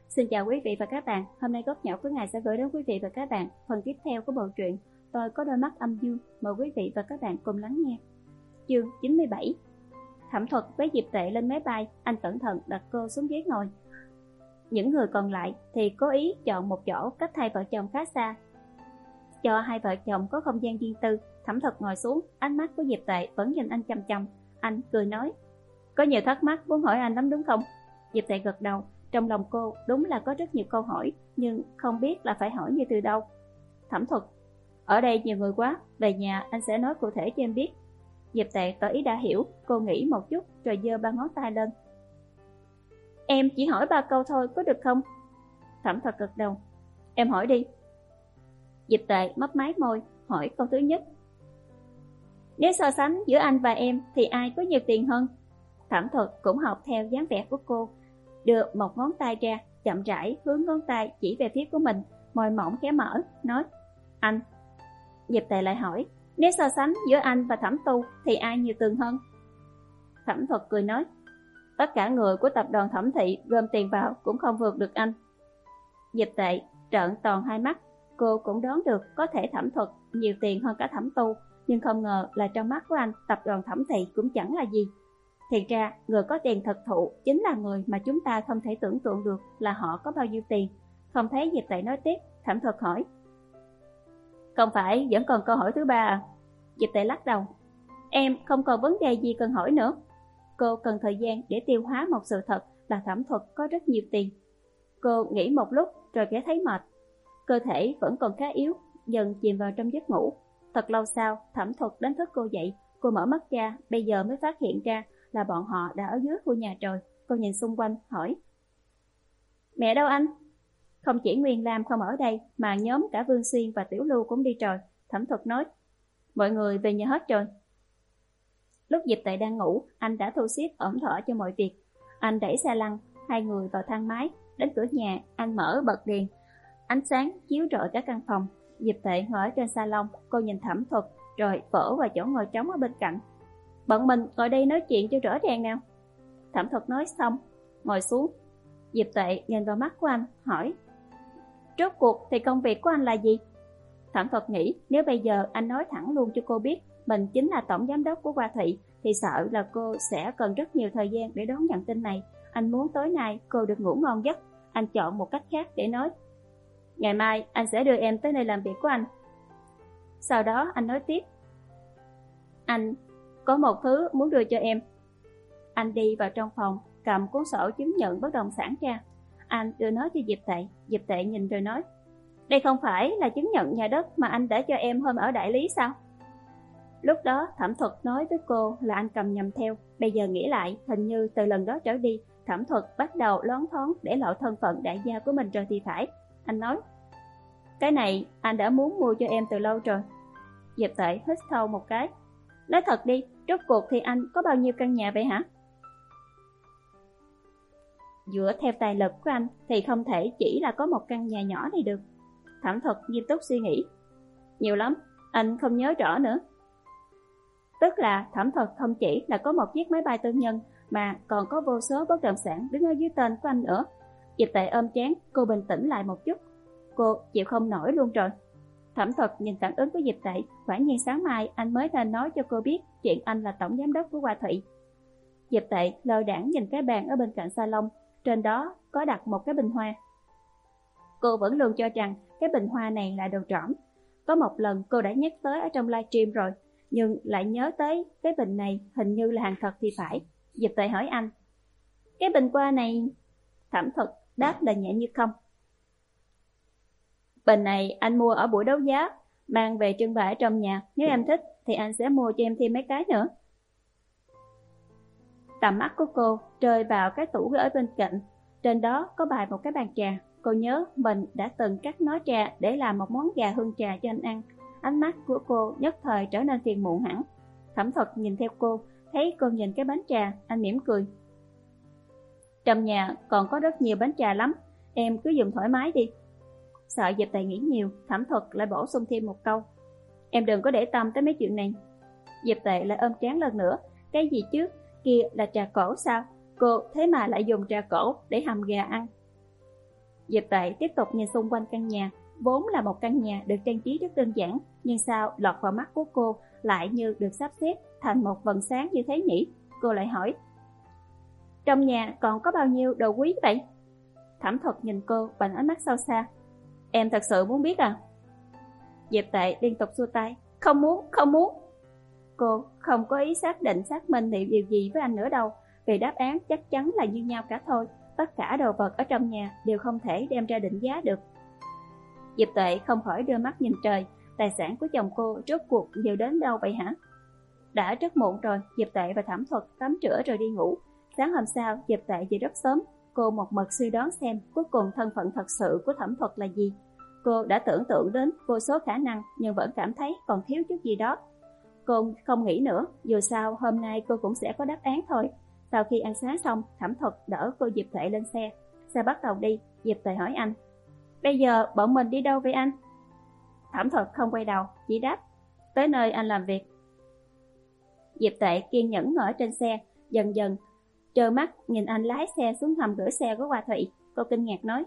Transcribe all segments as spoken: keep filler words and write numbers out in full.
Xin chào quý vị và các bạn, hôm nay Góc Nhỏ của Ngày sẽ gửi đến quý vị và các bạn phần tiếp theo của bộ truyện Tôi có đôi mắt âm dương. Mời quý vị và các bạn cùng lắng nghe. Chương chín mươi bảy. Thẩm Thuật với Diệp Tệ lên máy bay, anh cẩn thận đặt cô xuống ghế ngồi. Những người còn lại thì cố ý chọn một chỗ cách hai vợ chồng khá xa, cho hai vợ chồng có không gian riêng tư. Thẩm Thuật ngồi xuống, ánh mắt của Diệp Tệ vẫn nhìn anh chăm chăm. Anh cười nói, có nhiều thắc mắc muốn hỏi anh lắm đúng không? Diệp Tệ gật đầu. Trong lòng cô đúng là có rất nhiều câu hỏi, nhưng không biết là phải hỏi như từ đâu. Thẩm Thuật, ở đây nhiều người quá, về nhà anh sẽ nói cụ thể cho em biết. Diệp Tệ tỏ ý đã hiểu, cô nghĩ một chút rồi giơ ba ngón tay lên. Em chỉ hỏi ba câu thôi có được không? Thẩm Thuật gật đầu. Em hỏi đi. Diệp Tệ mấp máy môi, hỏi câu thứ nhất. Nếu so sánh giữa anh và em thì ai có nhiều tiền hơn? Thẩm Thuật cũng học theo dáng vẻ của cô, đưa một ngón tay ra, chậm rãi hướng ngón tay chỉ về phía của mình, môi mỏng khẽ mở, nói, anh. Diệp Tệ lại hỏi, nếu so sánh giữa anh và Thẩm Tu thì ai nhiều tiền hơn? Thẩm Thuật cười nói, tất cả người của tập đoàn Thẩm Thị gom tiền vào cũng không vượt được anh. Diệp Tệ trợn tròn hai mắt, cô cũng đoán được có thể Thẩm Thuật nhiều tiền hơn cả Thẩm Tu, nhưng không ngờ là trong mắt của anh tập đoàn Thẩm Thị cũng chẳng là gì. Thiệt ra, người có tiền thật thụ chính là người mà chúng ta không thể tưởng tượng được là họ có bao nhiêu tiền. Không thấy Diệp Tệ nói tiếp, Thẩm Thuật hỏi, không phải vẫn còn câu hỏi thứ ba à? Diệp Tệ lắc đầu, em không còn vấn đề gì cần hỏi nữa. Cô cần thời gian để tiêu hóa một sự thật là Thẩm Thuật có rất nhiều tiền. Cô nghĩ một lúc rồi cảm thấy mệt, cơ thể vẫn còn khá yếu, dần chìm vào trong giấc ngủ. Thật lâu sau, Thẩm Thuật đánh thức cô dậy. Cô mở mắt ra, bây giờ mới phát hiện ra là bọn họ đã ở dưới khu nhà rồi. Cô nhìn xung quanh, hỏi, mẹ đâu anh? Không chỉ Nguyên Lam không ở đây, mà nhóm cả Vương Xuyên và Tiểu Lưu cũng đi rồi. Thẩm Thuật nói, mọi người về nhà hết rồi. Lúc Diệp Tệ đang ngủ, anh đã thu xếp ổn thỏa cho mọi việc. Anh đẩy xe lăn, hai người vào thang máy. Đến cửa nhà, anh mở bật đèn, ánh sáng chiếu rọi cả căn phòng. Diệp Tệ ngồi ở trên salon, cô nhìn Thẩm Thuật rồi vỗ vào chỗ ngồi trống ở bên cạnh. Bọn mình ngồi đây nói chuyện cho rõ ràng nào. Thẩm Thuật nói xong, ngồi xuống. Diệp Tệ nhìn vào mắt của anh, hỏi, rốt cuộc thì công việc của anh là gì? Thẩm Thuật nghĩ nếu bây giờ anh nói thẳng luôn cho cô biết mình chính là tổng giám đốc của Hoa Thị thì sợ là cô sẽ cần rất nhiều thời gian để đón nhận tin này. Anh muốn tối nay cô được ngủ ngon giấc. Anh chọn một cách khác để nói, ngày mai anh sẽ đưa em tới nơi làm việc của anh. Sau đó anh nói tiếp, anh có một thứ muốn đưa cho em. Anh đi vào trong phòng, cầm cuốn sổ chứng nhận bất động sản ra. Anh đưa nó cho Diệp Tệ. Diệp Tệ nhìn rồi nói, đây không phải là chứng nhận nhà đất mà anh đã cho em hôm ở đại lý sao? Lúc đó Thẩm Thuật nói với cô là anh cầm nhầm theo. Bây giờ nghĩ lại, hình như từ lần đó trở đi, Thẩm Thuật bắt đầu loáng thoáng để lộ thân phận đại gia của mình rồi thì phải. Anh nói, cái này anh đã muốn mua cho em từ lâu rồi. Diệp Tệ hít sâu một cái, nói thật đi, rốt cuộc thì anh có bao nhiêu căn nhà vậy hả? Dựa theo tài lực của anh thì không thể chỉ là có một căn nhà nhỏ này được. Thẩm Thuật nghiêm túc suy nghĩ, nhiều lắm, anh không nhớ rõ nữa. Tức là Thẩm Thuật không chỉ là có một chiếc máy bay tư nhân mà còn có vô số bất động sản đứng ở dưới tên của anh nữa. Diệp Tệ ôm trán, cô bình tĩnh lại một chút. Cô chịu không nổi luôn rồi. Thẩm Thuật nhìn phản ứng của Diệp Tệ, quả nhiên sáng mai anh mới nên nói cho cô biết chuyện anh là tổng giám đốc của Hoa Thị. Diệp Tệ lơ đãng nhìn cái bàn ở bên cạnh salon, trên đó có đặt một cái bình hoa. Cô vẫn luôn cho rằng cái bình hoa này là đồ trỏm. Có một lần cô đã nhắc tới ở trong livestream rồi, nhưng lại nhớ tới cái bình này hình như là hàng thật thì phải. Diệp Tệ hỏi anh, cái bình hoa này? Thẩm Thuật đáp là nhẹ như không. Bình này anh mua ở buổi đấu giá, mang về trưng bày trong nhà. Nếu em thích thì anh sẽ mua cho em thêm mấy cái nữa. Tầm mắt của cô rơi vào cái tủ ở bên cạnh. Trên đó có bày một cái bàn trà. Cô nhớ mình đã từng cắt nó ra để làm một món gà hương trà cho anh ăn. Ánh mắt của cô nhất thời trở nên phiền muộn hẳn. Thẩm Thuật nhìn theo cô, thấy cô nhìn cái bánh trà, anh mỉm cười. Trong nhà còn có rất nhiều bánh trà lắm, em cứ dùng thoải mái đi. Sợ Diệp Tệ nghĩ nhiều, Thẩm Thuật lại bổ sung thêm một câu, em đừng có để tâm tới mấy chuyện này. Diệp Tệ lại ôm trán lần nữa, cái gì chứ, kia là trà cổ sao? Cô thế mà lại dùng trà cổ để hầm gà ăn. Diệp Tệ tiếp tục nhìn xung quanh căn nhà. Vốn là một căn nhà được trang trí rất đơn giản, nhưng sao lọt vào mắt của cô lại như được sắp xếp thành một vầng sáng như thế nhỉ? Cô lại hỏi, trong nhà còn có bao nhiêu đồ quý vậy? Thẩm Thuật nhìn cô bằng ánh mắt sâu xa. Em thật sự muốn biết à? Diệp Tệ liên tục xua tay. Không muốn, không muốn. Cô không có ý xác định xác minh liệu điều gì với anh nữa đâu, vì đáp án chắc chắn là như nhau cả thôi. Tất cả đồ vật ở trong nhà đều không thể đem ra định giá được. Diệp Tệ không khỏi đưa mắt nhìn trời. Tài sản của chồng cô rốt cuộc nhiều đến đâu vậy hả? Đã rất muộn rồi. Diệp Tệ và Thẩm Thuật tắm rửa rồi đi ngủ. Sáng hôm sau Diệp Tệ dậy rất sớm. Cô một mực suy đoán xem cuối cùng thân phận thật sự của Thẩm Thuật là gì. Cô đã tưởng tượng đến vô số khả năng, nhưng vẫn cảm thấy còn thiếu chút gì đó. Cô không nghĩ nữa, dù sao hôm nay cô cũng sẽ có đáp án thôi. Sau khi ăn sáng xong, Thẩm Thuật đỡ cô Diệp Tệ lên xe. Xe bắt đầu đi. Diệp Tệ hỏi anh, bây giờ bọn mình đi đâu vậy anh? Thẩm Thuật không quay đầu, chỉ đáp, tới nơi anh làm việc. Diệp Tệ kiên nhẫn ngồi trên xe, dần dần trơ mắt nhìn anh lái xe xuống hầm gửi xe của Hoa Thụy. Cô kinh ngạc nói,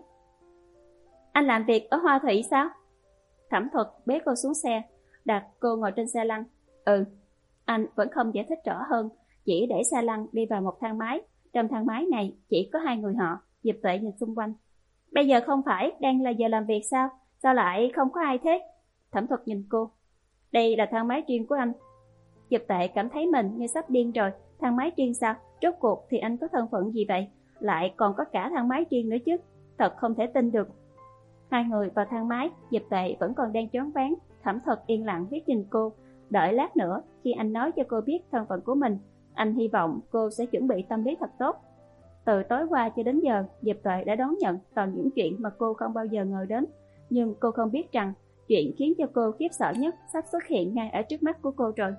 anh làm việc ở Hoa Thụy sao? Thẩm Thuật bế cô xuống xe, đặt cô ngồi trên xe lăn. Ừ. Anh vẫn không giải thích rõ hơn, chỉ để xe lăn đi vào một thang máy. Trong thang máy này chỉ có hai người họ. Diệp Tuệ nhìn xung quanh. Bây giờ không phải đang là giờ làm việc sao? Sao lại không có ai thế? Thẩm Thuật nhìn cô. Đây là thang máy riêng của anh. Diệp Tuệ cảm thấy mình như sắp điên rồi. Thang máy riêng sao? Rốt cuộc thì anh có thân phận gì vậy? Lại còn có cả thang máy riêng nữa chứ. Thật không thể tin được. Hai người vào thang máy, Diệp Tuệ vẫn còn đang choáng váng. Thẩm Thuật yên lặng liếc nhìn cô. Đợi lát nữa, khi anh nói cho cô biết thân phận của mình, anh hy vọng cô sẽ chuẩn bị tâm lý thật tốt. Từ tối qua cho đến giờ, Diệp Tuệ đã đón nhận toàn những chuyện mà cô không bao giờ ngờ đến. Nhưng cô không biết rằng, chuyện khiến cho cô khiếp sợ nhất sắp xuất hiện ngay ở trước mắt của cô rồi.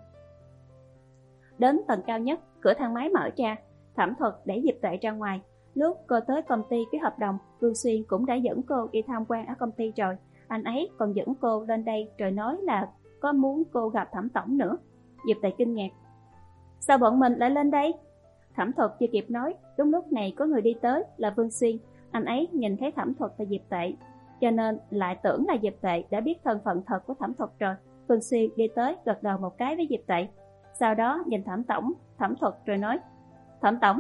Đến tầng cao nhất, cửa thang máy mở ra. Thẩm Thuật đẩy Diệp Tuệ ra ngoài. Lúc cô tới công ty ký hợp đồng, Vương Xuyên cũng đã dẫn cô đi tham quan ở công ty rồi. Anh ấy còn dẫn cô lên đây rồi nói là có muốn cô gặp Thẩm tổng nữa. Diệp Tuệ kinh ngạc. Sao bọn mình lại lên đây? Thẩm Thuật chưa kịp nói, đúng lúc này có người đi tới là Vương Xuyên. Anh ấy nhìn thấy Thẩm Thuật và Diệp Tuệ, cho nên lại tưởng là Diệp Tuệ đã biết thân phận thật của Thẩm Thuật rồi. Vương Xuyên đi tới gật đầu một cái với Diệp Tuệ, sau đó nhìn Thẩm tổng, Thẩm Thuật rồi nói, Thẩm tổng.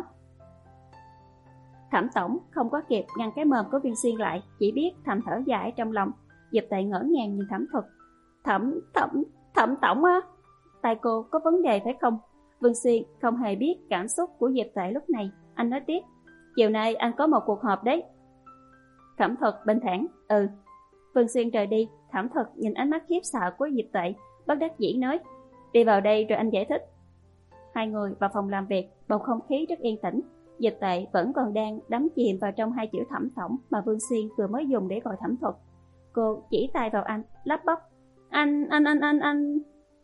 Thẩm tổng không có kịp ngăn cái mồm của Vương Xuyên lại, chỉ biết thầm thở dài trong lòng. Diệp Tuệ ngỡ ngàng nhìn Thẩm Thuật. Thẩm, thẩm, thẩm tổng á? Tai cô có vấn đề phải không? Vương Xuyên không hề biết cảm xúc của Diệp Tuệ lúc này. Anh nói tiếp, chiều nay anh có một cuộc họp đấy. Thẩm Thuật bình thản, ừ. Vương Xuyên rời đi. Thẩm Thuật nhìn ánh mắt khiếp sợ của Diệp Tuệ, bất đắc dĩ nói, đi vào đây rồi anh giải thích. Hai người vào phòng làm việc, bầu không khí rất yên tĩnh. Diệp Tuệ vẫn còn đang đắm chìm vào trong hai chữ Thẩm tổng mà Vương Xuyên vừa mới dùng để gọi Thẩm Thuật. Cô chỉ tay vào anh, lắp bắp, anh, anh, anh, anh, anh.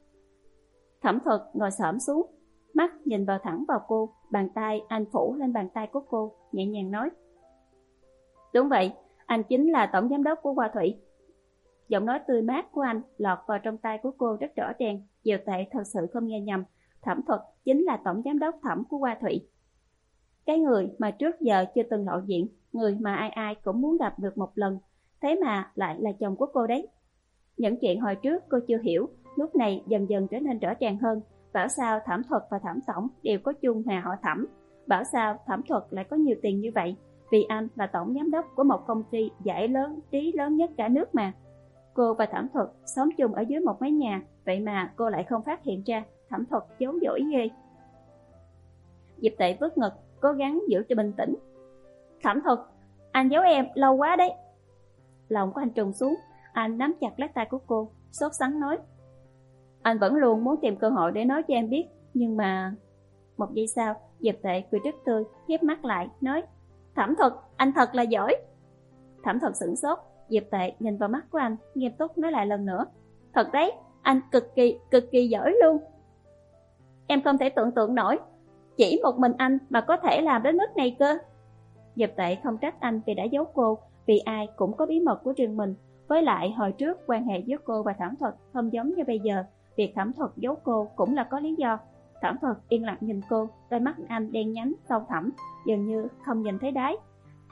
Thẩm Thuật ngồi xổm xuống, mắt nhìn vào thẳng vào cô, bàn tay anh phủ lên bàn tay của cô, nhẹ nhàng nói, đúng vậy, anh chính là tổng giám đốc của Hoa Thụy. Giọng nói tươi mát của anh lọt vào trong tai của cô rất rõ ràng. Diệp Tuệ thật sự không nghe nhầm, Thẩm Thuật chính là tổng giám đốc Thẩm của Hoa Thụy. Cái người mà trước giờ chưa từng lộ diện, người mà ai ai cũng muốn gặp được một lần, thế mà lại là chồng của cô đấy. Những chuyện hồi trước cô chưa hiểu, lúc này dần dần trở nên rõ ràng hơn. Bảo sao Thẩm Thuật và Thẩm tổng đều có chung nhà họ Thẩm? Bảo sao Thẩm Thuật lại có nhiều tiền như vậy? Vì anh là tổng giám đốc của một công ty giải lớn trí lớn nhất cả nước mà. Cô và Thẩm Thuật sống chung ở dưới một mái nhà, vậy mà cô lại không phát hiện ra. Thẩm Thuật giấu giỏi ghê. Diệp Tệ vứt ngực, cố gắng giữ cho bình tĩnh. Thẩm Thuật, anh giấu em lâu quá đấy. Lòng của anh trùng xuống, anh nắm chặt lấy tay của cô, sốt sắng nói, anh vẫn luôn muốn tìm cơ hội để nói cho em biết, nhưng mà... Một giây sau, Diệp Tệ cười rất tươi, hiếp mắt lại, nói, Thẩm Thuật, anh thật là giỏi. Thẩm Thuật sửng sốt. Diệp Tệ nhìn vào mắt của anh, nghiêm túc nói lại lần nữa, thật đấy, anh cực kỳ, cực kỳ giỏi luôn. Em không thể tưởng tượng nổi, chỉ một mình anh mà có thể làm đến mức này cơ. Diệp Tệ không trách anh vì đã giấu cô, vì ai cũng có bí mật của riêng mình. Với lại hồi trước quan hệ giữa cô và Thẩm Thuật không giống như bây giờ, việc Thẩm Thuật giấu cô cũng là có lý do. Thẩm Thuật yên lặng nhìn cô, đôi mắt anh đen nhánh sâu thẳm, dường như không nhìn thấy đáy.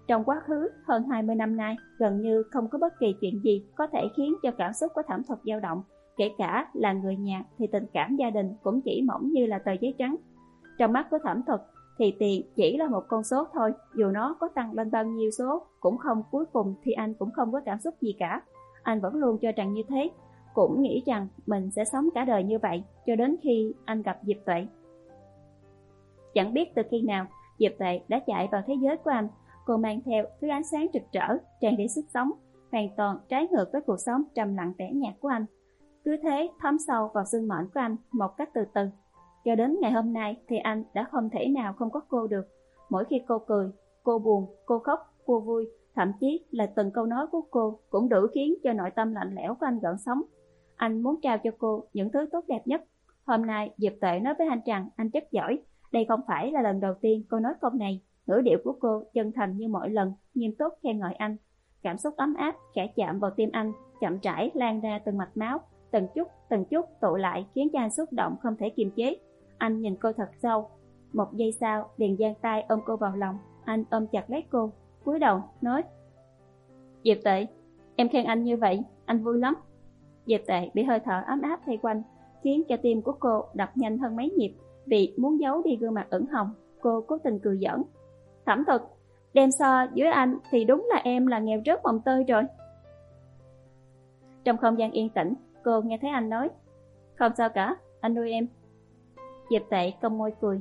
Trong quá khứ hơn hai mươi năm nay, gần như không có bất kỳ chuyện gì có thể khiến cho cảm xúc của Thẩm Thuật dao động. Kể cả là người nhà thì tình cảm gia đình cũng chỉ mỏng như là tờ giấy trắng. Trong mắt của Thẩm Thuật thì tiền chỉ là một con số thôi, dù nó có tăng lên bao nhiêu số cũng không, cuối cùng thì anh cũng không có cảm xúc gì cả. Anh vẫn luôn cho rằng như thế, cũng nghĩ rằng mình sẽ sống cả đời như vậy cho đến khi anh gặp Diệp Tuệ. Chẳng biết từ khi nào Diệp Tuệ đã chạy vào thế giới của anh. Cô mang theo thứ ánh sáng rực rỡ, tràn đầy sức sống, hoàn toàn trái ngược với cuộc sống trầm lặng tẻ nhạt của anh. Cứ thế thấm sâu vào xương mệnh của anh một cách từ từ. Cho đến ngày hôm nay thì anh đã không thể nào không có cô được. Mỗi khi cô cười, cô buồn, cô khóc, cô vui, thậm chí là từng câu nói của cô cũng đủ khiến cho nội tâm lạnh lẽo của anh gợn sóng. Anh muốn trao cho cô những thứ tốt đẹp nhất. Hôm nay Diệp Tuệ nói với anh rằng anh rất giỏi. Đây không phải là lần đầu tiên cô nói câu này. Ngữ điệu của cô chân thành như mọi lần, nghiêm túc khen ngợi anh. Cảm xúc ấm áp khẽ chạm vào tim anh, chậm rãi lan ra từng mạch máu, từng chút từng chút tụ lại khiến cho anh xúc động không thể kiềm chế. Anh nhìn cô thật sâu. Một giây sau liền giang tay ôm cô vào lòng. Anh ôm chặt lấy cô, cúi đầu nói: Diệp Tuệ, em khen anh như vậy, anh vui lắm. Diệp Tuệ bị hơi thở ấm áp thay quanh, khiến cho tim của cô đập nhanh hơn mấy nhịp. Vì muốn giấu đi gương mặt ửng hồng, cô cố tình cười giỡn. Thẩm Thuật, đem so với anh thì đúng là em là nghèo rớt mồng tơi rồi. Trong không gian yên tĩnh, cô nghe thấy anh nói: Không sao cả, anh nuôi em. Diệp Tuệ cong môi cười.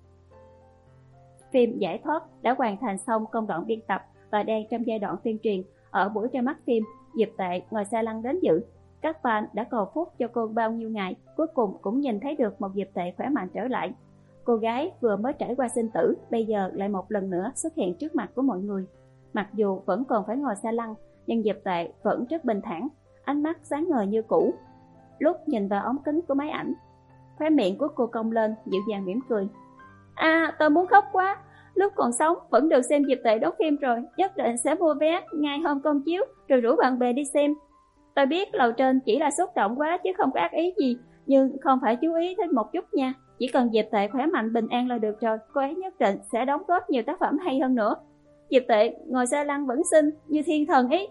Phim Giải Thoát đã hoàn thành xong công đoạn biên tập và đang trong giai đoạn tuyên truyền. Ở buổi ra mắt phim, Diệp Tuệ ngồi xe lăn đến dự. Các fan đã cầu phúc cho cô bao nhiêu ngày, cuối cùng cũng nhìn thấy được một Diệp Tuệ khỏe mạnh trở lại. Cô gái vừa mới trải qua sinh tử, bây giờ lại một lần nữa xuất hiện trước mặt của mọi người. Mặc dù vẫn còn phải ngồi xe lăn, nhưng Diệp Tuệ vẫn rất bình thản, ánh mắt sáng ngời như cũ. Lúc nhìn vào ống kính của máy ảnh, khóe miệng của cô cong lên, dịu dàng mỉm cười. À, tôi muốn khóc quá. Lúc còn sống vẫn được xem Diệp Tuệ đóng phim rồi, nhất định sẽ mua vé ngay hôm công chiếu rồi rủ bạn bè đi xem. Tôi biết lầu trên chỉ là xúc động quá chứ không có ác ý gì, nhưng không phải chú ý thêm một chút nha. Chỉ cần Diệp Tuệ khỏe mạnh bình an là được rồi, cô ấy nhất định sẽ đóng góp nhiều tác phẩm hay hơn nữa. Diệp Tuệ ngồi xe lăn vẫn xinh như thiên thần ấy.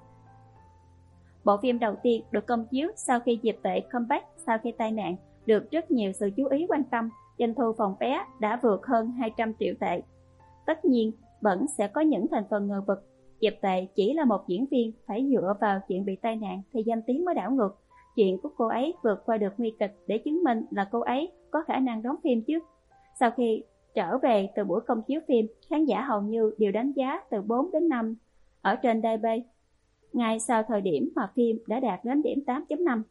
Bộ phim đầu tiên được công chiếu sau khi Diệp Tuệ comeback sau khi tai nạn, được rất nhiều sự chú ý quan tâm. Doanh thu phòng vé đã vượt hơn hai trăm triệu tệ. Tất nhiên vẫn sẽ có những thành phần ngờ vực. Diệp Tuệ chỉ là một diễn viên, phải dựa vào chuyện bị tai nạn thì danh tiếng mới đảo ngược. Chuyện của cô ấy vượt qua được nguy kịch để chứng minh là cô ấy có khả năng đóng phim chứ. Sau khi trở về từ buổi công chiếu phim, khán giả hầu như đều đánh giá từ bốn đến năm ở trên đê bê. Ngay sau thời điểm mà phim đã đạt đến điểm tám chấm năm.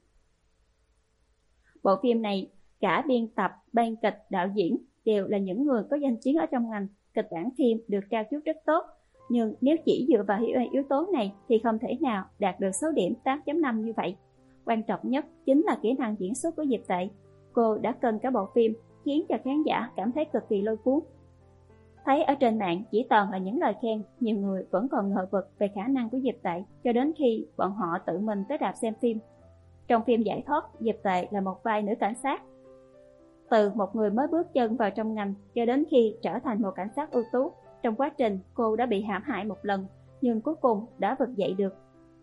Bộ phim này, cả biên tập, ban kịch, đạo diễn đều là những người có danh tiếng ở trong ngành. Kịch bản phim được trao chuốt rất tốt, nhưng nếu chỉ dựa vào yếu tố này thì không thể nào đạt được số điểm tám chấm năm như vậy. Quan trọng nhất chính là kỹ năng diễn xuất của Diệp Tuệ. Cô đã cân cả bộ phim, khiến cho khán giả cảm thấy cực kỳ lôi cuốn. Thấy ở trên mạng chỉ toàn là những lời khen, nhiều người vẫn còn ngờ vực về khả năng của Diệp Tuệ cho đến khi bọn họ tự mình tới rạp xem phim. Trong phim Giải Thoát, Diệp Tuệ là một vai nữ cảnh sát. Từ một người mới bước chân vào trong ngành cho đến khi trở thành một cảnh sát ưu tú, trong quá trình cô đã bị hãm hại một lần, nhưng cuối cùng đã vực dậy được.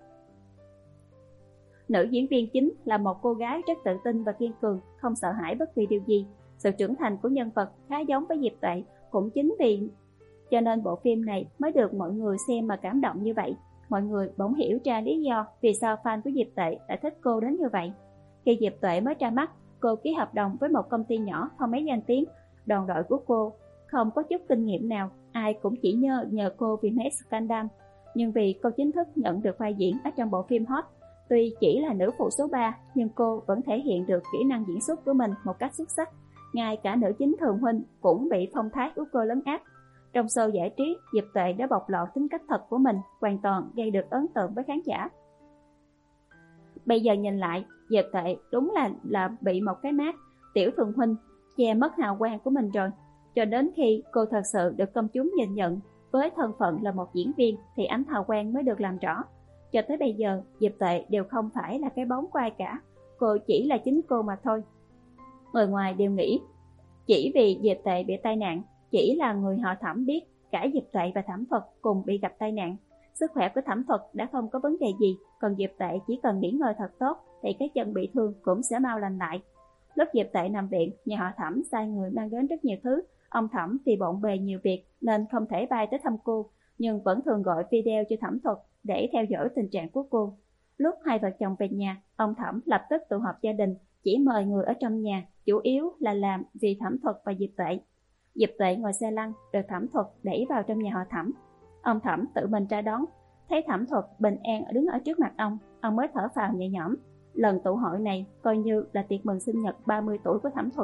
Nữ diễn viên chính là một cô gái rất tự tin và kiên cường, không sợ hãi bất kỳ điều gì. Sự trưởng thành của nhân vật khá giống với Diệp Tuệ, cũng chính vì cho nên bộ phim này mới được mọi người xem mà cảm động như vậy. Mọi người bỗng hiểu ra lý do vì sao fan của Diệp Tuệ lại thích cô đến như vậy. Khi Diệp Tuệ mới ra mắt, cô ký hợp đồng với một công ty nhỏ không mấy danh tiếng. Đoàn đội của cô không có chút kinh nghiệm nào, ai cũng chỉ nhờ nhờ cô vì mấy scandal. Nhưng vì cô chính thức nhận được vai diễn ở trong bộ phim hot, tuy chỉ là nữ phụ số ba, nhưng cô vẫn thể hiện được kỹ năng diễn xuất của mình một cách xuất sắc. Ngay cả nữ chính Thường Huynh cũng bị phong thái của cô lấn áp. Trong show giải trí, Diệp Tuệ đã bộc lộ tính cách thật của mình, hoàn toàn gây được ấn tượng với khán giả. Bây giờ nhìn lại, Diệp Tuệ đúng là là bị một cái mác tiểu Thường Huynh che mất hào quang của mình rồi. Cho đến khi cô thật sự được công chúng nhìn nhận với thân phận là một diễn viên thì ánh hào quang mới được làm rõ. Cho tới bây giờ, Diệp Tuệ đều không phải là cái bóng của ai cả, cô chỉ là chính cô mà thôi. Người ngoài đều nghĩ chỉ vì Diệp Tuệ bị tai nạn, chỉ là người họ Thẩm biết cả Diệp Tuệ và Thẩm Thuật cùng bị gặp tai nạn. Sức khỏe của Thẩm Thuật đã không có vấn đề gì, còn Diệp Tuệ chỉ cần nghỉ ngơi thật tốt thì cái chân bị thương cũng sẽ mau lành lại. Lúc Diệp Tuệ nằm viện, nhà họ Thẩm sai người mang đến rất nhiều thứ. Ông Thẩm thì bộn bề nhiều việc nên không thể bay tới thăm cô, nhưng vẫn thường gọi video cho Thẩm Thuật để theo dõi tình trạng của cô. Lúc hai vợ chồng về nhà, ông Thẩm lập tức tụ họp gia đình, chỉ mời người ở trong nhà, chủ yếu là làm vì Thẩm Thuật và Diệp Tuệ. Diệp Tuệ ngồi xe lăn được Thẩm Thuật đẩy vào trong nhà họ Thẩm. Ông Thẩm tự mình ra đón, thấy Thẩm Thuật bình an đứng ở trước mặt ông, ông mới thở phào nhẹ nhõm. Lần tụ hội này coi như là tiệc mừng sinh nhật ba mươi tuổi của Thẩm Thuật.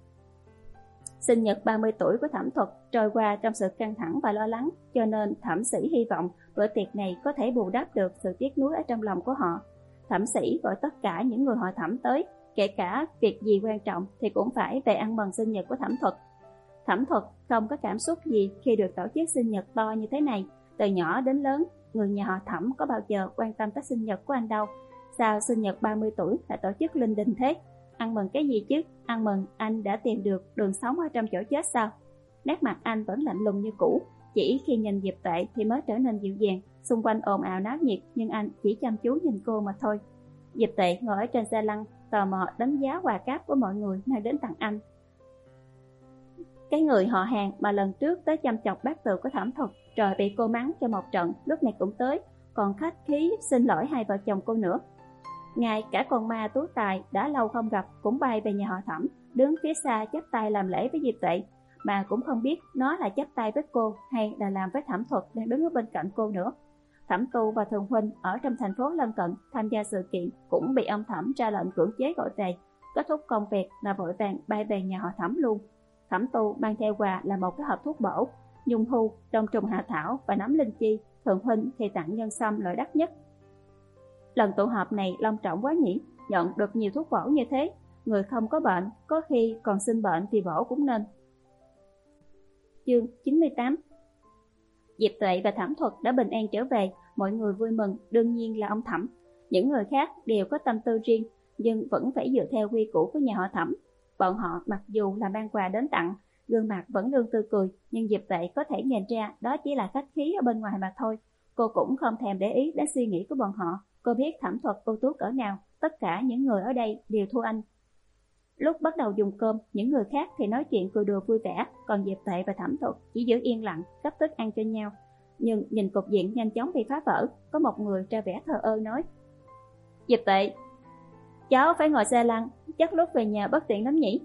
Sinh nhật ba mươi tuổi của Thẩm Thuật trôi qua trong sự căng thẳng và lo lắng, cho nên Thẩm Sĩ hy vọng bữa tiệc này có thể bù đắp được sự tiếc nuối ở trong lòng của họ. Thẩm Sĩ gọi tất cả những người họ Thẩm tới, kể cả việc gì quan trọng thì cũng phải về ăn mừng sinh nhật của Thẩm Thuật. Thẩm Thuật không có cảm xúc gì khi được tổ chức sinh nhật to như thế này. Từ nhỏ đến lớn, người nhà họ Thẩm có bao giờ quan tâm tới sinh nhật của anh đâu. Sao sinh nhật ba mươi tuổi lại tổ chức linh đình thế? Ăn mừng cái gì chứ? Ăn mừng anh đã tìm được đường sống ở trong chỗ chết sao? Nét mặt anh vẫn lạnh lùng như cũ, chỉ khi nhìn Diệp Tuệ thì mới trở nên dịu dàng. Xung quanh ồn ào náo nhiệt, nhưng anh chỉ chăm chú nhìn cô mà thôi. Diệp Tuệ ngồi ở trên xe lăn, tò mò đánh giá quà cáp của mọi người mang đến tặng anh. Cái người họ hàng mà lần trước tới chăm chọc bát tự của Thẩm Thuật, trời bị cô mắng cho một trận, lúc này cũng tới, còn khách khí xin lỗi hai vợ chồng cô nữa. Ngay cả con ma Tú Tài đã lâu không gặp cũng bay về nhà họ Thẩm, đứng phía xa chắp tay làm lễ với Diệp Tuệ, mà cũng không biết nó là chắp tay với cô hay là làm với Thẩm Thuật đang đứng ở bên cạnh cô nữa. Thẩm Tu và Thường Huynh ở trong thành phố lân cận tham gia sự kiện cũng bị ông Thẩm ra lệnh cưỡng chế gọi về. Kết thúc công việc là vội vàng bay về nhà họ Thẩm luôn. Thẩm Tu mang theo quà là một cái hộp thuốc bổ, Nhung Thu, đông trùng hạ thảo và nấm linh chi. Thường Huynh thì tặng nhân sâm loại đắt nhất. Lần tụ họp này long trọng quá nhỉ, nhận được nhiều thuốc bổ như thế, người không có bệnh, có khi còn sinh bệnh thì bổ cũng nên. Chương chín mươi tám. Diệp Tuệ và Thẩm Thuật đã bình an trở về, mọi người vui mừng, đương nhiên là ông Thẩm. Những người khác đều có tâm tư riêng, nhưng vẫn phải dựa theo quy củ của nhà họ Thẩm. Bọn họ mặc dù là mang quà đến tặng, gương mặt vẫn luôn tươi cười, nhưng Diệp Tuệ có thể nhìn ra đó chỉ là khách khí ở bên ngoài mà thôi. Cô cũng không thèm để ý đến suy nghĩ của bọn họ. Cô biết Thẩm Thuật ưu tú cỡ nào, tất cả những người ở đây đều thua anh. Lúc bắt đầu dùng cơm, những người khác thì nói chuyện cười đùa vui vẻ, còn Diệp Tuệ và Thẩm Thuật chỉ giữ yên lặng, cấp thức ăn cho nhau. Nhưng nhìn cục diện nhanh chóng bị phá vỡ, có một người ra vẻ thờ ơ nói: Diệp Tuệ, cháu phải ngồi xe lăn, chắc lúc về nhà bất tiện lắm nhỉ?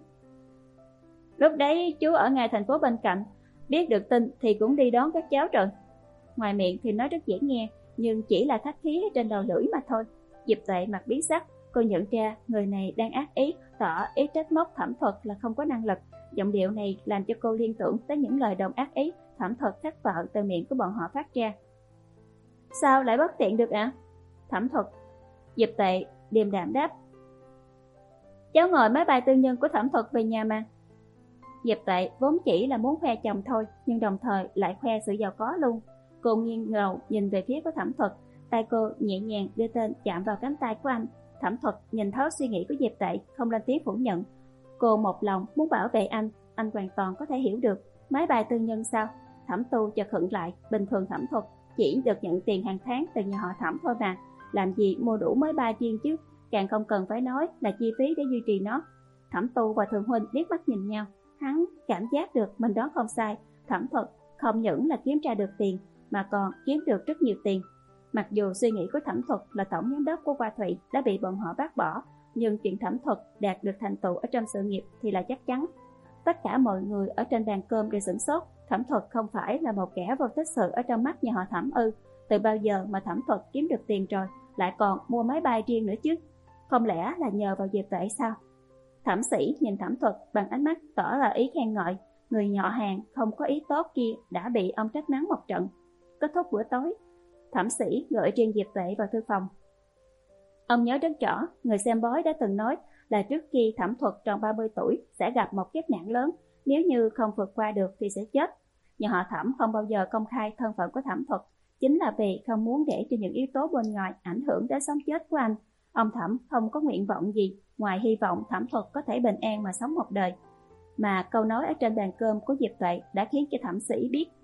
Lúc đấy chú ở ngay thành phố bên cạnh, biết được tin thì cũng đi đón các cháu rồi. Ngoài miệng thì nói rất dễ nghe, nhưng chỉ là khách khí trên đầu lưỡi mà thôi. Diệp Tuệ mặt biến sắc, cô nhận ra người này đang ác ý, tỏ ý trách móc Thẩm Thuật là không có năng lực. Giọng điệu này làm cho cô liên tưởng tới những lời đồng ác ý Thẩm Thuật khắc vợ từ miệng của bọn họ phát ra. Sao lại bất tiện được ạ? À? Thẩm Thuật. Diệp Tuệ điềm đạm đáp: cháu ngồi máy bay tư nhân của Thẩm Thuật về nhà mà. Diệp Tuệ vốn chỉ là muốn khoe chồng thôi, nhưng đồng thời lại khoe sự giàu có luôn. Cô nghiêng đầu nhìn về phía của Thẩm Thuật, tay cô nhẹ nhàng đưa tên chạm vào cánh tay của anh. Thẩm Thuật nhìn thấu suy nghĩ của Diệp Tuệ, không lên tiếng phủ nhận. Cô một lòng muốn bảo vệ anh, anh hoàn toàn có thể hiểu được. Máy bay tư nhân sao? Thẩm Tu chợt khựng lại, bình thường Thẩm Thuật chỉ được nhận tiền hàng tháng từ nhà họ Thẩm thôi mà, làm gì mua đủ máy bay riêng chứ, càng không cần phải nói là chi phí để duy trì nó. Thẩm Tu và Thường Huynh liếc mắt nhìn nhau, hắn cảm giác được mình đoán không sai, Thẩm Thuật không những là kiếm ra được tiền mà còn kiếm được rất nhiều tiền. Mặc dù suy nghĩ của Thẩm Thuật là tổng giám đốc của Hoa Thụy đã bị bọn họ bác bỏ, nhưng chuyện Thẩm Thuật đạt được thành tựu ở trong sự nghiệp thì là chắc chắn. Tất cả mọi người ở trên bàn cơm đều sửng sốt. Thẩm Thuật không phải là một kẻ vô tích sự ở trong mắt nhà họ Thẩm ư? Từ bao giờ mà Thẩm Thuật kiếm được tiền rồi, lại còn mua máy bay riêng nữa chứ? Không lẽ là nhờ vào Diệp Tuệ sao? Thẩm Sĩ nhìn Thẩm Thuật bằng ánh mắt tỏ là ý khen ngợi. Người nhỏ hàng không có ý tốt kia đã bị ông trách mắng một trận. Kết thúc bữa tối, Thẩm Sĩ gửi riêng Diệp Tuệ vào thư phòng. Ông nhớ rất rõ, người xem bói đã từng nói là trước khi Thẩm Thuật tròn ba mươi tuổi sẽ gặp một kiếp nạn lớn, nếu như không vượt qua được thì sẽ chết. Nhà họ Thẩm không bao giờ công khai thân phận của Thẩm Thuật, chính là vì không muốn để cho những yếu tố bên ngoài ảnh hưởng đến sống chết của anh. Ông Thẩm không có nguyện vọng gì ngoài hy vọng Thẩm Thuật có thể bình an mà sống một đời. Mà câu nói ở trên bàn cơm của Diệp Tuệ đã khiến cho Thẩm Sĩ biết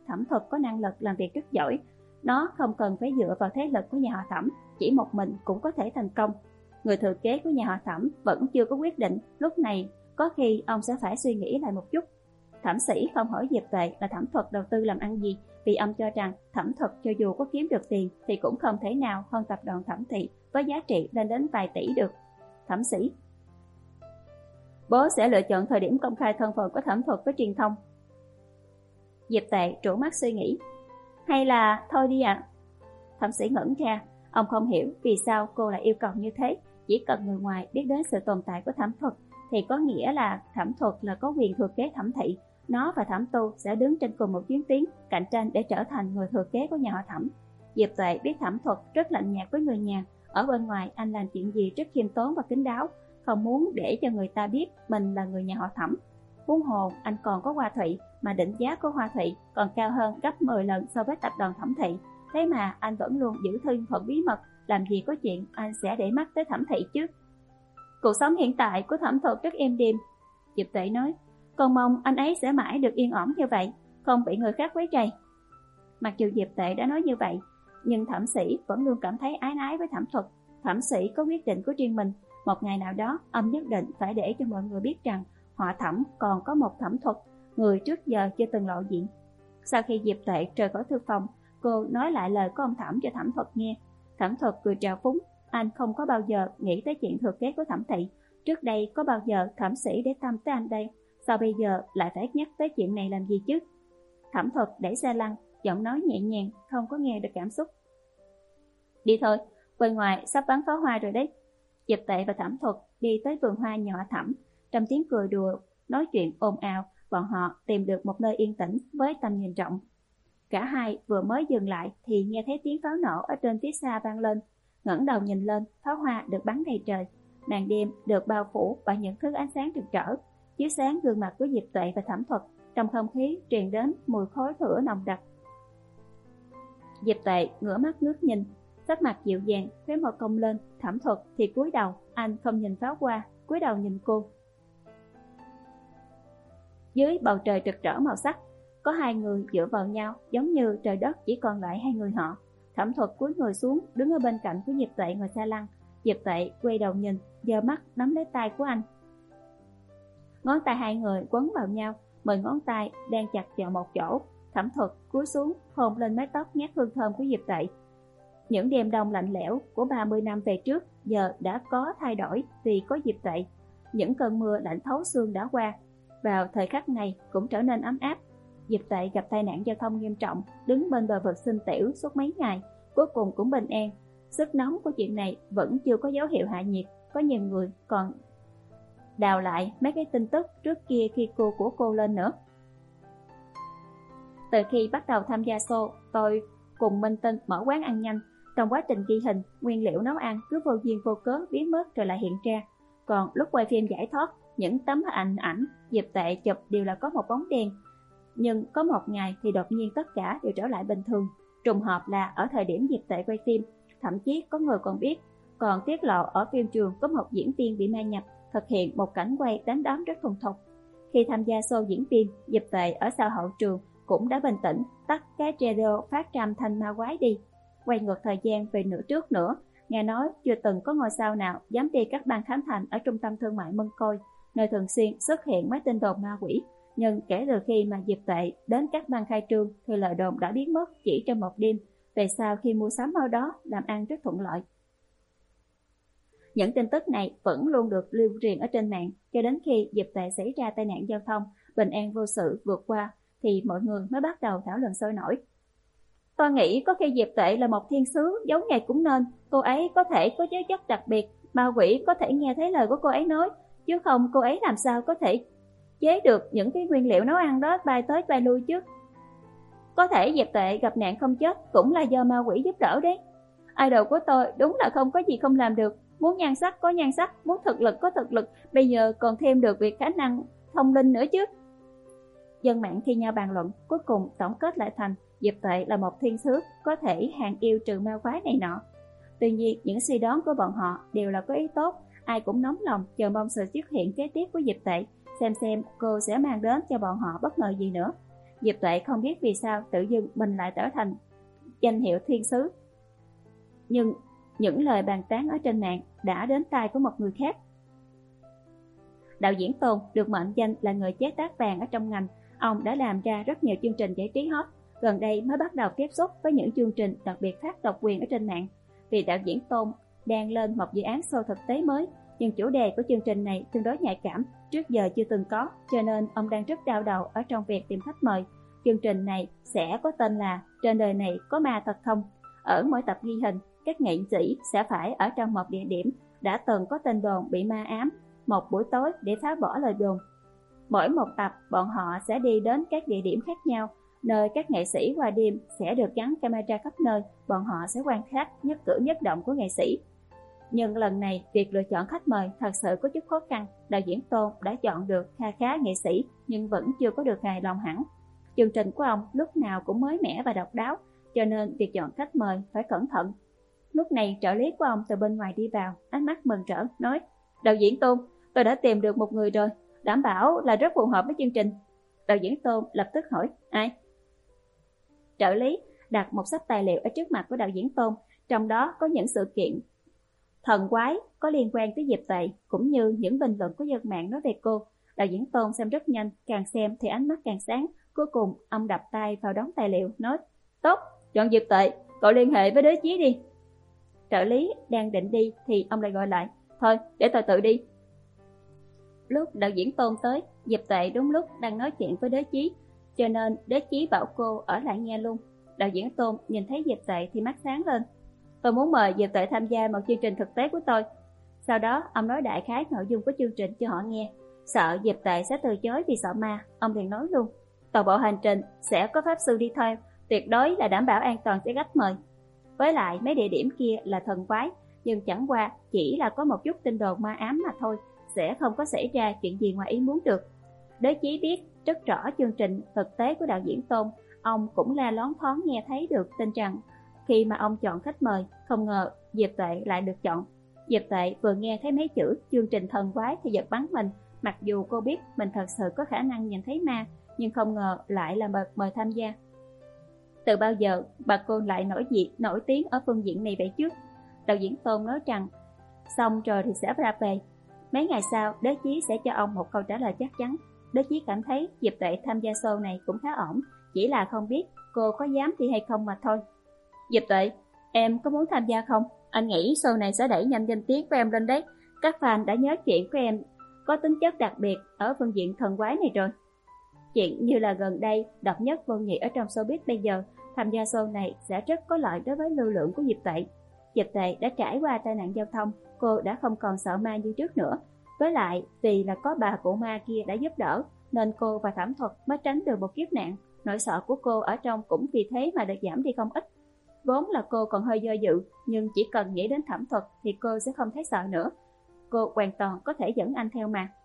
Thẩm Thuật có năng lực làm việc rất giỏi. Nó không cần phải dựa vào thế lực của nhà họ Thẩm, chỉ một mình cũng có thể thành công. Người thừa kế của nhà họ Thẩm vẫn chưa có quyết định, lúc này có khi ông sẽ phải suy nghĩ lại một chút. Thẩm Sĩ không hỏi Diệp Tuệ là Thẩm Thuật đầu tư làm ăn gì, vì ông cho rằng Thẩm Thuật cho dù có kiếm được tiền thì cũng không thể nào hơn tập đoàn Thẩm Thị với giá trị lên đến vài tỷ được. Thẩm Sĩ: Bố sẽ lựa chọn thời điểm công khai thân phận của Thẩm Thuật với truyền thông. Diệp Tuệ trố mắt suy nghĩ: Hay là thôi đi ạ. À? Thẩm Sĩ ngẩn ra, ông không hiểu vì sao cô lại yêu cầu như thế. Chỉ cần người ngoài biết đến sự tồn tại của Thẩm Thuật thì có nghĩa là Thẩm Thuật là có quyền thừa kế Thẩm Thị. Nó và Thẩm Tu sẽ đứng trên cùng một chiến tuyến, cạnh tranh để trở thành người thừa kế của nhà họ Thẩm. Diệp Tuệ biết Thẩm Thuật rất lạnh nhạt với người nhà, ở bên ngoài anh làm chuyện gì rất khiêm tốn và kín đáo, không muốn để cho người ta biết mình là người nhà họ Thẩm. Huống hồ anh còn có Hoa Thụy, mà định giá của Hoa Thụy còn cao hơn gấp mười lần so với tập đoàn Thẩm Thị. Thế mà anh vẫn luôn giữ thân phận bí mật, làm gì có chuyện anh sẽ để mắt tới Thẩm Thị chứ. Cuộc sống hiện tại của Thẩm Thuật rất êm đềm, Diệp Tuệ nói. Còn mong anh ấy sẽ mãi được yên ổn như vậy, không bị người khác quấy rầy. Mặc dù Diệp Tuệ đã nói như vậy, nhưng Thẩm Sĩ vẫn luôn cảm thấy áy náy với Thẩm Thuật. Thẩm Sĩ có quyết định của riêng mình. Một ngày nào đó, ông nhất định phải để cho mọi người biết rằng họ Thẩm còn có một Thẩm Thuật, người trước giờ chưa từng lộ diện. Sau khi Diệp Tuệ rời khỏi thư phòng, cô nói lại lời của ông Thẩm cho Thẩm Thuật nghe. Thẩm Thuật cười trào phúng, anh không có bao giờ nghĩ tới chuyện thừa kế của Thẩm Thị. Trước đây có bao giờ Thẩm Sĩ để tâm tới anh đây, sao bây giờ lại phải nhắc tới chuyện này làm gì chứ? Thẩm Thuật đẩy xe lăn, giọng nói nhẹ nhàng, không có nghe được cảm xúc. Đi thôi, bên ngoài sắp bắn pháo hoa rồi đấy. Diệp Tuệ và Thẩm Thuật đi tới vườn hoa nhỏ Thẩm, trong tiếng cười đùa, nói chuyện ồn ào, bọn họ tìm được một nơi yên tĩnh với tầm nhìn rộng. Cả hai vừa mới dừng lại thì nghe thấy tiếng pháo nổ ở trên phía xa vang lên. Ngẩng đầu nhìn lên, pháo hoa được bắn đầy trời. Màn đêm được bao phủ bởi những thứ ánh sáng rực rỡ, chiếu sáng gương mặt của Diệp Tuệ và Thẩm Thuật. Trong không khí truyền đến mùi khói lửa nồng đặc. Diệp Tuệ ngửa mắt ngước nhìn, sắc mặt dịu dàng, khóe môi cong lên. Thẩm Thuật thì cúi đầu, anh không nhìn pháo hoa, cúi đầu nhìn cô. Dưới bầu trời rực rỡ màu sắc, có hai người dựa vào nhau, giống như trời đất chỉ còn lại hai người họ. Thẩm Thuật cúi người xuống, đứng ở bên cạnh của Diệp Tuệ ngồi xa lăng. Diệp Tuệ quay đầu nhìn, giơ mắt nắm lấy tay của anh. Ngón tay hai người quấn vào nhau, mười ngón tay đang chặt vào một chỗ. Thẩm Thuật cúi xuống, hôn lên mái tóc ngát hương thơm của Diệp Tuệ. Những đêm đông lạnh lẽo của ba mươi năm về trước giờ đã có thay đổi vì có Diệp Tuệ. Những cơn mưa lạnh thấu xương đã qua, vào thời khắc này cũng trở nên ấm áp. Diệp Tuệ gặp tai nạn giao thông nghiêm trọng, đứng bên bờ vực sinh tiểu suốt mấy ngày, cuối cùng cũng bình an. Sức nóng của chuyện này vẫn chưa có dấu hiệu hạ nhiệt, có nhiều người còn đào lại mấy cái tin tức trước kia khi cô của cô lên nữa. Từ khi bắt đầu tham gia show, tôi cùng Minh Tinh mở quán ăn nhanh. Trong quá trình ghi hình, nguyên liệu nấu ăn cứ vô duyên vô cớ biến mất rồi lại hiện ra. Còn lúc quay phim giải thoát, những tấm ảnh ảnh Diệp Tuệ chụp đều là có một bóng đèn. Nhưng có một ngày thì đột nhiên tất cả đều trở lại bình thường. Trùng hợp là ở thời điểm Diệp Tuệ quay phim, thậm chí có người còn biết, còn tiết lộ ở phim trường có một diễn viên bị ma nhập, thực hiện một cảnh quay đánh đóm rất thuần thục. Khi tham gia show diễn viên, Diệp Tuệ ở sau hậu trường cũng đã bình tĩnh tắt cái radio phát ra âm thanh ma quái đi. Quay ngược thời gian về nửa trước nữa, nghe nói chưa từng có ngôi sao nào dám đi các ban khánh thành ở trung tâm thương mại Mân Côi, nơi thường xuyên xuất hiện mấy tin đồn ma quỷ. Nhưng kể từ khi mà Diệp Tuệ đến các ban khai trương thì lời đồn đã biến mất chỉ trong một đêm. Về sau khi mua sắm ở đó, làm ăn rất thuận lợi. Những tin tức này vẫn luôn được lưu truyền ở trên mạng, cho đến khi Diệp Tuệ xảy ra tai nạn giao thông, bình an vô sự vượt qua, thì mọi người mới bắt đầu thảo luận sôi nổi. Tôi nghĩ có khi Diệp Tuệ là một thiên sứ, giấu nghề cũng nên. Cô ấy có thể có giới chất đặc biệt, ma quỷ có thể nghe thấy lời của cô ấy nói, chứ không cô ấy làm sao có thể chế được những cái nguyên liệu nấu ăn đó bay tới bay lui chứ. Có thể Diệp Tuệ gặp nạn không chết cũng là do ma quỷ giúp đỡ đấy. Idol của tôi đúng là không có gì không làm được, muốn nhan sắc có nhan sắc, muốn thực lực có thực lực, bây giờ còn thêm được việc khả năng thông linh nữa chứ. Dân mạng thi nhau bàn luận, cuối cùng tổng kết lại thành Diệp Tuệ là một thiên sứ, có thể hàng yêu trừ ma quái này nọ. Tuy nhiên, những suy đoán của bọn họ đều là có ý tốt, ai cũng nóng lòng chờ mong sự xuất hiện kế tiếp của Diệp Tuệ, xem xem cô sẽ mang đến cho bọn họ bất ngờ gì nữa. Diệp Tuệ không biết vì sao tự dưng mình lại trở thành danh hiệu thiên sứ. Nhưng những lời bàn tán ở trên mạng đã đến tai của một người khác. Đạo diễn Tôn được mệnh danh là người chế tác vàng ở trong ngành. Ông đã làm ra rất nhiều chương trình giải trí hot, gần đây mới bắt đầu tiếp xúc với những chương trình đặc biệt phát độc quyền ở trên mạng. Vì đạo diễn Tôn đang lên một dự án show thực tế mới, nhưng chủ đề của chương trình này tương đối nhạy cảm, trước giờ chưa từng có, cho nên ông đang rất đau đầu ở trong việc tìm khách mời. Chương trình này sẽ có tên là Trên đời này có ma thật không? Ở mỗi tập ghi hình, các nghệ sĩ sẽ phải ở trong một địa điểm đã từng có tên đồn bị ma ám một buổi tối để phá bỏ lời đồn. Mỗi một tập, bọn họ sẽ đi đến các địa điểm khác nhau, nơi các nghệ sĩ qua đêm sẽ được gắn camera khắp nơi, bọn họ sẽ quan sát nhất cử nhất động của nghệ sĩ. Nhưng lần này, việc lựa chọn khách mời thật sự có chút khó khăn. Đạo diễn Tôn đã chọn được kha khá nghệ sĩ, nhưng vẫn chưa có được hài lòng hẳn. Chương trình của ông lúc nào cũng mới mẻ và độc đáo, cho nên việc chọn khách mời phải cẩn thận. Lúc này trợ lý của ông từ bên ngoài đi vào, ánh mắt mừng rỡ, nói: Đạo diễn Tôn, tôi đã tìm được một người rồi, đảm bảo là rất phù hợp với chương trình. Đạo diễn Tôn lập tức hỏi: Ai? Trợ lý đặt một sắp tài liệu ở trước mặt của đạo diễn Tôn, trong đó có những sự kiện thần quái có liên quan tới Diệp Tuệ, cũng như những bình luận của dân mạng nói về cô. Đạo diễn Tôn xem rất nhanh, càng xem thì ánh mắt càng sáng. Cuối cùng ông đập tay vào đống tài liệu, nói: Tốt, chọn Diệp Tuệ, cậu liên hệ với Đế Chí đi. Trợ lý đang định đi thì ông lại gọi lại: Thôi, để tôi tự đi. Lúc đạo diễn Tôn tới, Diệp Tuệ đúng lúc đang nói chuyện với Đế Chí, cho nên Đế Chí bảo cô ở lại nghe luôn. Đạo diễn Tôn nhìn thấy Diệp Tuệ thì mắt sáng lên: Tôi muốn mời Diệp Tuệ tham gia một chương trình thực tế của tôi. Sau đó ông nói đại khái nội dung của chương trình cho họ nghe. Sợ Diệp Tuệ sẽ từ chối vì sợ ma, ông liền nói luôn: Toàn bộ hành trình sẽ có pháp sư đi theo, tuyệt đối là đảm bảo an toàn cho khách mời. Với lại mấy địa điểm kia là thần quái, nhưng chẳng qua chỉ là có một chút tin đồn ma ám mà thôi, sẽ không có xảy ra chuyện gì ngoài ý muốn được. Đế Chí biết rất rõ chương trình thực tế của đạo diễn Tôn, ông cũng la loáng thoáng nghe thấy được tin rằng khi mà ông chọn khách mời, không ngờ Diệp Tuệ lại được chọn. Diệp Tuệ vừa nghe thấy mấy chữ chương trình thần quái thì giật bắn mình, mặc dù cô biết mình thật sự có khả năng nhìn thấy ma, nhưng không ngờ lại là mời, mời tham gia. Từ bao giờ bà cô lại nổi diện nổi tiếng ở phương diện này vậy chứ? Đạo diễn Tôn nói rằng xong rồi thì sẽ ra về. Mấy ngày sau, Đế Chí sẽ cho ông một câu trả lời chắc chắn. Đế Chí cảm thấy Diệp Tuệ tham gia show này cũng khá ổn, chỉ là không biết cô có dám đi hay không mà thôi. Diệp Tuệ, em có muốn tham gia không? Anh nghĩ show này sẽ đẩy nhanh danh tiếng của em lên đấy. Các fan đã nhớ chuyện của em có tính chất đặc biệt ở phương diện thần quái này rồi. Chuyện như là gần đây độc nhất vô nhị ở trong showbiz bây giờ, tham gia show này sẽ rất có lợi đối với lưu lượng của Diệp Tuệ. Diệp Tuệ đã trải qua tai nạn giao thông, cô đã không còn sợ ma như trước nữa. Với lại vì là có bà cụ ma kia đã giúp đỡ, nên cô và Thẩm Thuật mới tránh được một kiếp nạn. Nỗi sợ của cô ở trong cũng vì thế mà được giảm đi không ít. Vốn là cô còn hơi do dự, nhưng chỉ cần nghĩ đến Thẩm Thuật thì cô sẽ không thấy sợ nữa. Cô hoàn toàn có thể dẫn anh theo mà.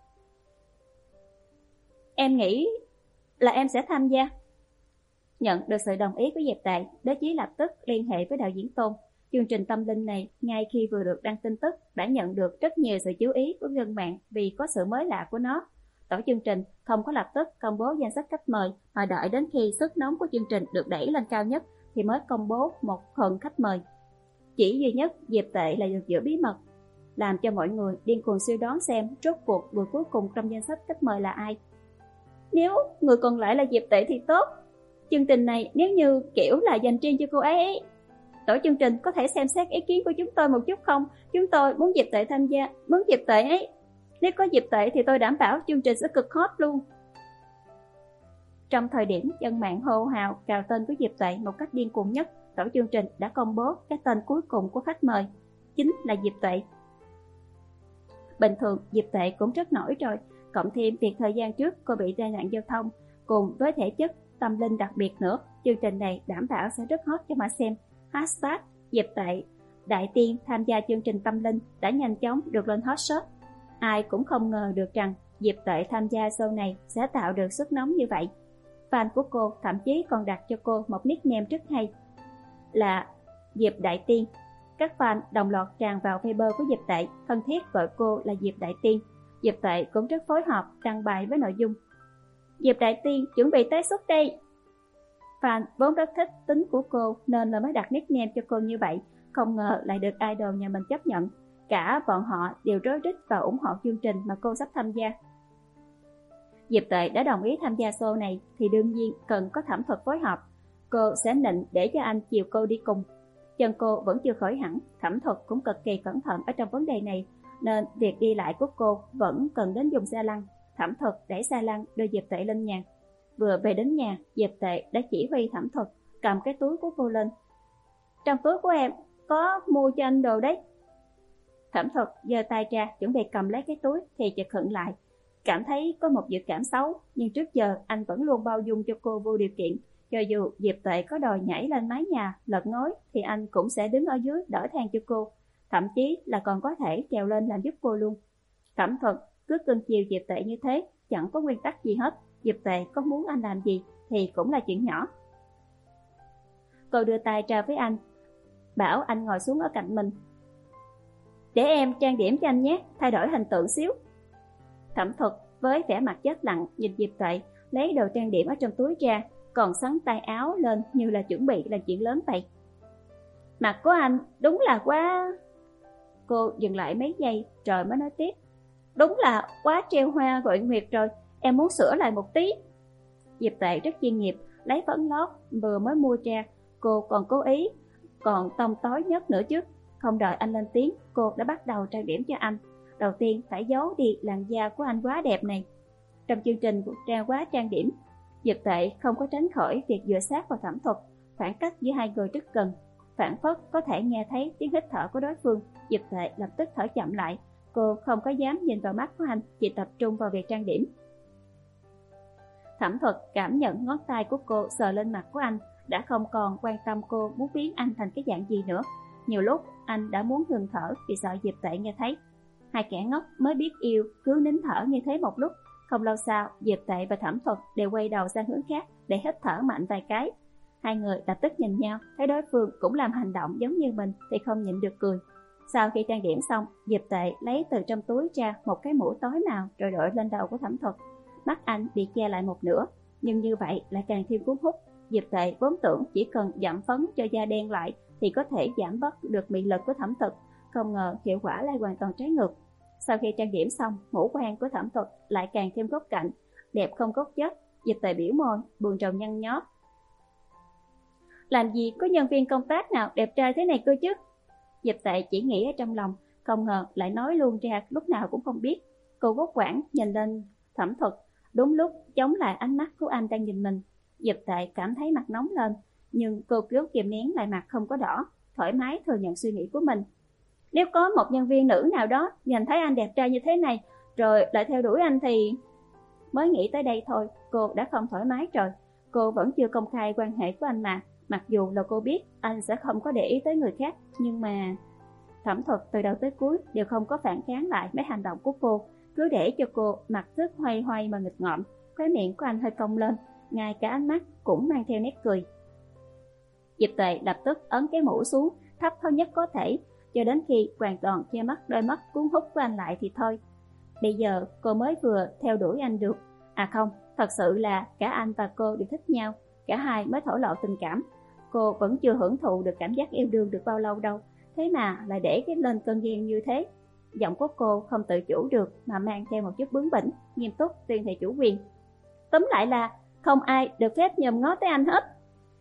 Em nghĩ là em sẽ tham gia. Nhận được sự đồng ý của Diệp Tuệ, Đế Chí lập tức liên hệ với đạo diễn Tôn. Chương trình tâm linh này ngay khi vừa được đăng tin tức đã nhận được rất nhiều sự chú ý của dân mạng vì có sự mới lạ của nó. Tổ chương trình không có lập tức công bố danh sách khách mời, mà đợi đến khi sức nóng của chương trình được đẩy lên cao nhất thì mới công bố một phần khách mời. Chỉ duy nhất Diệp Tuệ là được giữ bí mật, làm cho mọi người điên cuồng suy đoán xem rốt cuộc người cuối cùng trong danh sách khách mời là ai. Nếu người còn lại là Diệp Tuệ thì tốt. Chương trình này nếu như kiểu là dành riêng cho cô ấy, tổ chương trình có thể xem xét ý kiến của chúng tôi một chút không? Chúng tôi muốn Diệp Tuệ tham gia, muốn Diệp Tuệ ấy. Nếu có Diệp Tuệ thì tôi đảm bảo chương trình sẽ cực hot luôn. Trong thời điểm dân mạng hô hào cào tên của Diệp Tuệ một cách điên cuồng nhất, tổ chương trình đã công bố cái tên cuối cùng của khách mời, chính là Diệp Tuệ. Bình thường Diệp Tuệ cũng rất nổi rồi, cộng thêm việc thời gian trước cô bị tai nạn giao thông, cùng với thể chất tâm linh đặc biệt nữa, chương trình này đảm bảo sẽ rất hot cho mà xem. Hashtag Diệp Tuệ Đại Tiên tham gia chương trình tâm linh đã nhanh chóng được lên hot search. Ai cũng không ngờ được rằng Diệp Tuệ tham gia show này sẽ tạo được sức nóng như vậy. Fan của cô thậm chí còn đặt cho cô một nickname rất hay là Diệp Đại Tiên. Các fan đồng loạt tràn vào Weibo của Diệp Tuệ, thân thiết gọi cô là Diệp Đại Tiên. Diệp Tuệ cũng rất phối hợp đăng bài với nội dung: Diệp Đại Tiên chuẩn bị tái xuất đây, Fan vốn rất thích tính của cô nên là mới đặt nickname cho cô như vậy, không ngờ lại được idol nhà mình chấp nhận. Cả bọn họ đều rối rít và ủng hộ chương trình mà cô sắp tham gia. Diệp Tuệ đã đồng ý tham gia show này thì đương nhiên cần có Thẩm Thuật phối hợp. Cô sẽ nịnh để cho anh chiều cô đi cùng. Chân cô vẫn chưa khỏi hẳn, Thẩm Thuật cũng cực kỳ cẩn thận ở trong vấn đề này, nên việc đi lại của cô vẫn cần đến dùng xe lăn. Thẩm Thuật đẩy xe lăn đưa Diệp Tuệ lên nhà. Vừa về đến nhà, Diệp Tuệ đã chỉ huy Thẩm Thuật cầm cái túi của cô lên. Trong túi của em có mua cho anh đồ đấy. Thẩm Thuật giơ tay ra chuẩn bị cầm lấy cái túi thì chợt khựng lại, cảm thấy có một dự cảm xấu, nhưng trước giờ anh vẫn luôn bao dung cho cô vô điều kiện. Cho dù Diệp Tuệ có đòi nhảy lên mái nhà, lật ngói thì anh cũng sẽ đứng ở dưới đỡ than cho cô, thậm chí là còn có thể trèo lên làm giúp cô luôn. Thẩm Thuật cứ cưng chiều Diệp Tuệ như thế, chẳng có nguyên tắc gì hết. Diệp Tuệ có muốn anh làm gì thì cũng là chuyện nhỏ. Cô đưa tay ra với anh, bảo anh ngồi xuống ở cạnh mình. Để em trang điểm cho anh nhé, thay đổi hình tượng xíu. Thẩm Thuật với vẻ mặt chết lặng nhìn Diệp Tuệ lấy đồ trang điểm ở trong túi ra, còn xắn tay áo lên như là chuẩn bị làm chuyện lớn vậy. Mặt của anh đúng là quá... Cô dừng lại mấy giây rồi mới nói tiếp. Đúng là quá treo hoa gọi nguyệt rồi, em muốn sửa lại một tí. Diệp Tuệ rất chuyên nghiệp, lấy phấn lót vừa mới mua ra, cô còn cố ý, còn tông tối nhất nữa chứ. Không đợi anh lên tiếng, cô đã bắt đầu trang điểm cho anh. Đầu tiên phải giấu đi làn da của anh quá đẹp này. Trong chương trình cuộc trang quá trang điểm, Diệp Tuệ không có tránh khỏi việc dựa sát vào Thẩm Thuật. Khoảng cách giữa hai người rất gần, phảng phất có thể nghe thấy tiếng hít thở của đối phương. Diệp Tuệ lập tức thở chậm lại. Cô không có dám nhìn vào mắt của anh, chỉ tập trung vào việc trang điểm. Thẩm Thuật cảm nhận ngón tay của cô sờ lên mặt của anh, đã không còn quan tâm cô muốn biến anh thành cái dạng gì nữa. Nhiều lúc anh đã muốn ngừng thở vì sợ Diệp Tuệ nghe thấy. Hai kẻ ngốc mới biết yêu cứ nín thở như thế một lúc. Không lâu sau, Diệp Tuệ và Thẩm Thuật đều quay đầu sang hướng khác để hít thở mạnh vài cái. Hai người lập tức nhìn nhau, thấy đối phương cũng làm hành động giống như mình thì không nhịn được cười. Sau khi trang điểm xong, Diệp Tuệ lấy từ trong túi ra một cái mũ tối màu rồi đội lên đầu của Thẩm Thuật. Mắt anh bị che lại một nửa, nhưng như vậy lại càng thêm cuốn hút. Diệp Tuệ vốn tưởng chỉ cần giảm phấn cho da đen lại thì có thể giảm bớt được mị lực của Thẩm Thuật, không ngờ hiệu quả lại hoàn toàn trái ngược. Sau khi trang điểm xong, ngũ quan của Thẩm Thuật lại càng thêm góc cạnh, đẹp không góc chất. Diệp Tuệ biểu môi, buồn rầu nhăn nhó. Làm gì có nhân viên công tác nào đẹp trai thế này cơ chứ? Diệp Tuệ chỉ nghĩ ở trong lòng, không ngờ lại nói luôn ra, lúc nào cũng không biết. Cô ngốc quãng nhìn lên Thẩm Thuật, đúng lúc chống lại ánh mắt của anh đang nhìn mình. Diệp Tuệ cảm thấy mặt nóng lên, nhưng cô cứ kìm nén lại mặt không có đỏ, thoải mái thừa nhận suy nghĩ của mình. Nếu có một nhân viên nữ nào đó nhìn thấy anh đẹp trai như thế này rồi lại theo đuổi anh thì... Mới nghĩ tới đây thôi, cô đã không thoải mái rồi. Cô vẫn chưa công khai quan hệ của anh mà. Mặc dù là cô biết anh sẽ không có để ý tới người khác, nhưng mà... Thẩm Thuật từ đầu tới cuối đều không có phản kháng lại mấy hành động của cô, cứ để cho cô mặt rất hoay hoay mà nghịch ngợm. Khóe miệng của anh hơi cong lên, ngay cả ánh mắt cũng mang theo nét cười. Diệp Tuệ lập tức ấn cái mũ xuống thấp hơn nhất có thể, cho đến khi hoàn toàn che mắt đôi mắt cuốn hút của anh lại thì thôi. Bây giờ cô mới vừa theo đuổi anh được. À không, thật sự là cả anh và cô đều thích nhau, cả hai mới thổ lộ tình cảm. Cô vẫn chưa hưởng thụ được cảm giác yêu đương được bao lâu đâu, thế mà lại để cái lên cơn ghen như thế. Giọng của cô không tự chủ được mà mang theo một chút bướng bỉnh, nghiêm túc tuyên thệ chủ quyền. Tóm lại là không ai được phép nhòm ngó tới anh hết.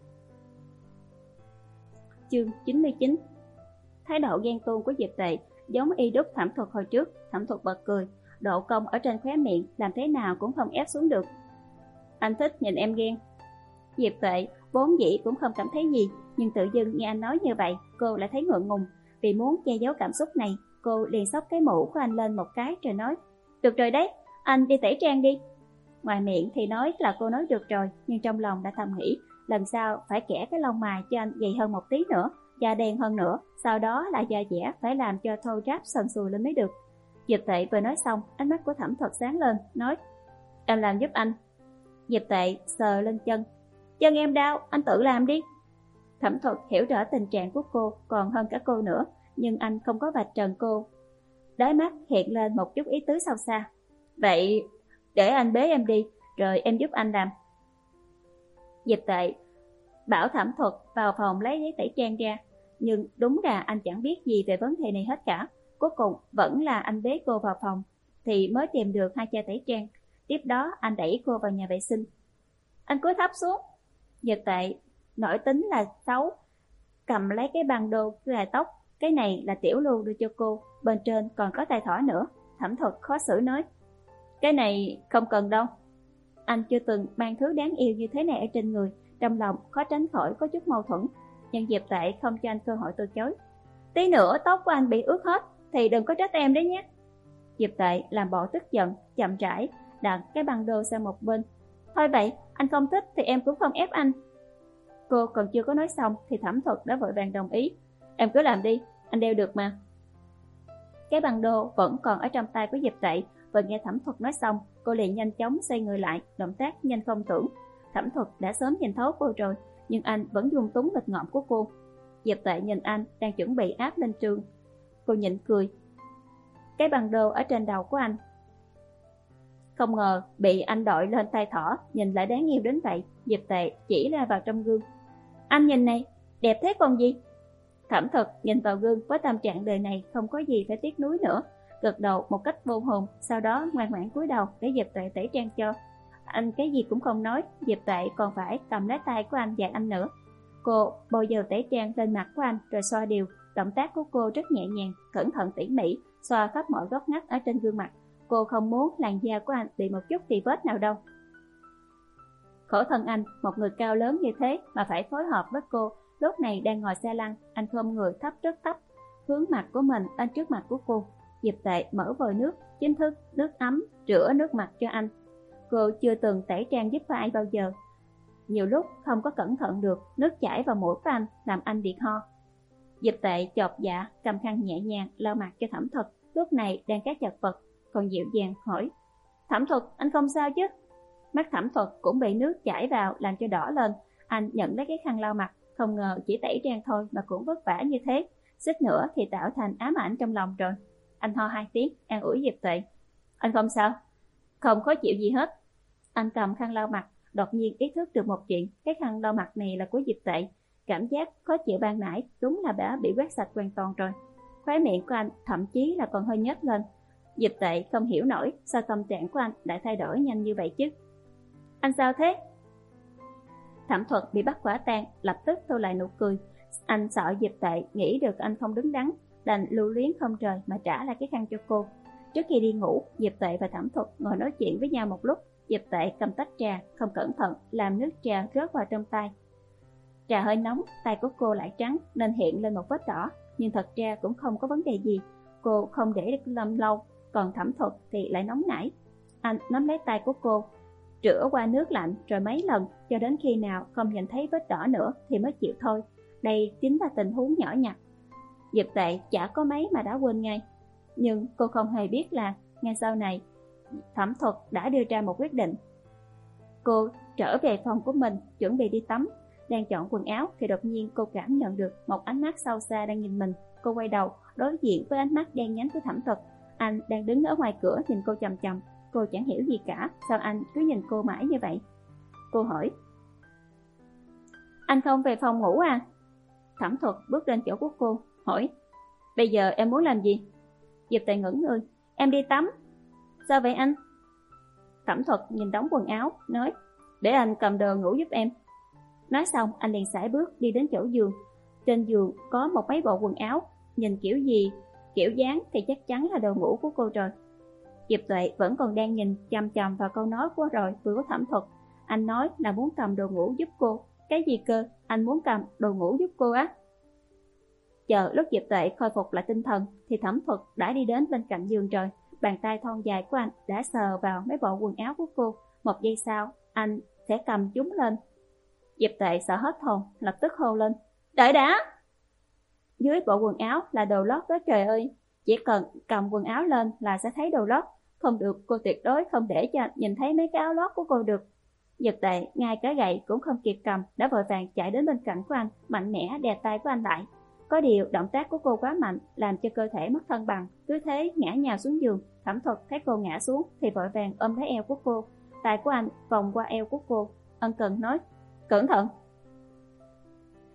Chương chín mươi chín. Thái độ ghen tuông của Diệp Tuệ giống y đúc Thẩm Thuật hồi trước. Thẩm Thuật bật cười, độ cong ở trên khóe miệng làm thế nào cũng không ép xuống được. Anh thích nhìn em ghen. Diệp Tuệ vốn dĩ cũng không cảm thấy gì, nhưng tự dưng nghe anh nói như vậy, cô lại thấy ngượng ngùng. Vì muốn che giấu cảm xúc này, cô liền xốc cái mũ của anh lên một cái rồi nói, được rồi đấy, anh đi tẩy trang đi. Ngoài miệng thì nói là cô nói được rồi, nhưng trong lòng đã thầm nghĩ, lần sau phải kẻ cái lông mày cho anh dày hơn một tí nữa, da đen hơn nữa, sau đó là da dẻ phải làm cho thô ráp sần sùi lên mới được. Diệp Tuệ vừa nói xong, ánh mắt của Thẩm Thuật sáng lên, nói, em làm giúp anh. Diệp Tuệ sờ lên chân, chân em đau, anh tự làm đi. Thẩm Thuật hiểu rõ tình trạng của cô còn hơn cả cô nữa, nhưng anh không có vạch trần cô. Đáy mắt hiện lên một chút ý tứ sâu xa. Vậy để anh bế em đi, rồi em giúp anh làm. Diệp Tuệ bảo Thẩm Thuật vào phòng lấy giấy tẩy trang ra, nhưng đúng là anh chẳng biết gì về vấn đề này hết cả. Cuối cùng vẫn là anh bế cô vào phòng thì mới tìm được hai chai tẩy trang. Tiếp đó anh đẩy cô vào nhà vệ sinh. Anh cúi thấp xuống. Diệp Tệ nổi tính là xấu, cầm lấy cái băng đô gài tóc. Cái này là Tiểu Lưu đưa cho cô, bên trên còn có tay thỏ nữa. Thẩm Thuật khó xử nói, cái này không cần đâu. Anh chưa từng mang thứ đáng yêu như thế này ở trên người, trong lòng khó tránh khỏi có chút mâu thuẫn. Nhưng Diệp Tệ không cho anh cơ hội từ chối. Tí nữa tóc của anh bị ướt hết thì đừng có trách em đấy nhé. Diệp Tệ làm bộ tức giận, chậm rãi đặt cái băng đô sang một bên. Thôi vậy, anh không thích thì em cũng không ép anh. Cô còn chưa có nói xong thì Thẩm Thuật đã vội vàng đồng ý. Em cứ làm đi, anh đeo được mà. Cái băng đô vẫn còn ở trong tay của Diệp Tệ. Vừa nghe Thẩm Thuật nói xong, cô liền nhanh chóng xoay người lại, động tác nhanh không tưởng. Thẩm Thuật đã sớm nhìn thấu cô rồi, nhưng anh vẫn dung túng nghịch ngợm của cô. Diệp Tệ nhìn anh đang chuẩn bị áp lên trường, cô nhịn cười. Cái băng đô ở trên đầu của anh không ngờ bị anh đội lên tay thỏ, nhìn lại đáng yêu đến vậy. Diệp Tệ chỉ ra vào trong gương. Anh nhìn này, đẹp thế còn gì? Thẩm Thuật nhìn vào gương với tâm trạng đời này không có gì phải tiếc nuối nữa, gật đầu một cách vô hồn, sau đó ngoan ngoãn cúi đầu để Diệp Tệ tẩy trang cho. Anh cái gì cũng không nói, Diệp Tệ còn phải cầm lấy tay của anh dạy anh nữa. Cô bôi dầu tẩy trang lên mặt của anh rồi xoa đều. Động tác của cô rất nhẹ nhàng, cẩn thận tỉ mỉ, xoa khắp mọi góc ngách ở trên gương mặt. Cô không muốn làn da của anh bị một chút tì vết nào đâu. Khổ thân anh, một người cao lớn như thế mà phải phối hợp với cô. Lúc này đang ngồi xe lăn, anh khom người thấp rất thấp, hướng mặt của mình lên trước mặt của cô. Diệp Tệ mở vòi nước, chính thức nước ấm, rửa nước mặt cho anh. Cô chưa từng tẩy trang giúp ai bao giờ. Nhiều lúc không có cẩn thận được, nước chảy vào mũi của anh, làm anh điệt ho. Diệp Tệ chột dạ, cầm khăn nhẹ nhàng lau mặt cho Thẩm Thuật, lúc này đang các chật vật, còn dịu dàng hỏi, Thẩm Thuật, anh không sao chứ? Mắt Thẩm Thuật cũng bị nước chảy vào làm cho đỏ lên. Anh nhận lấy cái khăn lau mặt, không ngờ chỉ tẩy trang thôi mà cũng vất vả như thế, xích nữa thì tạo thành ám ảnh trong lòng rồi. Anh ho hai tiếng, an ủi Diệp Tệ. Anh không sao, không khó chịu gì hết. Anh cầm khăn lau mặt, đột nhiên ý thức được một chuyện, cái khăn lau mặt này là của Diệp Tệ. Cảm giác khó chịu ban nãy đúng là đã bị quét sạch hoàn toàn rồi. Khóe miệng của anh thậm chí là còn hơi nhếch lên. Diệp Tệ không hiểu nổi sao tâm trạng của anh lại thay đổi nhanh như vậy chứ. Anh sao thế? Thẩm Thuật bị bắt quả tang, lập tức thu lại nụ cười. Anh sợ Diệp Tệ nghĩ được anh không đứng đắn, đành lưu luyến không trời mà trả lại cái khăn cho cô. Trước khi đi ngủ, Diệp Tệ và Thẩm Thuật ngồi nói chuyện với nhau một lúc. Diệp Tệ cầm tách trà, không cẩn thận làm nước trà rớt vào trong tay. Trà hơi nóng, tay của cô lại trắng nên hiện lên một vết đỏ, nhưng thật ra cũng không có vấn đề gì. Cô không để được lâm lâu, còn Thẩm Thuật thì lại nóng nảy. Anh nắm lấy tay của cô, rửa qua nước lạnh rồi mấy lần, cho đến khi nào không nhìn thấy vết đỏ nữa thì mới chịu thôi. Đây chính là tình huống nhỏ nhặt. Diệp Tệ chả có mấy mà đã quên ngay. Nhưng cô không hề biết là ngay sau này Thẩm Thuật đã đưa ra một quyết định. Cô trở về phòng của mình, chuẩn bị đi tắm. Đang chọn quần áo thì đột nhiên cô cảm nhận được một ánh mắt sâu xa đang nhìn mình. Cô quay đầu, đối diện với ánh mắt đen nhánh của Thẩm Thuật. Anh đang đứng ở ngoài cửa nhìn cô chằm chằm. Cô chẳng hiểu gì cả, sao anh cứ nhìn cô mãi như vậy? Cô hỏi, anh không về phòng ngủ à? Thẩm Thuật bước lên chỗ của cô, hỏi, bây giờ em muốn làm gì? Diệp Tệ ngẩn người, em đi tắm. Sao vậy anh? Thẩm Thuật nhìn đống quần áo, nói, để anh cầm đồ ngủ giúp em. Nói xong, anh liền sải bước đi đến chỗ giường. Trên giường có một mấy bộ quần áo, nhìn kiểu gì, kiểu dáng thì chắc chắn là đồ ngủ của cô rồi. Diệp Tuệ vẫn còn đang nhìn chằm chằm vào câu nói của rồi vừa có Thẩm Thuật. Anh nói là muốn cầm đồ ngủ giúp cô. Cái gì cơ? Anh muốn cầm đồ ngủ giúp cô á? Chờ lúc Diệp Tuệ khôi phục lại tinh thần thì Thẩm Thuật đã đi đến bên cạnh giường rồi. Bàn tay thon dài của anh đã sờ vào mấy bộ quần áo của cô. Một giây sau, anh sẽ cầm chúng lên. Diệp Tuệ sợ hết hồn, lập tức hô lên, đợi đã! Dưới bộ quần áo là đồ lót đó trời ơi. Chỉ cần cầm quần áo lên là sẽ thấy đồ lót. Không được, cô tuyệt đối không để cho anh nhìn thấy mấy cái áo lót của cô được. Diệp Tệ ngay cả gậy cũng không kịp cầm, đã vội vàng chạy đến bên cạnh của anh, mạnh mẽ đè tay của anh lại. Có điều động tác của cô quá mạnh, làm cho cơ thể mất thăng bằng, cứ thế ngã nhào xuống giường. Thẩm Thuật thấy cô ngã xuống thì vội vàng ôm lấy eo của cô. Tay của anh vòng qua eo của cô, ân cần nói, cẩn thận.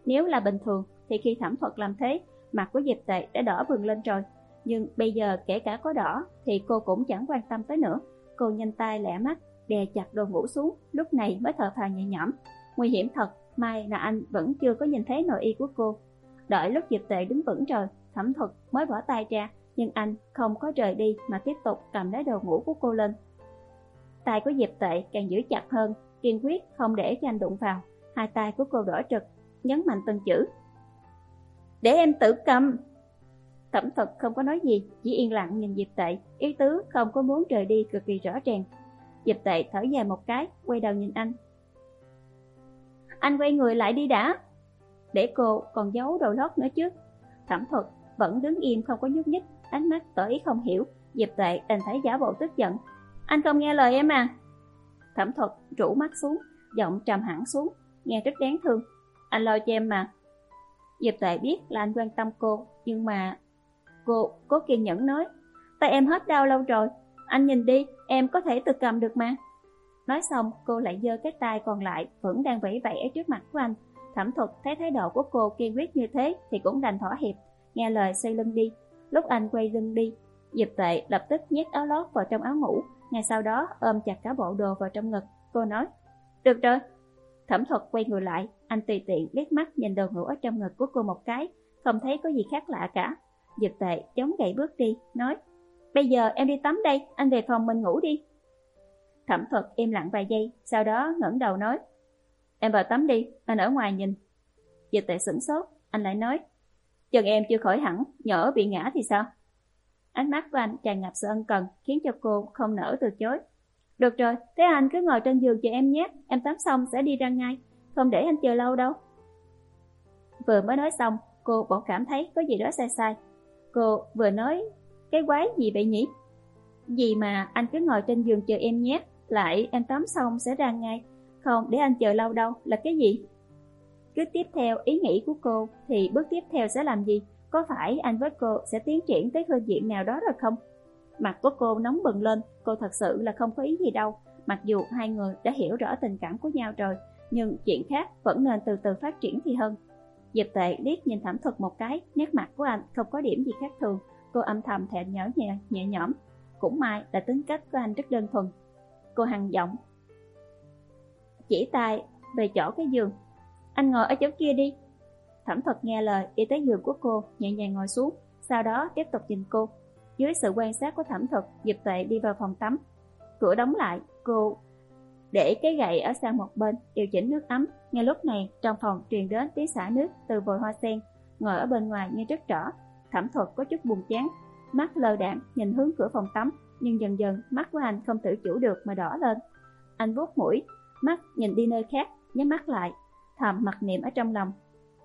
Nếu là bình thường thì khi Thẩm Thuật làm thế, mặt của Diệp Tệ đã đỏ bừng lên rồi. Nhưng bây giờ kể cả có đỏ thì cô cũng chẳng quan tâm tới nữa. Cô nhanh tay lẹ mắt, đè chặt đồ ngủ xuống, lúc này mới thở phào nhẹ nhõm. Nguy hiểm thật, may là anh vẫn chưa có nhìn thấy nội y của cô. Đợi lúc Diệp Tệ đứng vững rồi, Thẩm Thuật mới bỏ tay ra, nhưng anh không có rời đi mà tiếp tục cầm lấy đồ ngủ của cô lên. Tay của Diệp Tệ càng giữ chặt hơn, kiên quyết không để cho anh đụng vào. Hai tay của cô đỏ trực, nhấn mạnh từng chữ: "Để em tự cầm." Thẩm Thuật không có nói gì, chỉ yên lặng nhìn Diệp Tệ, ý tứ không có muốn rời đi cực kỳ rõ ràng. Diệp Tệ thở dài một cái, quay đầu nhìn anh. "Anh quay người lại đi đã." Để cô còn giấu đầu lót nữa chứ. Thẩm Thuật vẫn đứng im không có nhúc nhích, ánh mắt tỏ ý không hiểu. Diệp Tệ đành phải giả bộ tức giận. "Anh không nghe lời em à?" Thẩm Thuật rũ mắt xuống, giọng trầm hẳn xuống, nghe rất đáng thương. "Anh lo cho em mà." Diệp Tệ biết là anh quan tâm cô, nhưng mà cô cố kiên nhẫn nói: "Tay em hết đau lâu rồi, anh nhìn đi, em có thể tự cầm được mà." Nói xong cô lại giơ cái tay còn lại vẫn đang vẫy vẫy ở trước mặt của anh. Thẩm Thuật thấy thái độ của cô kiên quyết như thế thì cũng đành thỏa hiệp, nghe lời xoay lưng đi. Lúc anh quay lưng đi, Diệp Tệ lập tức nhét áo lót vào trong áo ngủ, ngay sau đó ôm chặt cả bộ đồ vào trong ngực. Cô nói: "Được rồi." Thẩm Thuật quay người lại, anh tùy tiện liếc mắt nhìn đồ ngủ ở trong ngực của cô một cái, không thấy có gì khác lạ cả. Diệp Tệ chống gậy bước đi, nói: "Bây giờ em đi tắm đây, anh về phòng mình ngủ đi." Thẩm Thuật im lặng vài giây, sau đó ngẩng đầu nói: "Em vào tắm đi, anh ở ngoài nhìn." Diệp Tệ sửng sốt, anh lại nói: "Chân em chưa khỏi hẳn, nhỡ bị ngã thì sao?" Ánh mắt của anh tràn ngập sự ân cần, khiến cho cô không nỡ từ chối. "Được rồi, thế anh cứ ngồi trên giường chờ em nhé, em tắm xong sẽ đi ra ngay, không để anh chờ lâu đâu." Vừa mới nói xong, cô bỗng cảm thấy có gì đó sai sai. Cô vừa nói cái quái gì vậy nhỉ? Gì mà anh cứ ngồi trên giường chờ em nhé, lại em tắm xong sẽ ra ngay, không để anh chờ lâu đâu là cái gì? Cứ tiếp theo ý nghĩ của cô thì bước tiếp theo sẽ làm gì? Có phải anh với cô sẽ tiến triển tới phương diện nào đó rồi không? Mặt của cô nóng bừng lên, cô thật sự là không có ý gì đâu. Mặc dù hai người đã hiểu rõ tình cảm của nhau rồi, nhưng chuyện khác vẫn nên từ từ phát triển thì hơn. Diệp Tệ liếc nhìn Thẩm Thuật một cái, nét mặt của anh không có điểm gì khác thường. Cô âm thầm thẹn nhở nhẹ, nhẹ nhõm. Cũng may là tính cách của anh rất đơn thuần. Cô hằn giọng, chỉ tay về chỗ cái giường: "Anh ngồi ở chỗ kia đi." Thẩm Thuật nghe lời đi tới giường của cô, nhẹ nhàng ngồi xuống, sau đó tiếp tục nhìn cô. Dưới sự quan sát của Thẩm Thuật, Diệp Tệ đi vào phòng tắm. Cửa đóng lại, cô để cái gậy ở sang một bên, điều chỉnh nước ấm. Ngay lúc này, trong phòng truyền đến tiếng xả nước từ vòi hoa sen. Ngồi ở bên ngoài nghe rất rõ. Thẩm Thuật có chút buồn chán, mắt lơ đãng nhìn hướng cửa phòng tắm, nhưng dần dần mắt của anh không tự chủ được mà đỏ lên. Anh vuốt mũi, mắt nhìn đi nơi khác, nhắm mắt lại, thầm mặc niệm ở trong lòng.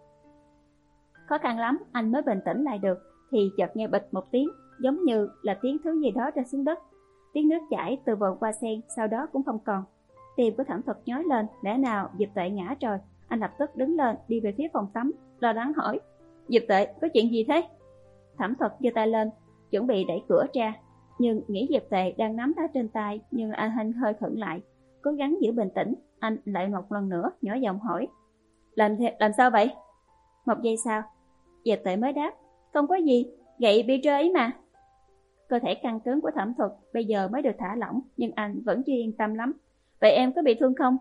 Khó khăn lắm anh mới bình tĩnh lại được, thì chợt nghe bịch một tiếng, giống như là tiếng thứ gì đó rơi xuống đất. Tiếng nước chảy từ vòi hoa sen sau đó cũng không còn. Tim của Thẩm Thuật nhói lên, lẽ nào Diệp Tệ ngã rồi? Anh lập tức đứng lên đi về phía phòng tắm, lo lắng hỏi: "Diệp Tệ, có chuyện gì thế?" Thẩm Thuật giơ tay lên, chuẩn bị đẩy cửa ra, nhưng nghĩ Diệp Tệ đang nắm nó trên tay, nhưng anh hơi khựng lại, cố gắng giữ bình tĩnh. Anh lại một lần nữa nhỏ giọng hỏi: Làm thế, làm sao vậy?" Một giây sau, Diệp Tệ mới đáp: "Không có gì, gậy bị rơi ấy mà." Cơ thể căng cứng của Thẩm Thuật bây giờ mới được thả lỏng, nhưng anh vẫn chưa yên tâm lắm. "Vậy em có bị thương không?"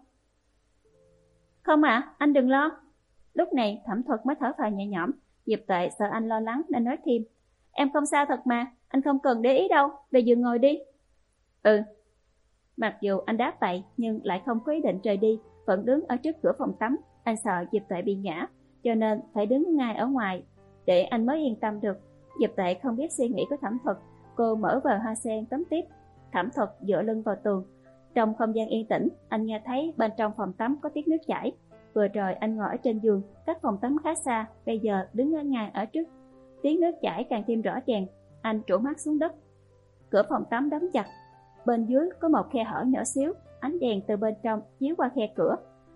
"Không ạ, à, anh đừng lo." Lúc này Thẩm Thuật mới thở phào nhẹ nhõm. Diệp Tệ sợ anh lo lắng nên nói thêm: "Em không sao thật mà, anh không cần để ý đâu, về giường ngồi đi." "Ừ." Mặc dù anh đáp vậy nhưng lại không có ý định rời đi, vẫn đứng ở trước cửa phòng tắm. Anh sợ Diệp Tệ bị ngã, cho nên phải đứng ngay ở ngoài để anh mới yên tâm được. Diệp Tệ không biết suy nghĩ của Thẩm Thuật, cô mở vòi hoa sen tắm tiếp. Thẩm Thuật dựa lưng vào tường. Trong không gian yên tĩnh, anh nghe thấy bên trong phòng tắm có tiếng nước chảy. Vừa rồi anh ngồi ở trên giường, cách phòng tắm khá xa, bây giờ đứng ở ngay ở trước. Tiếng nước chảy càng thêm rõ ràng. Anh trũ mắt xuống đất. Cửa phòng tắm đóng chặt. Bên dưới có một khe hở nhỏ xíu, ánh đèn từ bên trong chiếu qua khe cửa,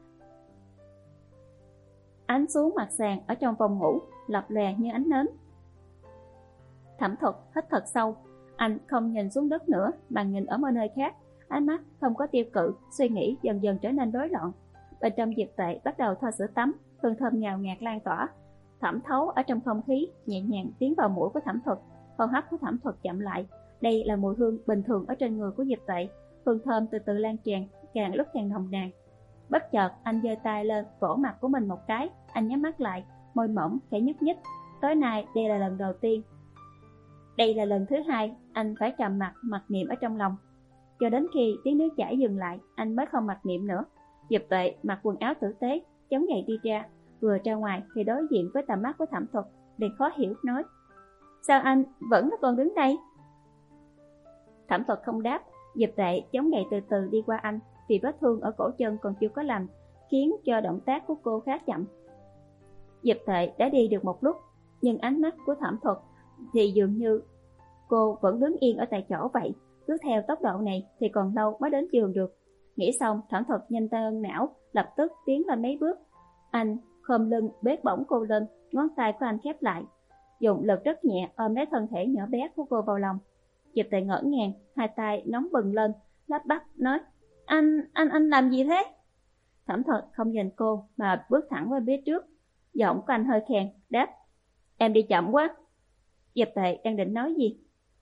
ánh xuống mặt sàn ở trong phòng ngủ, lập lè như ánh nến. Thẩm Thuật hít thật sâu, anh không nhìn xuống đất nữa mà nhìn ở một nơi khác. Ánh mắt không có tiêu cự, suy nghĩ dần dần trở nên rối loạn. Bên trong Diệp Tệ bắt đầu thoa sữa tắm, hương thơm ngào ngạt lan tỏa, thẩm thấu ở trong không khí, nhẹ nhàng tiến vào mũi của Thẩm Thuật. Hô hấp của Thẩm Thuật chậm lại. Đây là mùi hương bình thường ở trên người của Diệp Tuệ. Hương thơm từ từ lan tràn, càng lúc càng nồng nàn. Bất chợt anh giơ tay lên vỗ mặt của mình một cái. Anh nhắm mắt lại, môi mỏng khẽ nhúc nhích. Tối nay đây là lần đầu tiên, đây là lần thứ hai anh phải trầm mặc mặc niệm ở trong lòng. Cho đến khi tiếng nước chảy dừng lại, anh mới không mặc niệm nữa. Diệp Tuệ mặc quần áo tử tế, chống gậy đi ra. Vừa ra ngoài thì đối diện với tầm mắt của Thẩm Thuật, liền khó hiểu nói: sao anh vẫn còn đứng đây? Thẩm Thuật không đáp. Diệp Tuệ chống gậy từ từ đi qua anh, vì vết thương ở cổ chân còn chưa có lành, khiến cho động tác của cô khá chậm. Diệp Tuệ đã đi được một lúc, nhưng ánh mắt của Thẩm Thuật thì dường như cô vẫn đứng yên ở tại chỗ vậy. Cứ theo tốc độ này thì còn lâu mới đến giường được. Nghĩ xong, Thẩm Thuật nhanh tay ân não, lập tức tiến lên mấy bước. Anh khom lưng bế bổng cô lên, ngón tay của anh khép lại, dùng lực rất nhẹ ôm lấy thân thể nhỏ bé của cô vào lòng. Diệp Tuệ ngỡ ngàng, hai tay nóng bừng lên, lắp bắp nói: Anh, anh, anh làm gì thế? Thẩm Thuật không nhìn cô mà bước thẳng qua phía trước. Giọng của anh hơi khàn, đáp: Em đi chậm quá. Diệp Tuệ đang định nói gì: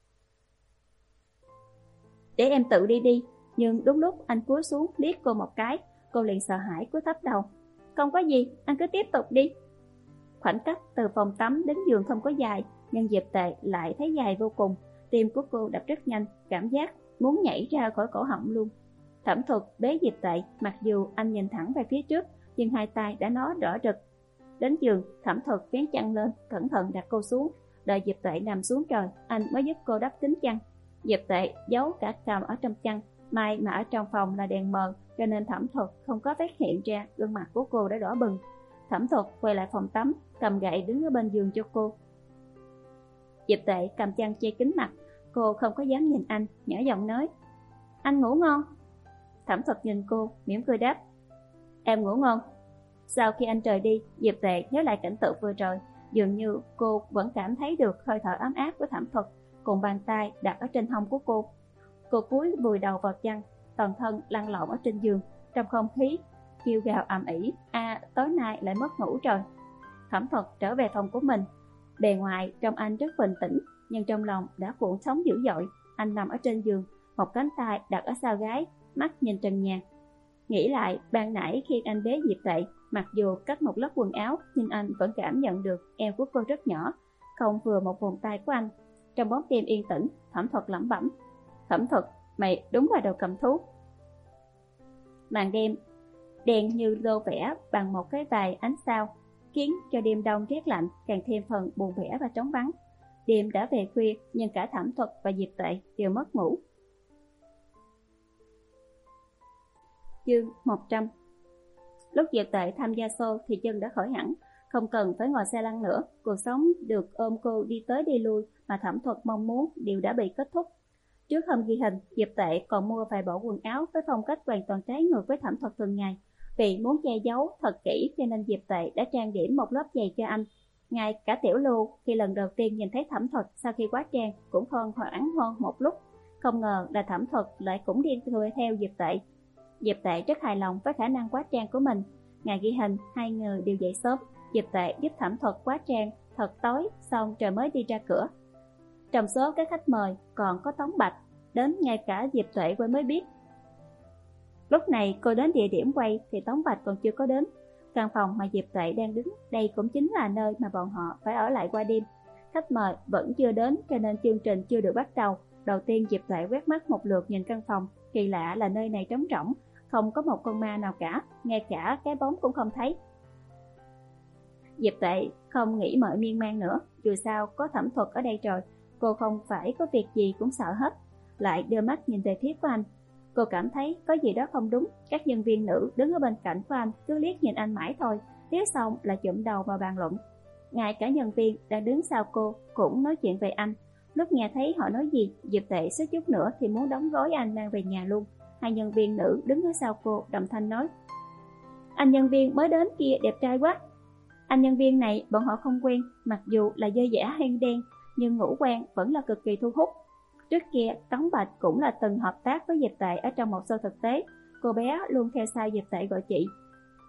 Để em tự đi đi. Nhưng đúng lúc anh cúi xuống liếc cô một cái, cô liền sợ hãi cúi thấp đầu. Không có gì, anh cứ tiếp tục đi. Khoảnh cách từ phòng tắm đến giường không có dài, nhưng Diệp Tuệ lại thấy dài vô cùng. Tim của cô đập rất nhanh, cảm giác muốn nhảy ra khỏi cổ họng luôn. Thẩm Thuật bế Diệp Tuệ, mặc dù anh nhìn thẳng về phía trước, nhưng hai tay đã nói rõ rực. Đến giường, Thẩm Thuật vén chăn lên, cẩn thận đặt cô xuống. Đợi Diệp Tuệ nằm xuống rồi, anh mới giúp cô đắp kín chăn. Diệp Tuệ giấu cả cằm ở trong chăn. May mà ở trong phòng là đèn mờ, cho nên Thẩm Thuật không có phát hiện ra gương mặt của cô đã đỏ bừng. Thẩm Thuật quay lại phòng tắm, cầm gậy đứng ở bên giường cho cô. Diệp Tuệ cầm chăn che kín mặt, cô không có dám nhìn anh, nhỏ giọng nói: Anh ngủ ngon. Thẩm Thuật nhìn cô, mỉm cười đáp: Em ngủ ngon. Sau khi anh rời đi, Diệp Tuệ nhớ lại cảnh tượng vừa rồi, dường như cô vẫn cảm thấy được hơi thở ấm áp của Thẩm Thuật, cùng bàn tay đặt ở trên hông của cô. Cô cúi vùi đầu vào chăn, toàn thân lăn lộn ở trên giường, trong không khí kêu gào ầm ĩ. À, tối nay lại mất ngủ rồi. Thẩm Thuật trở về phòng của mình. Bề ngoài trông anh rất bình tĩnh, nhưng trong lòng đã cuộn sóng dữ dội. Anh nằm ở trên giường, một cánh tay đặt ở sau gáy, mắt nhìn trần nhà. Nghĩ lại ban nãy khi anh bế Diệp Tuệ, mặc dù cắt một lớp quần áo, nhưng anh vẫn cảm nhận được eo của cô rất nhỏ, không vừa một vòng tay của anh. Trong bóng tim yên tĩnh, Thẩm Thuật lẩm bẩm: Thẩm Thuật, mày đúng là đồ cầm thú. Màn đêm đen như lô vẽ bằng một cái vài ánh sao, khiến cho đêm đông rét lạnh càng thêm phần buồn bã và trống vắng. Đêm đã về khuya, nhưng cả Thẩm Thuật và Diệp Tuệ đều mất ngủ. Chương một trăm. Lúc Diệp Tuệ tham gia show thì chân đã khỏi hẳn, không cần phải ngồi xe lăn nữa. Cuộc sống được ôm cô đi tới đi lui mà Thẩm Thuật mong muốn đều đã bị kết thúc. Trước hôm ghi hình, Diệp Tuệ còn mua vài bộ quần áo với phong cách hoàn toàn trái ngược với Thẩm Thuật thường ngày. Vì muốn che giấu thật kỹ cho nên Diệp Tuệ đã trang điểm một lớp dày cho anh. Ngay cả Tiểu Lưu khi lần đầu tiên nhìn thấy Thẩm Thuật sau khi hóa trang cũng khôn hoảng hơn một lúc. Không ngờ là Thẩm Thuật lại cũng đi đuổi theo Diệp Tuệ. Diệp Tuệ rất hài lòng với khả năng hóa trang của mình. Ngày ghi hình, hai người đều dậy sớm. Diệp Tuệ giúp Thẩm Thuật hóa trang thật tối, xong trời mới đi ra cửa. Trong số các khách mời còn có Tống Bạch, đến ngay cả Diệp Tuệ quay mới biết. Lúc này cô đến địa điểm quay thì Tống Bạch còn chưa có đến. Căn phòng mà Diệp Tuệ đang đứng, đây cũng chính là nơi mà bọn họ phải ở lại qua đêm. Khách mời vẫn chưa đến cho nên chương trình chưa được bắt đầu. Đầu tiên Diệp Tuệ quét mắt một lượt nhìn căn phòng, kỳ lạ là nơi này trống rỗng, không có một con ma nào cả, ngay cả cái bóng cũng không thấy. Diệp Tuệ không nghĩ mợi miên man nữa, dù sao có Thẩm Thuật ở đây rồi, cô không phải có việc gì cũng sợ hết. Lại đưa mắt nhìn về phía của anh, cô cảm thấy có gì đó không đúng. Các nhân viên nữ đứng ở bên cạnh của anh cứ liếc nhìn anh mãi thôi, liếc xong là chụm đầu vào bàn luận. Ngay cả nhân viên đang đứng sau cô cũng nói chuyện về anh. Lúc nghe thấy họ nói gì, Diệp Tuệ suýt chút nữa thì muốn đóng gói anh mang về nhà luôn. Hai nhân viên nữ đứng ở sau cô đồng thanh nói: Anh nhân viên mới đến kia đẹp trai quá. Anh nhân viên này bọn họ không quen, mặc dù là dơ dã hay đen, nhưng ngũ quan vẫn là cực kỳ thu hút. Trước kia, Tống Bạch cũng là từng hợp tác với Diệp Tuệ ở trong một show thực tế. Cô bé luôn theo sau Diệp Tuệ gọi chị.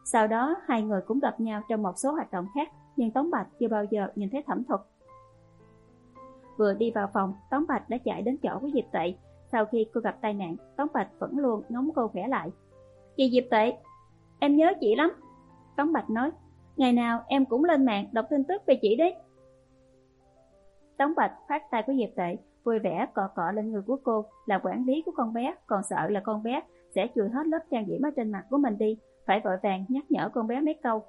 Sau đó hai người cũng gặp nhau trong một số hoạt động khác, nhưng Tống Bạch chưa bao giờ nhìn thấy Thẩm Thuật. Vừa đi vào phòng, Tống Bạch đã chạy đến chỗ của Diệp Tệ. Sau khi cô gặp tai nạn, Tống Bạch vẫn luôn ngóng cô khỏe lại. Chị Diệp Tệ, em nhớ chị lắm. Tống Bạch nói, ngày nào em cũng lên mạng đọc tin tức về chị đấy. Tống Bạch phát tay của Diệp Tệ, vui vẻ cọ cọ lên người của cô. Là quản lý của con bé, còn sợ là con bé sẽ chùi hết lớp trang điểm ở trên mặt của mình đi, phải vội vàng nhắc nhở con bé mấy câu.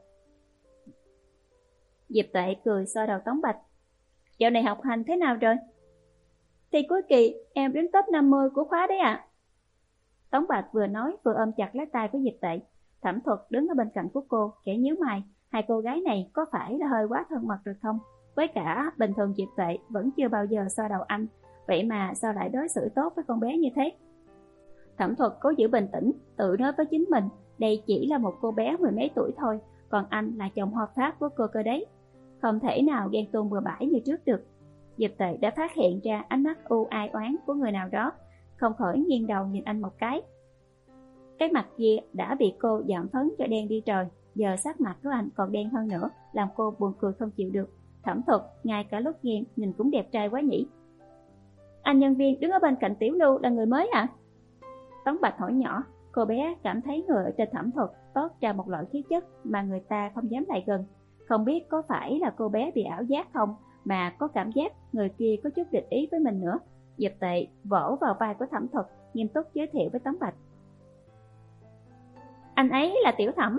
Diệp Tệ cười xoa đầu Tống Bạch. Dạo này học hành thế nào rồi? Thì cuối kỳ em đến top năm mươi của khóa đấy ạ. À. Tống Bạch vừa nói vừa ôm chặt lấy tay của Diệp Tệ. Thẩm Thuật đứng ở bên cạnh của cô, khẽ nhíu mày. Hai cô gái này có phải là hơi quá thân mật rồi không? Với cả bình thường Diệp Tệ vẫn chưa bao giờ xoa đầu anh, vậy mà sao lại đối xử tốt với con bé như thế? Thẩm Thuật cố giữ bình tĩnh, tự nói với chính mình, đây chỉ là một cô bé mười mấy tuổi thôi, còn anh là chồng hợp pháp của cô cơ đấy. Không thể nào ghen tuông bừa bãi như trước được. Diệp Tệ đã phát hiện ra ánh mắt u ai oán của người nào đó, không khỏi nghiêng đầu nhìn anh một cái. Cái mặt kia đã bị cô giảm phấn cho đen đi trời, giờ sắc mặt của anh còn đen hơn nữa, làm cô buồn cười không chịu được. Thẩm Thuật ngay cả lúc ghen nhìn cũng đẹp trai quá nhỉ. Anh nhân viên đứng ở bên cạnh Tiểu Lưu là người mới à? Tống Bạch hỏi nhỏ. Cô bé cảm thấy người ở trên Thẩm Thuật toát ra một loại khí chất mà người ta không dám lại gần. Không biết có phải là cô bé bị ảo giác không, mà có cảm giác người kia có chút địch ý với mình nữa. Diệp Tệ vỗ vào vai của Thẩm Thuật, nghiêm túc giới thiệu với Tống Bạch. Anh ấy là Tiểu Thẩm.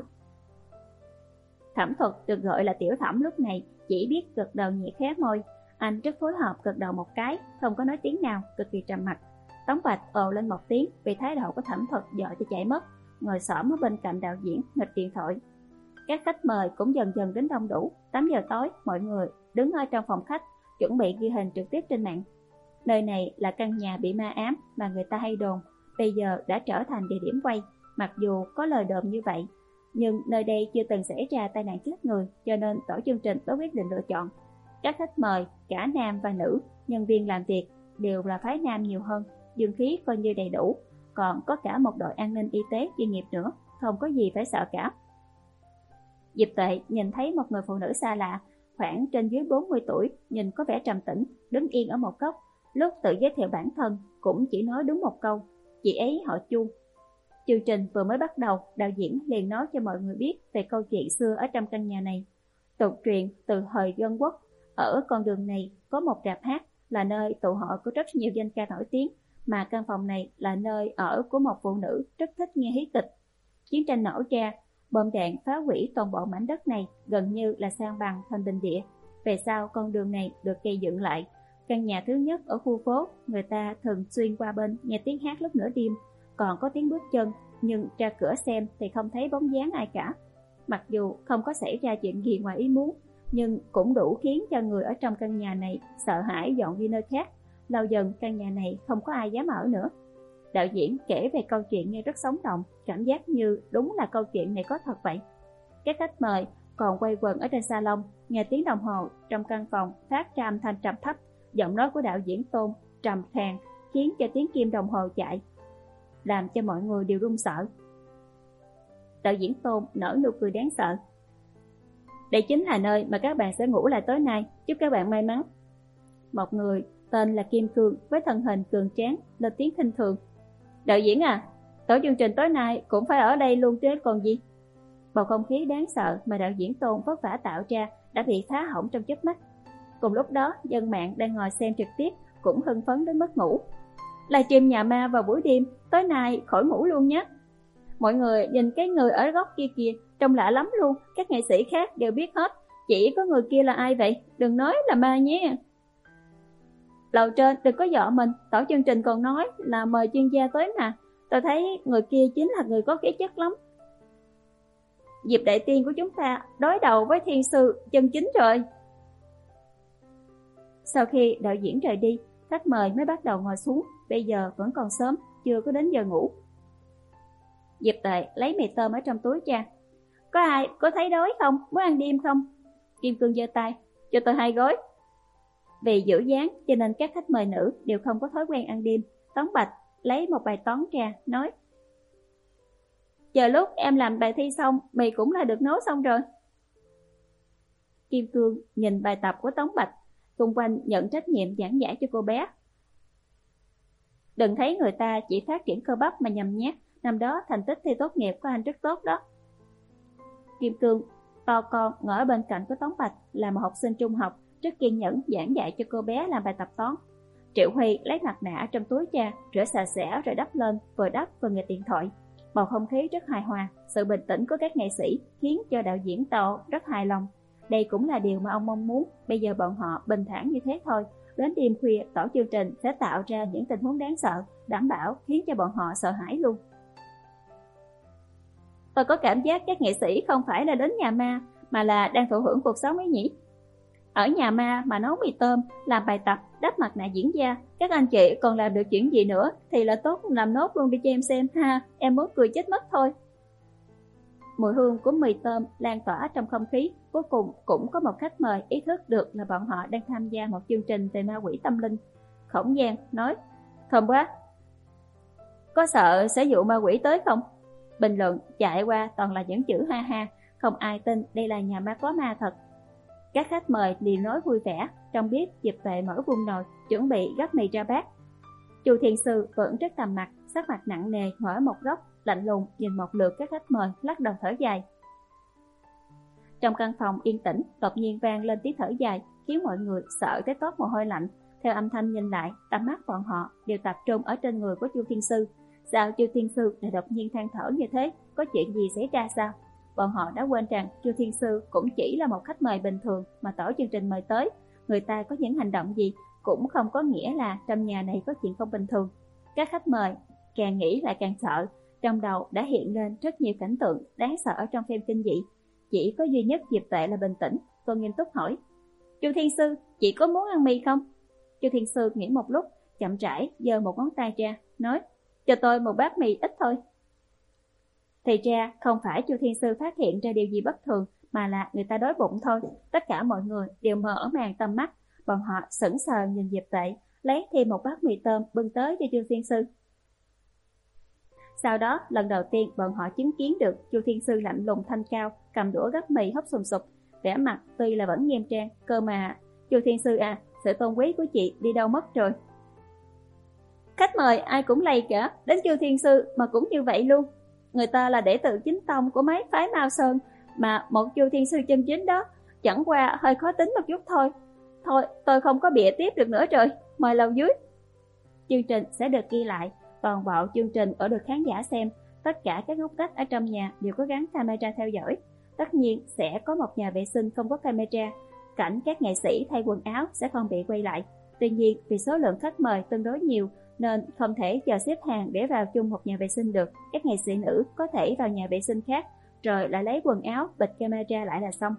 Thẩm Thuật được gọi là Tiểu Thẩm lúc này chỉ biết gật đầu nhẹ khẽ môi. Anh rất phối hợp gật đầu một cái, không có nói tiếng nào, cực kỳ trầm mặc. Tống Bạch ồ lên một tiếng vì thái độ của Thẩm Thuật dọa cho chạy mất, ngồi xổm ở bên cạnh đạo diễn nghịch điện thoại. Các khách mời cũng dần dần đến đông đủ. Tám giờ tối, mọi người đứng ở trong phòng khách chuẩn bị ghi hình trực tiếp trên mạng. Nơi này là căn nhà bị ma ám mà người ta hay đồn, bây giờ đã trở thành địa điểm quay. Mặc dù có lời đồn như vậy, nhưng nơi đây chưa từng xảy ra tai nạn chết người, cho nên tổ chương trình mới quyết định lựa chọn. Các khách mời, cả nam và nữ, nhân viên làm việc đều là phái nam nhiều hơn, dương khí coi như đầy đủ, còn có cả một đội an ninh y tế chuyên nghiệp nữa, không có gì phải sợ cả. Diệp Tệ nhìn thấy một người phụ nữ xa lạ, khoảng trên dưới bốn mươi tuổi, nhìn có vẻ trầm tĩnh, đứng yên ở một góc. Lúc tự giới thiệu bản thân cũng chỉ nói đúng một câu, chị ấy họ Chu. Chương trình vừa mới bắt đầu, đạo diễn liền nói cho mọi người biết về câu chuyện xưa ở trong căn nhà này. Tục truyền từ thời Dân Quốc, ở con đường này có một rạp hát, là nơi tụ hội của rất nhiều danh ca nổi tiếng, mà căn phòng này là nơi ở của một phụ nữ rất thích nghe hí kịch. Chiến tranh nổ ra, bom đạn phá hủy toàn bộ mảnh đất này, gần như là san bằng thành bình địa. Về sau con đường này được gây dựng lại. Căn nhà thứ nhất ở khu phố, người ta thường xuyên qua bên nghe tiếng hát lúc nửa đêm, còn có tiếng bước chân, nhưng ra cửa xem thì không thấy bóng dáng ai cả. Mặc dù không có xảy ra chuyện gì ngoài ý muốn, nhưng cũng đủ khiến cho người ở trong căn nhà này sợ hãi dọn đi nơi khác. Lâu dần căn nhà này không có ai dám ở nữa. Đạo diễn kể về câu chuyện nghe rất sống động, cảm giác như đúng là câu chuyện này có thật vậy. Các khách mời còn quay quần ở trên salon, nghe tiếng đồng hồ trong căn phòng phát ra âm thanh trầm thấp. Giọng nói của đạo diễn Tôn trầm khàn khiến cho tiếng kim đồng hồ chạy, làm cho mọi người đều run sợ. Đạo diễn Tôn nở nụ cười đáng sợ. Đây chính là nơi mà các bạn sẽ ngủ lại tối nay, chúc các bạn may mắn. Một người tên là Kim Cương với thân hình cường tráng lên tiếng khinh thường. Đạo diễn à, tổ chương trình tối nay cũng phải ở đây luôn chứ còn gì. Bầu không khí đáng sợ mà đạo diễn Tôn vất vả tạo ra đã bị phá hỏng trong chớp mắt. Cùng lúc đó, dân mạng đang ngồi xem trực tiếp cũng hưng phấn đến mất ngủ. Livestream nhà ma vào buổi đêm, tối nay khỏi ngủ luôn nhé. Mọi người nhìn cái người ở góc kia kìa, trông lạ lắm luôn, các nghệ sĩ khác đều biết hết, chỉ có người kia là ai vậy, đừng nói là ma nhé. Lầu trên đừng có dọ mình, tổ chương trình còn nói là mời chuyên gia tới mà, tôi thấy người kia chính là người có khí chất lắm. Dịp đại tiên của chúng ta đối đầu với thiên sư chân chính rồi. Sau khi đạo diễn rời đi, khách mời mới bắt đầu ngồi xuống, bây giờ vẫn còn sớm, chưa có đến giờ ngủ. Diệp Tệ lấy mì tôm ở trong túi ra. Có ai có thấy đói không, muốn ăn đêm không? Kim Cương giơ tay, cho tôi hai gói. Vì giữ dáng cho nên các khách mời nữ đều không có thói quen ăn đêm. Tống Bạch lấy một bài toán ra, nói. chờ lúc em làm bài thi xong, mì cũng là được nấu xong rồi. Kim Cương nhìn bài tập của Tống Bạch, xung quanh nhận trách nhiệm giảng giải cho cô bé. Đừng thấy người ta chỉ phát triển cơ bắp mà nhầm nhé, năm đó thành tích thi tốt nghiệp của anh rất tốt đó. Kim Cương to con ngồi ở bên cạnh của Tống Bạch là một học sinh trung học, rất kiên nhẫn giảng dạy cho cô bé làm bài tập toán. Triệu Huy lấy mặt nạ trong túi ra, rửa sạch sẽ rồi đắp lên, vừa đắp vừa nghe điện thoại. Bầu không khí rất hài hòa, sự bình tĩnh của các nghệ sĩ khiến cho đạo diễn Tô rất hài lòng. Đây cũng là điều mà ông mong muốn, bây giờ bọn họ bình thản như thế thôi. Đến đêm khuya, tổ chương trình sẽ tạo ra những tình huống đáng sợ, đảm bảo khiến cho bọn họ sợ hãi luôn. Tôi có cảm giác các nghệ sĩ không phải là đến nhà ma, mà là đang thụ hưởng cuộc sống ấy nhỉ. Ở nhà ma mà nấu mì tôm, làm bài tập, đắp mặt nạ diễn gia, các anh chị còn làm được chuyện gì nữa thì là tốt làm nốt luôn đi cho em xem ha, em muốn cười chết mất thôi. Mùi hương của mì tôm lan tỏa trong không khí, cuối cùng cũng có một khách mời ý thức được là bọn họ đang tham gia một chương trình về ma quỷ tâm linh. Khổng Giang nói, không quá, có sợ sẽ dụ ma quỷ tới không? Bình luận chạy qua toàn là những chữ ha ha, không ai tin đây là nhà ma có ma thật. Các khách mời liền nói vui vẻ, trong bếp Diệp Tuệ mở vung nồi, chuẩn bị gắp mì ra bát. Chu Thiên Sư vẫn rất trầm mặc, sắc mặt nặng nề ngồi ở một góc, lạnh lùng nhìn một lượt các khách mời, lắc đầu thở dài. Trong căn phòng yên tĩnh, đột nhiên vang lên tiếng thở dài, khiến mọi người sợ tới toát mồ hôi lạnh. Theo âm thanh nhìn lại, tầm mắt bọn họ đều tập trung ở trên người của Chu Thiên Sư. Sao Chu Thiên Sư lại đột nhiên than thở như thế? Có chuyện gì xảy ra sao? Bọn họ đã quên rằng Chu Thiên Sư cũng chỉ là một khách mời bình thường mà tổ chương trình mời tới. Người ta có những hành động gì cũng không có nghĩa là trong nhà này có chuyện không bình thường. Các khách mời càng nghĩ lại càng sợ, trong đầu đã hiện lên rất nhiều cảnh tượng đáng sợ ở trong phim kinh dị. Chỉ có duy nhất Diệp Tuệ là bình tĩnh. Cô nghiêm túc hỏi, Chu Thiên Sư, chị có muốn ăn mì không? Chu Thiên Sư nghĩ một lúc, chậm rãi giơ một ngón tay ra, nói, cho tôi một bát mì ít thôi. Thì ra không phải Chu Thiên Sư phát hiện ra điều gì bất thường, mà là người ta đói bụng thôi. Tất cả mọi người đều mở màn tầm mắt, bọn họ sững sờ nhìn Diệp Tuệ, lấy thêm một bát mì tôm bưng tới cho Chu Thiên Sư. Sau đó lần đầu tiên bọn họ chứng kiến được Chu Thiên Sư lạnh lùng thanh cao, cầm đũa gắp mì hấp sùng sục, vẻ mặt tuy là vẫn nghiêm trang, cơ mà Chu Thiên Sư à, sự tôn quý của chị đi đâu mất rồi? Khách mời ai cũng lầy cả, đến Chu Thiên Sư mà cũng như vậy luôn. Người ta là đệ tử chính tông của mấy phái Mao Sơn, mà một Chu Thiên Sư chân chính đó chẳng qua hơi khó tính một chút thôi. Thôi, tôi không có bịa tiếp được nữa rồi, mời lầu dưới. Chương trình sẽ được ghi lại, toàn bộ chương trình ở được khán giả xem, tất cả các ngóc ngách ở trong nhà đều có gắn camera theo dõi. Tất nhiên sẽ có một nhà vệ sinh không có camera, cảnh các nghệ sĩ thay quần áo sẽ không bị quay lại. Tuy nhiên vì số lượng khách mời tương đối nhiều nên không thể chờ xếp hàng để vào chung một nhà vệ sinh được. Các nghệ sĩ nữ có thể vào nhà vệ sinh khác rồi lại lấy quần áo bịt camera lại là xong.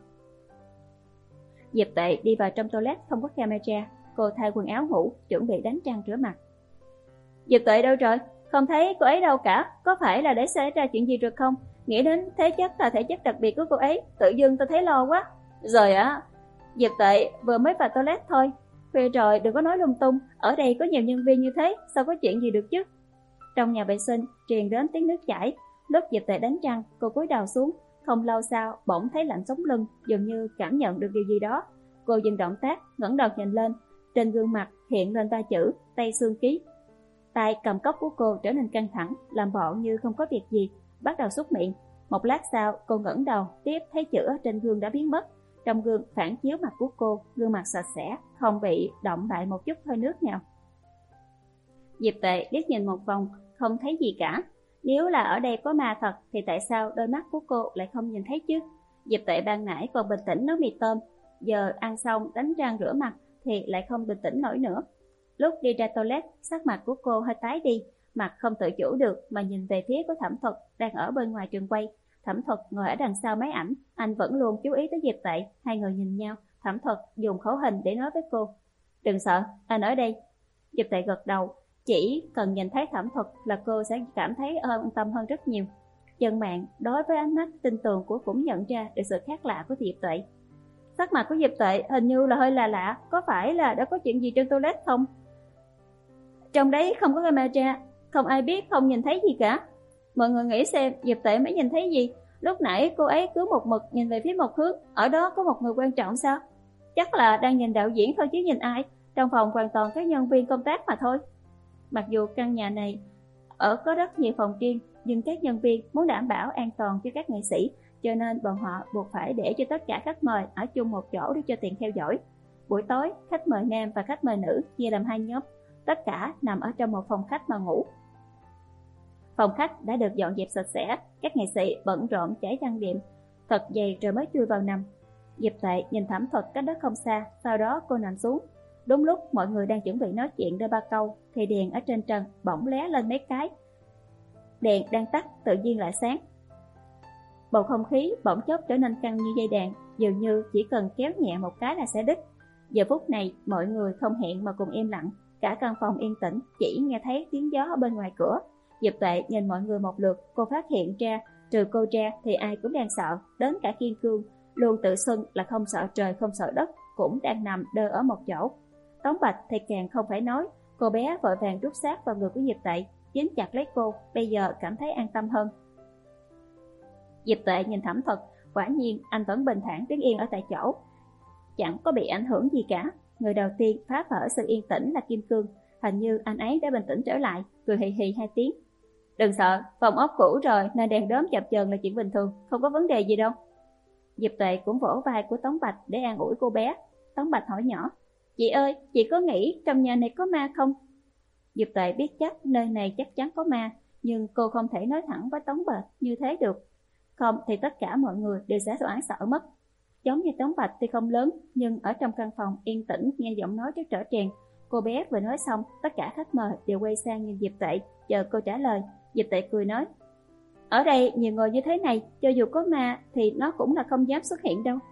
Diệp Tuệ đi vào trong toilet không có camera, cô thay quần áo ngủ chuẩn bị đánh răng rửa mặt. Diệp Tuệ đâu rồi? Không thấy cô ấy đâu cả, có phải là để xảy ra chuyện gì rồi không? Nghĩ đến thế chất là thể chất đặc biệt của cô ấy, tự dưng tôi thấy lo quá. Rồi á, Diệp Tuệ vừa mới vào toilet thôi. Khuya rồi đừng có nói lung tung, ở đây có nhiều nhân viên như thế, sao có chuyện gì được chứ? Trong nhà vệ sinh truyền đến tiếng nước chảy. Lúc Diệp Tuệ đánh răng, cô cúi đầu xuống, không lâu sau bỗng thấy lạnh sống lưng, dường như cảm nhận được điều gì đó. Cô dừng động tác, ngẩng đầu nhìn lên, trên gương mặt hiện lên ba chữ Tây Xương Ký. Tay cầm cốc của cô trở nên căng thẳng, làm bộ như không có việc gì, bắt đầu súc miệng. Một lát sau, cô ngẩng đầu, tiếp thấy chữ ở trên gương đã biến mất. Trong gương phản chiếu mặt của cô, gương mặt sạch sẽ, không bị động lại một chút hơi nước nào. Diệp Tuệ liếc nhìn một vòng, không thấy gì cả. Nếu là ở đây có ma thật thì tại sao đôi mắt của cô lại không nhìn thấy chứ? Diệp Tuệ ban nãy còn bình tĩnh nấu mì tôm, giờ ăn xong đánh răng rửa mặt thì lại không bình tĩnh nổi nữa. Lúc đi ra toilet, sắc mặt của cô hơi tái đi, mặt không tự chủ được mà nhìn về phía của Thẩm Thuật đang ở bên ngoài trường quay. Thẩm Thuật ngồi ở đằng sau máy ảnh, anh vẫn luôn chú ý tới Diệp Tuệ. Hai người nhìn nhau, Thẩm Thuật dùng khẩu hình để nói với cô, đừng sợ, anh ở đây. Diệp Tuệ gật đầu, chỉ cần nhìn thấy Thẩm Thuật là cô sẽ cảm thấy an tâm hơn rất nhiều. Dân mạng đối với ánh mắt tin tưởng của cũng nhận ra được sự khác lạ của Diệp Tuệ. Sắc mặt của Diệp Tuệ hình như là hơi lạ lạ, có phải là đã có chuyện gì trên toilet không? Trong đấy không có camera, không ai biết, không nhìn thấy gì cả. Mọi người nghĩ xem Diệp Tệ mới nhìn thấy gì? Lúc nãy cô ấy cứ một mực nhìn về phía một hướng, ở đó có một người quan trọng sao? Chắc là đang nhìn đạo diễn thôi chứ nhìn ai? Trong phòng hoàn toàn các nhân viên công tác mà thôi. Mặc dù căn nhà này ở có rất nhiều phòng riêng, nhưng các nhân viên muốn đảm bảo an toàn cho các nghệ sĩ, cho nên bọn họ buộc phải để cho tất cả khách mời ở chung một chỗ để cho tiện theo dõi. Buổi tối, khách mời nam và khách mời nữ chia làm hai nhóm, tất cả nằm ở trong một phòng khách mà ngủ. Phòng khách đã được dọn dẹp sạch sẽ, các nghệ sĩ bận rộn chải chăn đệm thật dày rồi mới chui vào nằm. Diệp Tệ nhìn Thẩm Thuật cách đó không xa, sau đó cô nằm xuống. Đúng lúc mọi người đang chuẩn bị nói chuyện đôi ba câu thì đèn ở trên trần bỗng lóe lên mấy cái. Đèn đang tắt tự nhiên lại sáng. Bầu không khí bỗng chốc trở nên căng như dây đàn, dường như chỉ cần kéo nhẹ một cái là sẽ đứt. Giờ phút này mọi người không hẹn mà cùng im lặng, cả căn phòng yên tĩnh, chỉ nghe thấy tiếng gió ở bên ngoài cửa. Diệp Tệ nhìn mọi người một lượt, cô phát hiện ra trừ cô ra thì ai cũng đang sợ, đến cả Kiên Cương luôn tự xưng là không sợ trời không sợ đất cũng đang nằm đơ ở một chỗ. Tống Bạch thì càng không phải nói, cô bé vội vàng rút sát vào người của Diệp Tệ, dính chặt lấy cô, bây giờ cảm thấy an tâm hơn. Diệp Tệ nhìn Thẩm Thuật, quả nhiên anh vẫn bình thản đứng yên ở tại chỗ, chẳng có bị ảnh hưởng gì cả. Người đầu tiên phá vỡ sự yên tĩnh là Kim Cương, hình như anh ấy đã bình tĩnh trở lại, cười hì hì hai tiếng. Đừng sợ, phòng ốc cũ rồi nên đèn đóm chập chờn là chuyện bình thường, không có vấn đề gì đâu. Diệp Tệ cũng vỗ vai của Tống Bạch để an ủi cô bé. Tống Bạch hỏi nhỏ, chị ơi, chị có nghĩ trong nhà này có ma không? Diệp Tệ biết chắc nơi này chắc chắn có ma, nhưng cô không thể nói thẳng với Tống Bạch như thế được. Không thì tất cả mọi người đều sẽ hoảng sợ mất. Giống như Tống Bạch thì không lớn, nhưng ở trong căn phòng yên tĩnh nghe giọng nói rất rõ ràng. Cô bé vừa nói xong, tất cả khách mời đều quay sang nhìn Diệp Tệ, chờ cô trả lời. Diệp Tệ cười nói, ở đây nhiều người như thế này, cho dù có ma thì nó cũng là không dám xuất hiện đâu.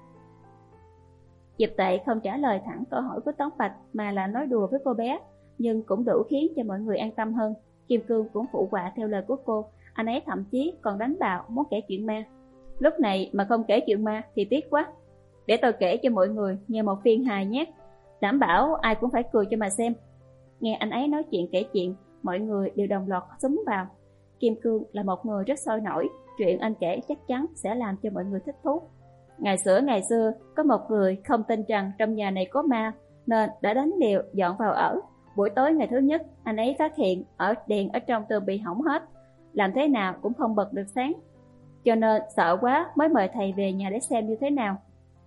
Diệp Tệ không trả lời thẳng câu hỏi của Tống Bạch mà là nói đùa với cô bé, nhưng cũng đủ khiến cho mọi người an tâm hơn. Kim Cương cũng phụ họa theo lời của cô, anh ấy thậm chí còn đánh bạo muốn kể chuyện ma. Lúc này mà không kể chuyện ma thì tiếc quá. Để tôi kể cho mọi người nghe một phiên hài nhé, đảm bảo ai cũng phải cười cho mà xem. Nghe anh ấy nói chuyện kể chuyện, mọi người đều đồng loạt xúm vào. Kim Cương là một người rất sôi nổi, chuyện anh kể chắc chắn sẽ làm cho mọi người thích thú. Ngày xưa ngày xưa, có một người không tin rằng trong nhà này có ma, nên đã đánh liều dọn vào ở. Buổi tối ngày thứ nhất, anh ấy phát hiện ở đèn ở trong tường bị hỏng hết, làm thế nào cũng không bật được sáng. Cho nên sợ quá mới mời thầy về nhà để xem như thế nào.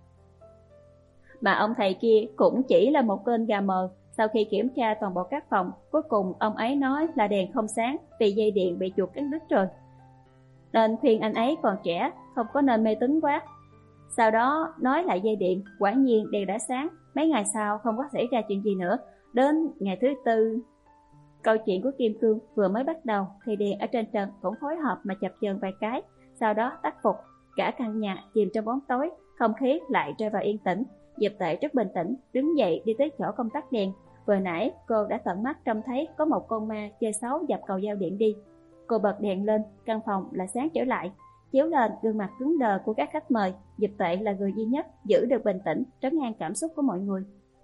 Mà ông thầy kia cũng chỉ là một tên gà mờ. Sau khi kiểm tra toàn bộ các phòng, cuối cùng ông ấy nói là đèn không sáng vì dây điện bị chuột cắt đứt rồi. Nên khuyên anh ấy còn trẻ, không có nên mê tín quá. Sau đó nói lại dây điện, quả nhiên đèn đã sáng. Mấy ngày sau không có xảy ra chuyện gì nữa. Đến ngày thứ tư, câu chuyện của Kim Cương vừa mới bắt đầu thì đèn ở trên trần cũng phối hợp mà chập chờn vài cái, sau đó tắt phục. Cả căn nhà chìm trong bóng tối, không khí lại rơi vào yên tĩnh. Diệp Tệ rất bình tĩnh, đứng dậy đi tới chỗ công tắc đèn. Vừa nãy cô đã tận mắt trông thấy có một con ma chơi xấu dập cầu giao điện đi. Cô bật đèn lên, căn phòng lại sáng trở lại, chiếu lên gương mặt cứng đờ của các khách mời. Diệp Tệ là người duy nhất giữ được bình tĩnh, trấn an cảm xúc của mọi người.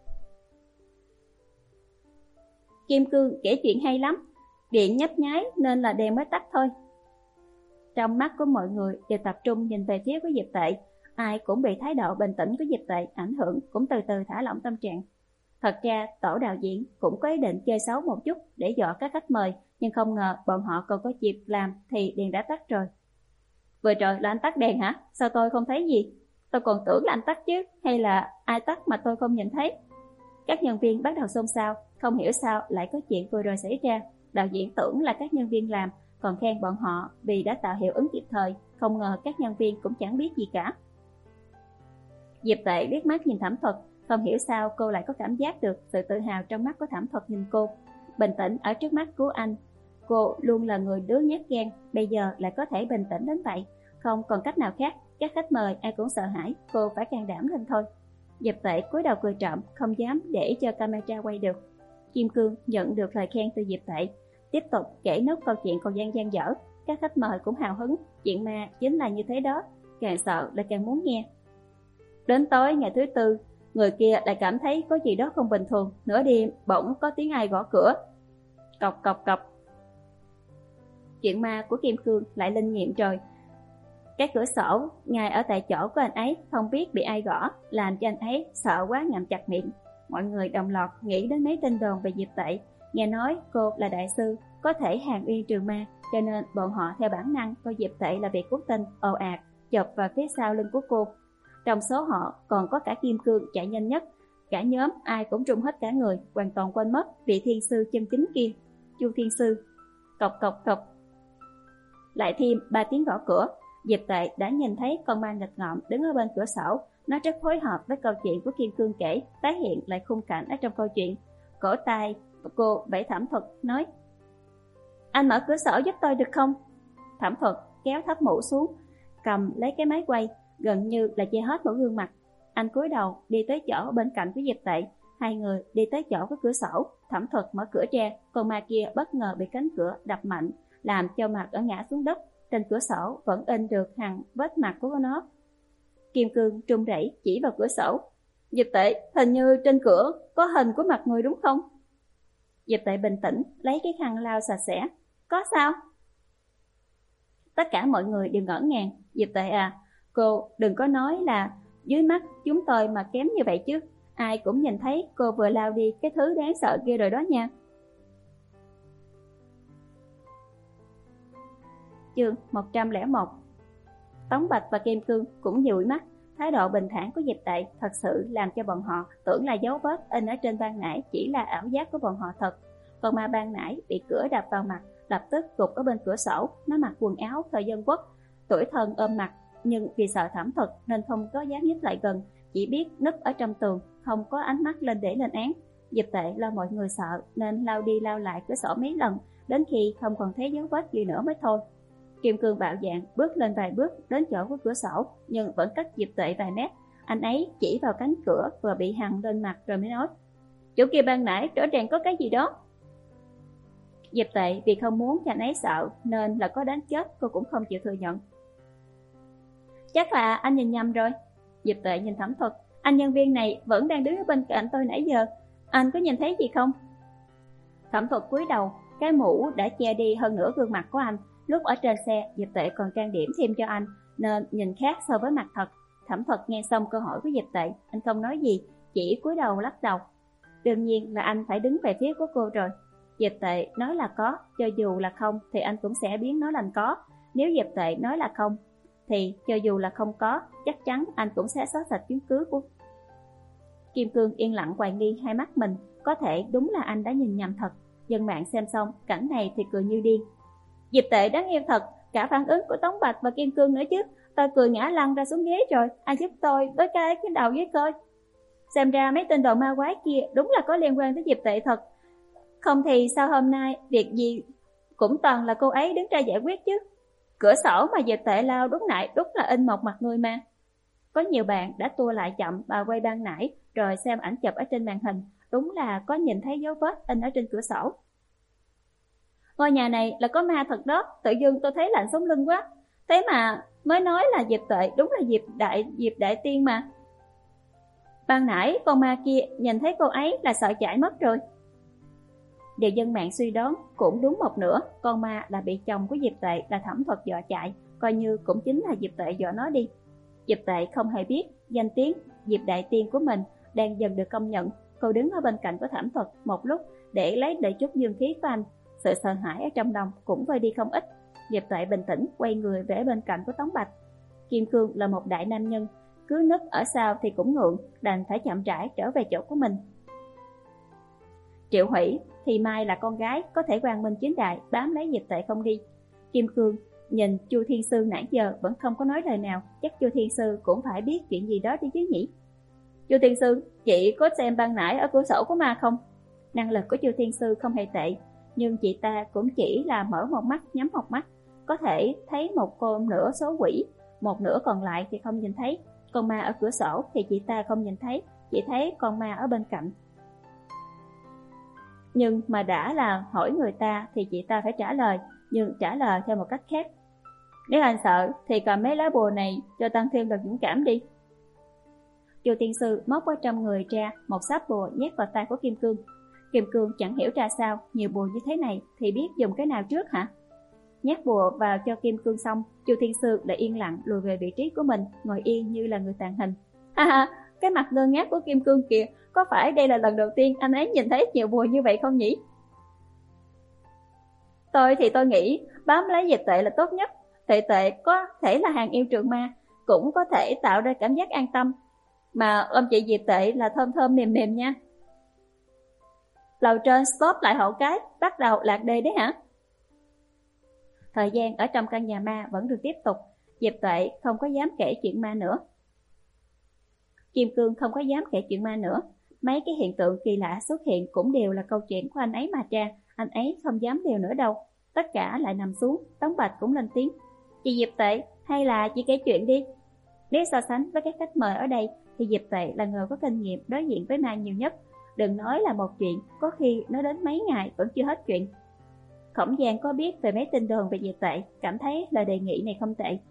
Kim Cương kể chuyện hay lắm, điện nhấp nháy nên là đèn mới tắt thôi. Trong mắt của mọi người đều tập trung nhìn về phía của Diệp Tệ, ai cũng bị thái độ bình tĩnh của Diệp Tệ ảnh hưởng, cũng từ từ thả lỏng tâm trạng. Thật ra tổ đạo diễn cũng có ý định chơi xấu một chút để dọa các khách mời, nhưng không ngờ bọn họ còn có dịp làm thì đèn đã tắt rồi. Vừa rồi là anh tắt đèn hả? Sao tôi không thấy gì? Tôi còn tưởng là anh tắt chứ, hay là ai tắt mà tôi không nhìn thấy? Các nhân viên bắt đầu xôn xao, không hiểu sao lại có chuyện vừa rồi xảy ra. Đạo diễn tưởng là các nhân viên làm, còn khen bọn họ vì đã tạo hiệu ứng kịp thời, không ngờ các nhân viên cũng chẳng biết gì cả. Diệp Tệ liếc mắt nhìn Thẩm Thuật, không hiểu sao cô lại có cảm giác được sự tự hào trong mắt của Thẩm Thuật nhìn cô. Bình tĩnh ở trước mắt của anh, cô luôn là người đứa nhát gan, bây giờ lại có thể bình tĩnh đến vậy. Không còn cách nào khác, các khách mời ai cũng sợ hãi, cô phải can đảm lên thôi. Diệp Tệ cúi đầu cười trộm, không dám để cho camera quay được. Kim Cương nhận được lời khen từ Diệp Tệ, tiếp tục kể nốt câu chuyện còn gian gian dở. Các khách mời cũng hào hứng, chuyện ma chính là như thế đó, càng sợ lại càng muốn nghe. Đến tối ngày thứ tư, người kia lại cảm thấy có gì đó không bình thường. Nửa đêm bỗng có tiếng ai gõ cửa, cộc cộc cộc. chuyện ma của Kim Cương lại linh nghiệm rồi. Cái cửa sổ ngay ở tại chỗ của anh ấy không biết bị ai gõ, làm cho anh ấy sợ quá ngậm chặt miệng. Mọi người đồng loạt nghĩ đến mấy tin đồn về Diệp Tệ. Nghe nói cô là đại sư, có thể hàng uyên trừ ma, cho nên bọn họ theo bản năng coi Diệp Tệ là vị cứu tinh, ồ ạt chộp vào phía sau lưng của cô. Trong số họ còn có cả Kim Cương chạy nhanh nhất. Cả nhóm ai cũng run hết cả người, hoàn toàn quên mất vị thiên sư chân chính kia, Chu Thiên Sư. Cộc cộc cộc. Lại thêm ba tiếng gõ cửa. Diệp Tệ đã nhìn thấy con ma nghịch ngợm đứng ở bên cửa sổ. Nó rất phối hợp với câu chuyện của Kim Cương kể, tái hiện lại khung cảnh ở trong câu chuyện. Cổ tay cô vẫy Thẩm Thuật nói: "Anh mở cửa sổ giúp tôi được không?" Thẩm Thuật kéo thấp mũ xuống, cầm lấy cái máy quay, gần như là che hết mỗi gương mặt. Anh cúi đầu đi tới chỗ bên cạnh của Diệp Tệ. Hai người đi tới chỗ của cửa sổ. Thẩm Thuật mở cửa ra, con ma kia bất ngờ bị cánh cửa đập mạnh, làm cho mặt ở ngã xuống đất. Trên cửa sổ vẫn in được hàng vết mặt của nó. Kim Cương run rẩy chỉ vào cửa sổ: "Diệp Tệ, hình như trên cửa có hình của mặt người đúng không?" Diệp Tệ bình tĩnh lấy cái khăn lau sạch sẽ: "Có sao?" Tất cả mọi người đều ngỡ ngàng. "Diệp Tệ à, cô đừng có nói là dưới mắt chúng tôi mà kém như vậy chứ. Ai cũng nhìn thấy cô vừa lao đi cái thứ đáng sợ kia rồi đó nha." Chương một trăm lẻ một. Tống Bạch và Kim Cương cũng dụi mắt. Thái độ bình thản của Diệp Tệ thật sự làm cho bọn họ tưởng là dấu vết in ở trên ban nãy chỉ là ảo giác của bọn họ thật. Còn ma ban nãy bị cửa đập vào mặt, lập tức gục ở bên cửa sổ. Nó mặc quần áo thời dân quốc, tuổi thân ôm mặt, nhưng vì sợ Thẩm Thuật nên không có dám nhích lại gần, chỉ biết núp ở trong tường, không có ánh mắt lên để lên án. Diệp Tệ lo mọi người sợ nên lao đi lao lại cửa sổ mấy lần, đến khi không còn thấy dấu vết gì nữa mới thôi. Kim Cương bạo dạn bước lên vài bước đến chỗ của cửa sổ, nhưng vẫn cách Diệp Tệ vài mét. Anh ấy chỉ vào cánh cửa vừa bị hằn lên mặt rồi mới nói: "Chỗ kia ban nãy rõ ràng có cái gì đó." Diệp Tệ vì không muốn cho anh ấy sợ nên là có đến chết cô cũng không chịu thừa nhận. "Chắc là anh nhìn nhầm rồi." Diệp Tệ nhìn Thẩm Thuật: "Anh nhân viên này vẫn đang đứng ở bên cạnh tôi nãy giờ, anh có nhìn thấy gì không?" Thẩm Thuật cúi đầu, cái mũ đã che đi hơn nửa gương mặt của anh. Lúc ở trên xe, Diệp Tệ còn trang điểm thêm cho anh nên nhìn khác so với mặt thật. Thẩm Thuật nghe xong câu hỏi của Diệp Tệ, anh không nói gì, chỉ cúi đầu lắc đầu. Đương nhiên là anh phải đứng về phía của cô rồi. Diệp Tệ nói là có, cho dù là không thì anh cũng sẽ biến nó thành có. Nếu Diệp Tệ nói là không thì cho dù là không có, chắc chắn anh cũng sẽ xóa sạch chứng cứ của. Kim Cương yên lặng hoài nghi hai mắt mình, có thể đúng là anh đã nhìn nhầm thật. Dân mạng xem xong cảnh này thì cười như điên. "Diệp Tệ đáng yêu thật, cả phản ứng của Tống Bạch và Kim Cương nữa chứ. Tôi cười ngã lăn ra xuống ghế rồi, ai giúp tôi tới cái cái đầu với coi. Xem ra mấy tên đồ ma quái kia đúng là có liên quan tới Diệp Tệ thật. Không thì sao hôm nay việc gì cũng toàn là cô ấy đứng ra giải quyết chứ. Cửa sổ mà Diệp Tệ lao lúc nãy đúng là in một mặt người mà." Có nhiều bạn đã tua lại chậm và quay ban nãy rồi xem ảnh chụp ở trên màn hình, đúng là có nhìn thấy dấu vết in ở trên cửa sổ. "Ngôi nhà này là có ma thật đó, tự dưng tôi thấy lạnh sống lưng quá. Thế mà mới nói là Diệp Tệ, đúng là Diệp Đại Diệp Đại Tiên mà. Ban nãy con ma kia nhìn thấy cô ấy là sợ chạy mất rồi." Điều dân mạng suy đoán cũng đúng một nửa, con ma là bị chồng của Diệp Tệ là Thẩm Thuật dọa chạy, coi như cũng chính là Diệp Tệ dọa nó đi. Diệp Tệ không hề biết danh tiếng Diệp Đại Tiên của mình đang dần được công nhận. Cô đứng ở bên cạnh của Thẩm Thuật một lúc để lấy để chút dương khí của anh. Sự sợ hãi ở trong lòng cũng vơi đi không ít. Diệp Tệ bình tĩnh quay người về bên cạnh của Tống Bạch. Kim Cương là một đại nam nhân, cứ núp ở sau thì cũng ngượng, đành phải chậm rãi trở về chỗ của mình. Triệu Hủy thì Mai là con gái, có thể quang minh chính đại bám lấy Diệp Tệ không đi. Kim Cương nhìn Chu Thiên Sư nãy giờ vẫn không có nói lời nào, chắc Chu Thiên Sư cũng phải biết chuyện gì đó đi chứ nhỉ. "Chu Thiên Sư, chị có xem ban nãy ở cửa sổ của ma không?" Năng lực của Chu Thiên Sư không hề tệ, nhưng chị ta cũng chỉ là mở một mắt nhắm một mắt, có thể thấy một con nửa số quỷ, một nửa còn lại thì không nhìn thấy. Con ma ở cửa sổ thì chị ta không nhìn thấy, chỉ thấy con ma ở bên cạnh. Nhưng mà đã là hỏi người ta thì chị ta phải trả lời, nhưng trả lời theo một cách khác. "Nếu anh sợ thì cầm mấy lá bùa này cho tăng thêm lòng dũng cảm đi." Chu Thiên Sư móc ở trong người ra một sáp bùa nhét vào tay của Kim Cương. Kim Cương chẳng hiểu ra sao, nhiều bùa như thế này thì biết dùng cái nào trước hả? nhét bùa vào cho Kim Cương xong, Chu Thiên Sư lại yên lặng lùi về vị trí của mình, ngồi yên như là người tàn hình. Ha ha, cái mặt ngơ ngác của Kim Cương kìa, có phải đây là lần đầu tiên anh ấy nhìn thấy nhiều bùa như vậy không nhỉ? Tôi thì tôi nghĩ bám lấy diệp tệ là tốt nhất. Tệ tệ có thể là hàng yêu trường ma, cũng có thể tạo ra cảm giác an tâm. Mà ôm chị diệp tệ là thơm thơm mềm mềm nha. Lầu trên stop lại hộ cái, bắt đầu lạc đề đấy hả? Thời gian ở trong căn nhà ma vẫn được tiếp tục. Diệp Tuệ không có dám kể chuyện ma nữa. Kim Cương không có dám kể chuyện ma nữa. Mấy cái hiện tượng kỳ lạ xuất hiện cũng đều là câu chuyện của anh ấy mà cha. Anh ấy không dám điều nữa đâu. Tất cả lại nằm xuống. Tống Bạch cũng lên tiếng. Chị Diệp Tuệ, hay là chị kể chuyện đi. Nếu so sánh với các khách mời ở đây thì Diệp Tuệ là người có kinh nghiệm đối diện với ma nhiều nhất. Đừng nói là một chuyện, có khi nói đến mấy ngày vẫn chưa hết chuyện. Khổng Giang có biết về mấy tin đồn về Diệp Tuệ, cảm thấy lời đề nghị này không tệ.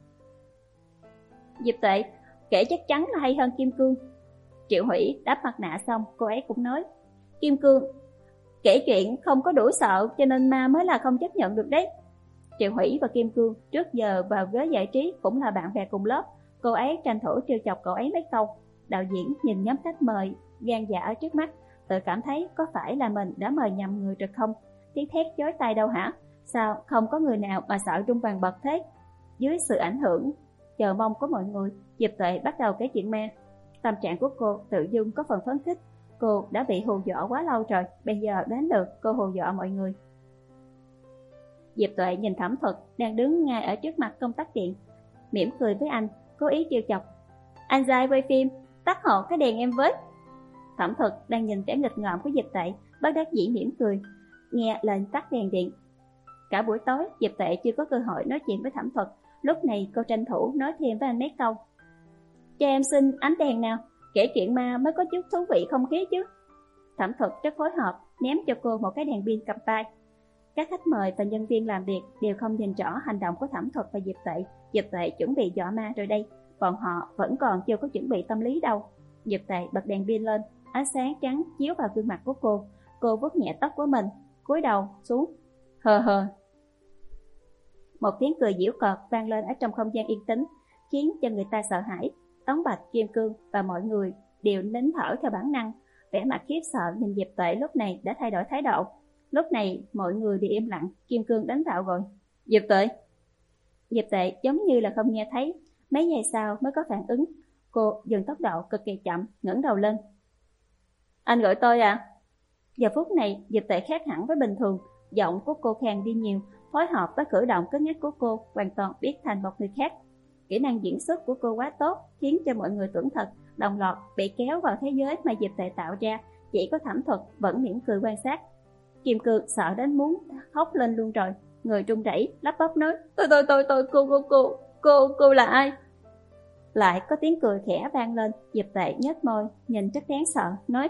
Diệp Tuệ kể chắc chắn là hay hơn Kim Cương. Triệu Hủy đắp mặt nạ xong, cô ấy cũng nói. Kim Cương kể chuyện không có đủ sợ, cho nên ma mới là không chấp nhận được đấy. Triệu Hủy và Kim Cương trước giờ vào ghế giải trí cũng là bạn bè cùng lớp. Cô ấy tranh thủ trêu chọc cậu ấy mấy câu. Đạo diễn nhìn nhóm khách mời gan dạ ở trước mắt, tự cảm thấy có phải là mình đã mời nhầm người rồi không? Tiếng thét chói tai đâu hả? Sao không có người nào mà sợ rung vàng bật thế? Dưới sự ảnh hưởng chờ mong của mọi người, Diệp Tuệ bắt đầu kể chuyện ma. Tâm trạng của cô tự dưng có phần phấn khích. Cô đã bị hù dọa quá lâu rồi, bây giờ đến lượt cô hù dọa mọi người. Diệp Tuệ nhìn Thẩm Thuật đang đứng ngay ở trước mặt công tắc điện, mỉm cười với anh, cố ý trêu chọc. Anh dai quay phim, tắt hộ cái đèn em với. Thẩm Thuật đang nhìn vẻ nghịch ngợm của Diệp Tuệ, bất đắc dĩ mỉm cười, nghe lệnh tắt đèn điện. Cả buổi tối, Diệp Tuệ chưa có cơ hội nói chuyện với Thẩm Thuật. Lúc này cô tranh thủ nói thêm với anh mấy câu. Cho em xin ánh đèn nào, kể chuyện ma mới có chút thú vị không khí chứ. Thẩm Thuật rất phối hợp, ném cho cô một cái đèn pin cầm tay. Các khách mời và nhân viên làm việc đều không nhìn rõ hành động của Thẩm Thuật và Diệp Tuệ. Diệp Tuệ chuẩn bị dọa ma rồi đây, bọn họ vẫn còn chưa có chuẩn bị tâm lý đâu. Diệp Tuệ bật đèn pin lên, ánh sáng trắng chiếu vào gương mặt của cô. Cô vuốt nhẹ tóc của mình, cúi đầu xuống. Hờ hờ. Một tiếng cười giễu cợt vang lên ở trong không gian yên tĩnh, khiến cho người ta sợ hãi. Tống Bạch, Kim Cương và mọi người đều nín thở theo bản năng. Vẻ mặt khiếp sợ nhìn Diệp Tuệ lúc này đã thay đổi thái độ. Lúc này mọi người đều im lặng. Kim Cương đánh vào rồi. Diệp Tuệ. Diệp Tuệ giống như là không nghe thấy. Mấy giây sau mới có phản ứng. Cô dừng tốc độ cực kỳ chậm, ngẩng đầu lên. Anh gọi tôi à? Giờ phút này Diệp Tuệ khác hẳn với bình thường. Giọng của cô khàn đi nhiều, phối hợp với cử động cất nhắc của cô, hoàn toàn biến thành một người khác. Kỹ năng diễn xuất của cô quá tốt, khiến cho mọi người tưởng thật, đồng loạt bị kéo vào thế giới mà Diệp Tuệ tạo ra. Chỉ có Thẩm Thuật vẫn mỉm cười quan sát. Kim Cương sợ đến muốn khóc lên luôn rồi, người trung rẩy lắp bắp nói: tôi tôi tôi tôi cô cô cô cô cô là ai? Lại có tiếng cười khẽ vang lên. Diệp Tuệ nhếch môi, nhìn rất đáng sợ, nói: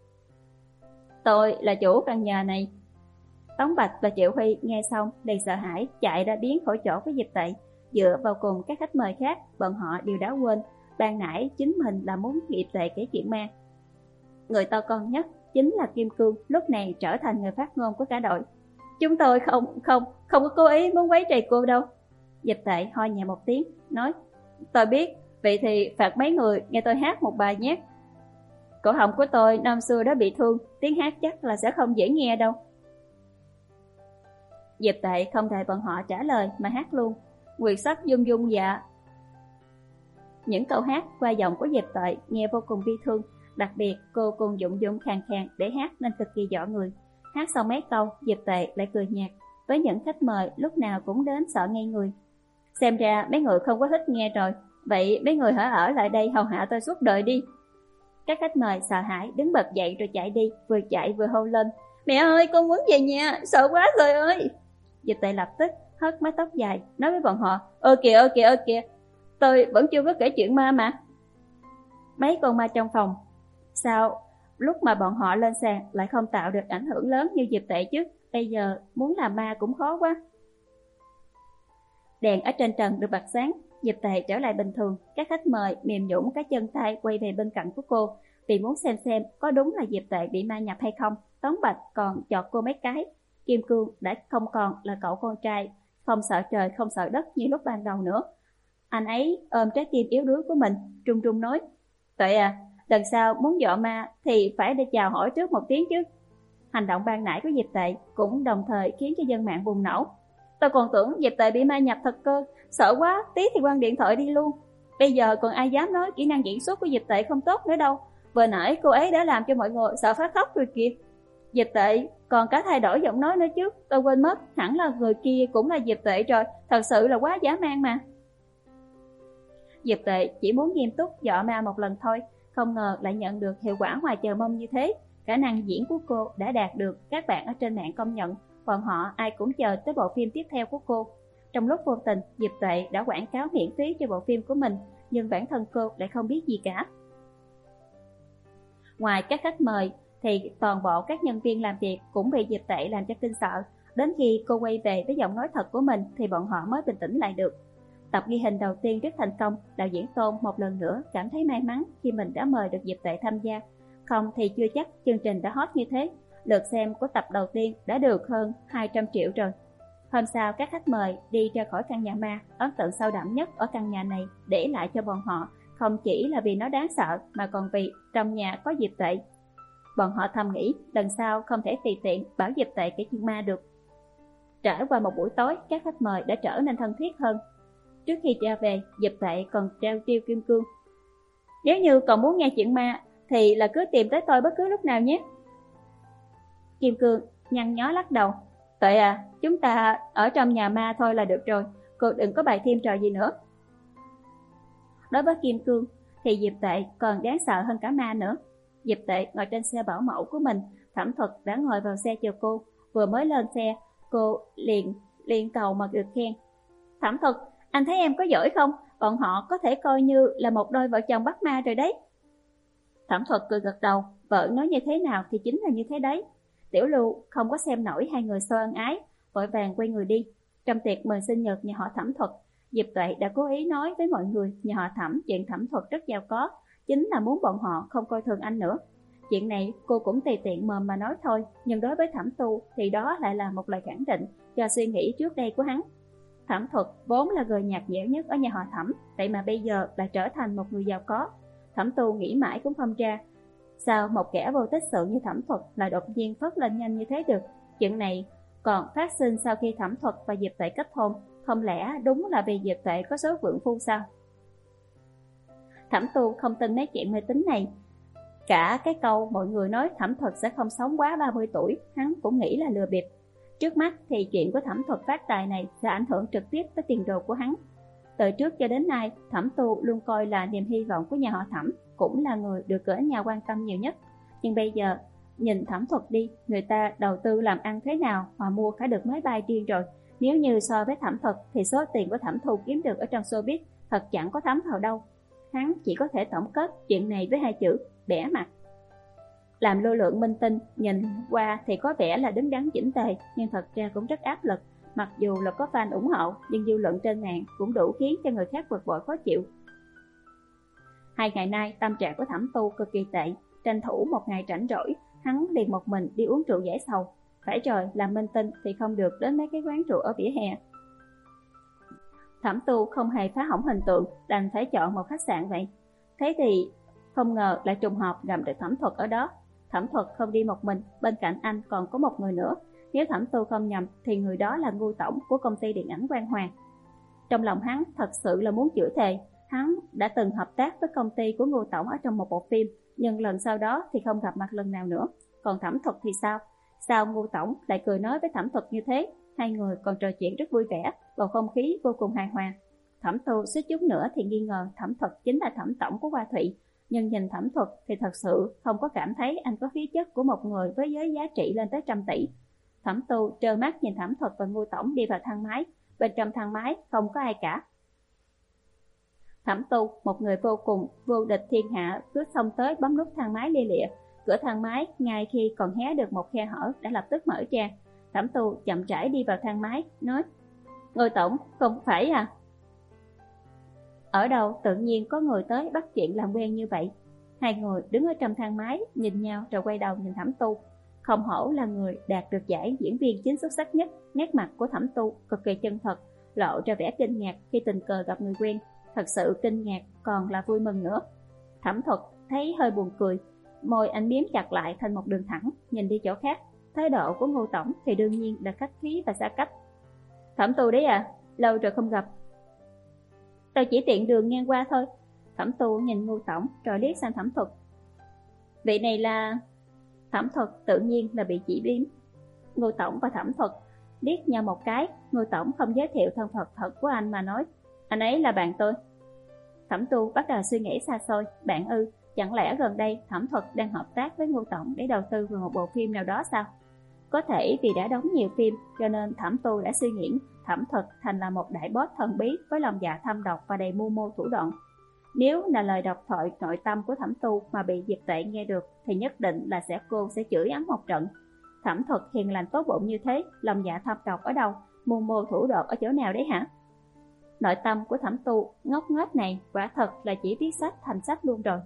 tôi là chủ căn nhà này. Tống Bạch và Triệu Huy nghe xong đầy sợ hãi, chạy ra biến khỏi chỗ của Diệp Tuệ. Dựa vào cùng các khách mời khác, bọn họ đều đã quên ban nãy chính mình là muốn Diệp Tuệ kể chuyện ma. Người to con nhất chính là Kim Cương, lúc này trở thành người phát ngôn của cả đội. Chúng tôi không không không có cố ý muốn quấy rầy cô đâu. Diệp Tuệ ho nhẹ một tiếng, nói: tôi biết, vậy thì phạt mấy người nghe tôi hát một bài nhé. Cổ họng của tôi năm xưa đã bị thương, tiếng hát chắc là sẽ không dễ nghe đâu. Diệp Tuệ không đợi bọn họ trả lời mà hát luôn. Nguyệt sắc dung dung dạ. Những câu hát qua giọng của Diệp Tuệ nghe vô cùng bi thương, đặc biệt cô cùng dụng dụng khàn khàn để hát nên cực kỳ dọa người. Hát xong mấy câu, Diệp Tuệ lại cười nhạt, với những khách mời lúc nào cũng đến sợ ngây người. Xem ra mấy người không có thích nghe rồi, vậy mấy người hãy ở lại đây hầu hạ tôi suốt đời đi. Các khách mời sợ hãi đứng bật dậy rồi chạy đi, vừa chạy vừa hô lên: mẹ ơi, con muốn về nhà, sợ quá rồi ơi. Diệp Tuệ lập tức hất mái tóc dài, nói với bọn họ: ơ kìa ơ kìa ơ kìa, tôi vẫn chưa có kể chuyện ma mà. Mấy con ma trong phòng, sao lúc mà bọn họ lên sàn lại không tạo được ảnh hưởng lớn như Diệp Tuệ chứ? Bây giờ muốn làm ma cũng khó quá. Đèn ở trên trần được bật sáng, Diệp Tuệ trở lại bình thường. Các khách mời mềm nhũn cái chân tay quay về bên cạnh của cô, vì muốn xem xem có đúng là Diệp Tuệ bị ma nhập hay không. Tống Bạch còn chọt cô mấy cái. Kim Cương đã không còn là cậu con trai không sợ trời không sợ đất như lúc ban đầu nữa. Anh ấy ôm trái tim yếu đuối của mình, trung trung nói: Tuệ à, lần sau muốn dọa ma thì phải để chào hỏi trước một tiếng chứ. Hành động ban nãy của Diệp Tệ cũng đồng thời khiến cho dân mạng bùng nổ. Tôi còn tưởng Diệp Tệ bị ma nhập thật cơ, sợ quá, tí thì quăng điện thoại đi luôn. Bây giờ còn ai dám nói kỹ năng diễn xuất của Diệp Tệ không tốt nữa đâu. Vừa nãy cô ấy đã làm cho mọi người sợ phát khóc rồi kìa. Diệp Tệ còn cả thay đổi giọng nói nữa chứ, tôi quên mất, hẳn là người kia cũng là Diệp Tệ rồi, thật sự là quá dã man mà. Diệp Tệ chỉ muốn nghiêm túc dọa ma một lần thôi, không ngờ lại nhận được hiệu quả ngoài chờ mong như thế. Khả năng diễn của cô đã đạt được các bạn ở trên mạng công nhận, bọn họ ai cũng chờ tới bộ phim tiếp theo của cô. Trong lúc vô tình, Diệp Tệ đã quảng cáo miễn phí cho bộ phim của mình, nhưng bản thân cô lại không biết gì cả. Ngoài các khách mời thì toàn bộ các nhân viên làm việc cũng bị Diệp Tệ làm cho kinh sợ. Đến khi cô quay về với giọng nói thật của mình thì bọn họ mới bình tĩnh lại được. Tập ghi hình đầu tiên rất thành công, đạo diễn Tôn một lần nữa cảm thấy may mắn khi mình đã mời được Diệp Tệ tham gia. Không thì chưa chắc chương trình đã hot như thế. Lượt xem của tập đầu tiên đã được hơn hai trăm triệu rồi. Hôm sau các khách mời đi ra khỏi căn nhà ma, ấn tượng sâu đậm nhất ở căn nhà này để lại cho bọn họ không chỉ là vì nó đáng sợ mà còn vì trong nhà có Diệp Tệ. Bọn họ thầm nghĩ lần sau không thể tùy tiện bảo Diệp Tệ kể chuyện ma được. Trải qua một buổi tối, các khách mời đã trở nên thân thiết hơn. Trước khi ra về, Diệp Tệ còn treo tiêu Kim Cương: Nếu như còn muốn nghe chuyện ma thì là cứ tìm tới tôi bất cứ lúc nào nhé. Kim Cương nhăn nhó lắc đầu: Tệ à, chúng ta ở trong nhà ma thôi là được rồi, cô đừng có bày thêm trò gì nữa. Đối với Kim Cương thì Diệp Tệ còn đáng sợ hơn cả ma nữa. Diệp Tệ ngồi trên xe bảo mẫu của mình, Thẩm Thuật đã ngồi vào xe chờ cô. Vừa mới lên xe, cô liền liền cầu mà được khen: Thẩm Thuật, anh thấy em có giỏi không? Bọn họ có thể coi như là một đôi vợ chồng bắt ma rồi đấy. Thẩm Thuật cười gật đầu, vợ nói như thế nào thì chính là như thế đấy. Tiểu Lưu không có xem nổi hai người so ân ái, vội vàng quay người đi. Trong tiệc mừng sinh nhật nhà họ Thẩm Thuật, Diệp Tuệ đã cố ý nói với mọi người nhà họ Thẩm chuyện Thẩm Thuật rất giàu có, chính là muốn bọn họ không coi thường anh nữa. Chuyện này cô cũng tùy tiện mồm mà nói thôi, nhưng đối với Thẩm Tu thì đó lại là một lời khẳng định cho suy nghĩ trước đây của hắn. Thẩm Thuật vốn là người nhạt nhẽo nhất ở nhà họ Thẩm, vậy mà bây giờ lại trở thành một người giàu có. Thẩm Tu nghĩ mãi cũng không ra, sao một kẻ vô tích sự như Thẩm Thuật lại đột nhiên phất lên nhanh như thế được. Chuyện này còn phát sinh sau khi Thẩm Thuật và Diệp Tệ kết hôn, không lẽ đúng là vì Diệp Tệ có số vượng phu sao? Thẩm Tu không tin mấy chuyện mê tín này. Cả cái câu mọi người nói Thẩm Thuật sẽ không sống quá ba mươi tuổi, hắn cũng nghĩ là lừa bịp. Trước mắt thì chuyện của Thẩm Thuật phát tài này sẽ ảnh hưởng trực tiếp tới tiền đồ của hắn. Từ trước cho đến nay, Thẩm Tu luôn coi là niềm hy vọng của nhà họ Thẩm, cũng là người được cả nhà quan tâm nhiều nhất. Nhưng bây giờ, nhìn Thẩm Thuật đi, người ta đầu tư làm ăn thế nào mà mua cả được máy bay riêng rồi. Nếu như so với Thẩm Thuật thì số tiền của Thẩm Tu kiếm được ở trong showbiz thật chẳng có thấm vào đâu. Hắn chỉ có thể tổng kết chuyện này với hai chữ bẻ mặt. Làm lưu lượng minh tinh, nhìn qua thì có vẻ là đứng đắn chỉnh tề, nhưng thật ra cũng rất áp lực. Mặc dù là có fan ủng hộ, nhưng dư luận trên mạng cũng đủ khiến cho người khác bực bội khó chịu. Hai ngày nay, tâm trạng của Thẩm Tu cực kỳ tệ. Tranh thủ một ngày rảnh rỗi, hắn liền một mình đi uống rượu giải sầu. Phải rồi, làm minh tinh thì không được đến mấy cái quán rượu ở vỉa hè. Thẩm Tu không hề phá hỏng hình tượng, đành phải chọn một khách sạn vậy. Thế thì không ngờ lại trùng hợp gặp được Thẩm Thuật ở đó. Thẩm Thuật không đi một mình, bên cạnh anh còn có một người nữa. Nếu Thẩm Tu không nhầm thì người đó là Ngưu tổng của công ty điện ảnh Quang Hoàng. Trong lòng hắn thật sự là muốn chửi thề. Hắn đã từng hợp tác với công ty của Ngưu tổng ở trong một bộ phim, nhưng lần sau đó thì không gặp mặt lần nào nữa. Còn Thẩm Thuật thì sao? Sao Ngưu tổng lại cười nói với Thẩm Thuật như thế? Hai người còn trò chuyện rất vui vẻ, bầu không khí vô cùng hài hòa. Thẩm Tu suýt chút nữa thì nghi ngờ Thẩm Thuật chính là Thẩm tổng của Hoa Thụy, nhưng nhìn Thẩm Thuật thì thật sự không có cảm thấy anh có khí chất của một người với giới giá trị lên tới trăm tỷ. Thẩm Tu trơ mắt nhìn Thẩm Thuật và Ngưu tổng đi vào thang máy, bên trong thang máy không có ai cả. Thẩm Tu, một người vô cùng vô địch thiên hạ, cứ xông tới bấm nút thang máy lia lịa. Cửa thang máy ngay khi còn hé được một khe hở đã lập tức mở ra. Thẩm Tu chậm rãi đi vào thang máy, nói: Ngưu tổng, không phải à? Ở đâu tự nhiên có người tới bắt chuyện làm quen như vậy? Hai người đứng ở trong thang máy nhìn nhau rồi quay đầu nhìn Thẩm Tu. Không hổ là người đạt được giải diễn viên chính xuất sắc nhất. Nét mặt của Thẩm Tu cực kỳ chân thật, lộ ra vẻ kinh ngạc khi tình cờ gặp người quen. Thật sự kinh ngạc còn là vui mừng nữa. Thẩm Thuật thấy hơi buồn cười, môi anh miếm chặt lại thành một đường thẳng, nhìn đi chỗ khác. Thái độ của Ngô tổng thì đương nhiên là khách khí và xa cách. Thẩm Tu đấy à, lâu rồi không gặp. Tôi chỉ tiện đường ngang qua thôi. Thẩm Tu nhìn Ngô tổng rồi liếc sang Thẩm Thuật. Vị này là... Thẩm Thuật tự nhiên là bị chỉ biếm. Ngô tổng và Thẩm Thuật liếc nhau một cái. Ngô tổng không giới thiệu thân phận thật của anh mà nói, anh ấy là bạn tôi. Thẩm Tu bắt đầu suy nghĩ xa xôi. Bạn ư? Chẳng lẽ gần đây Thẩm Thuật đang hợp tác với Ngô tổng để đầu tư vào một bộ phim nào đó sao? Có thể vì đã đóng nhiều phim cho nên Thẩm Tu đã suy nghĩ Thẩm Thuật thành là một đại boss thần bí với lòng dạ thâm độc và đầy mưu mô thủ đoạn. Nếu là lời độc thoại nội tâm của Thẩm Tu mà bị Diệp Tuệ nghe được thì nhất định là sẽ cô sẽ chửi hắn một trận. Thẩm Thuật hiền lành tốt bụng như thế, lòng dạ thâm độc ở đâu, mưu mô thủ đoạn ở chỗ nào đấy hả? Nội tâm của Thẩm Tu ngốc nghếch này quả thật là chỉ viết sách thành sách luôn rồi.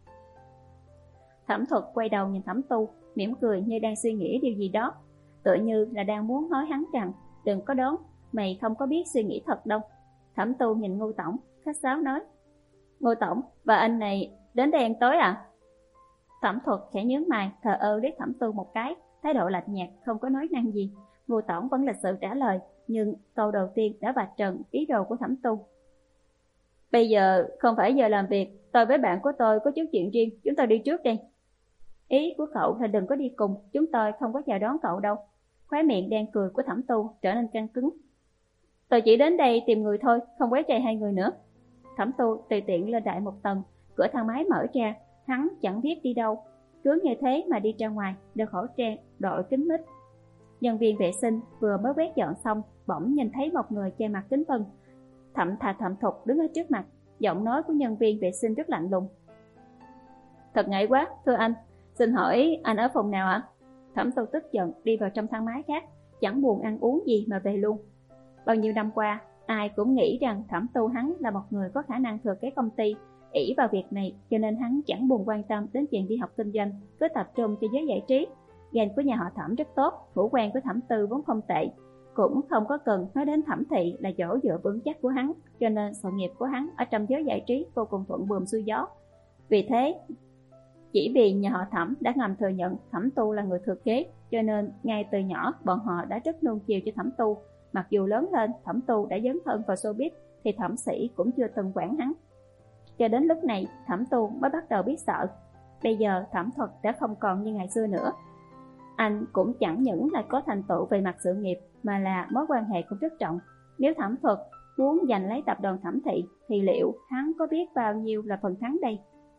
Thẩm Thuật quay đầu nhìn Thẩm Tu, mỉm cười như đang suy nghĩ điều gì đó, tựa như là đang muốn nói hắn rằng đừng có đón, mày không có biết suy nghĩ thật đâu. Thẩm Tu nhìn Ngô tổng, khách sáo nói, Ngô tổng và anh này đến đây ăn tối à? Thẩm Thuật khẽ nhướng mày, thờ ơ liếc Thẩm Tu một cái, thái độ lạnh nhạt không có nói năng gì. Ngô tổng vẫn lịch sự trả lời, nhưng câu đầu tiên đã vạch trần ý đồ của Thẩm Tu. Bây giờ không phải giờ làm việc, tôi với bạn của tôi có chút chuyện riêng, chúng tôi đi trước đi. Ý của cậu là đừng có đi cùng, chúng tôi không có chào đón cậu đâu. Khóe miệng đen cười của Thẩm Tu trở nên căng cứng. Tôi chỉ đến đây tìm người thôi, không quấy rầy hai người nữa. Thẩm Tu tùy tiện lên đại một tầng, cửa thang máy mở ra, hắn chẳng biết đi đâu, cứ như thế mà đi ra ngoài, đeo khẩu trang, đội kính mít. Nhân viên vệ sinh vừa mới quét dọn xong, bỗng nhìn thấy một người che mặt kính vân, thậm thà thậm thục đứng ở trước mặt. Giọng nói của nhân viên vệ sinh rất lạnh lùng. Thật ngại quá, thưa anh, xin hỏi anh ở phòng nào ạ? Thẩm Tu tức giận đi vào trong thang máy khác, chẳng buồn ăn uống gì mà về luôn. Bao nhiêu năm qua, ai cũng nghĩ rằng Thẩm Tu hắn là một người có khả năng thừa kế công ty, ỷ vào việc này cho nên hắn chẳng buồn quan tâm đến chuyện đi học kinh doanh, cứ tập trung cho giới giải trí. Gan của nhà họ Thẩm rất tốt, thủ quan của Thẩm Tư vốn không tệ, cũng không có cần nói đến Thẩm Thị là chỗ dựa vững chắc của hắn, cho nên sự nghiệp của hắn ở trong giới giải trí vô cùng thuận buồm xuôi gió. Vì thế, chỉ vì nhà họ Thẩm đã ngầm thừa nhận Thẩm Tu là người thừa kế, cho nên ngay từ nhỏ bọn họ đã rất nuông chiều cho Thẩm Tu. Mặc dù lớn lên Thẩm Tu đã dấn thân vào showbiz thì Thẩm Sĩ cũng chưa từng quản hắn. Cho đến lúc này Thẩm Tu mới bắt đầu biết sợ. Bây giờ Thẩm Thuật đã không còn như ngày xưa nữa. Anh cũng chẳng những là có thành tựu về mặt sự nghiệp mà là mối quan hệ cũng rất trọng. Nếu Thẩm Thuật muốn giành lấy tập đoàn Thẩm Thị thì liệu hắn có biết bao nhiêu là phần thắng đây?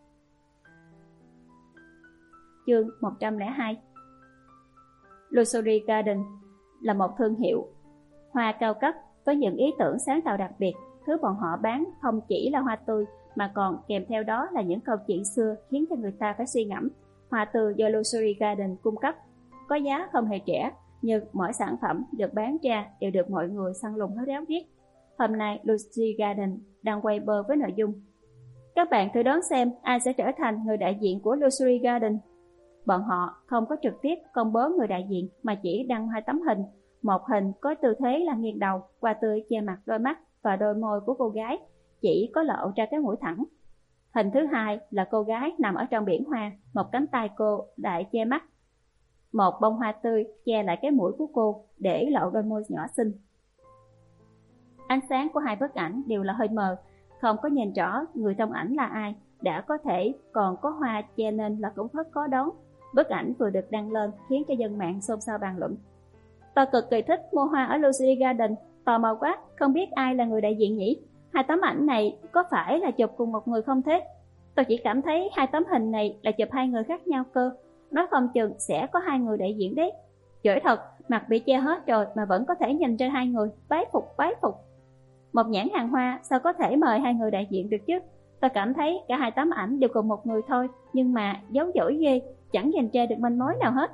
Chương một trăm lẻ hai. Luxury Garden là một thương hiệu hoa cao cấp với những ý tưởng sáng tạo đặc biệt. Thứ bọn họ bán không chỉ là hoa tươi mà còn kèm theo đó là những câu chuyện xưa khiến cho người ta phải suy ngẫm. Hoa tươi do Luxury Garden cung cấp có giá không hề rẻ, nhưng mỗi sản phẩm được bán ra đều được mọi người săn lùng háo ráo riết. Hôm nay Luxury Garden đang quay bơ với nội dung: các bạn thử đoán xem ai sẽ trở thành người đại diện của Luxury Garden. Bọn họ không có trực tiếp công bố người đại diện mà chỉ đăng hai tấm hình. Một hình có tư thế là nghiêng đầu, hoa tươi che mặt đôi mắt và đôi môi của cô gái, chỉ có lộ ra cái mũi thẳng. Hình thứ hai là cô gái nằm ở trong biển hoa, một cánh tay cô đại che mắt, một bông hoa tươi che lại cái mũi của cô để lộ đôi môi nhỏ xinh. Ánh sáng của hai bức ảnh đều là hơi mờ, không có nhìn rõ người trong ảnh là ai, đã có thể còn có hoa che nên là cũng rất khó đoán. Bức ảnh vừa được đăng lên khiến cho dân mạng xôn xao bàn luận. Tôi cực kỳ thích mua hoa ở Luxury Garden, tò mò quá, không biết ai là người đại diện nhỉ? Hai tấm ảnh này có phải là chụp cùng một người không thế? Tôi chỉ cảm thấy hai tấm hình này là chụp hai người khác nhau cơ, nói không chừng sẽ có hai người đại diện đấy. Giỏi thật, mặt bị che hết rồi mà vẫn có thể nhìn ra hai người, bái phục bái phục. Một nhãn hàng hoa sao có thể mời hai người đại diện được chứ? Tôi cảm thấy cả hai tấm ảnh đều cùng một người thôi, nhưng mà giấu giỏi ghê, chẳng nhìn ra được manh mối nào hết.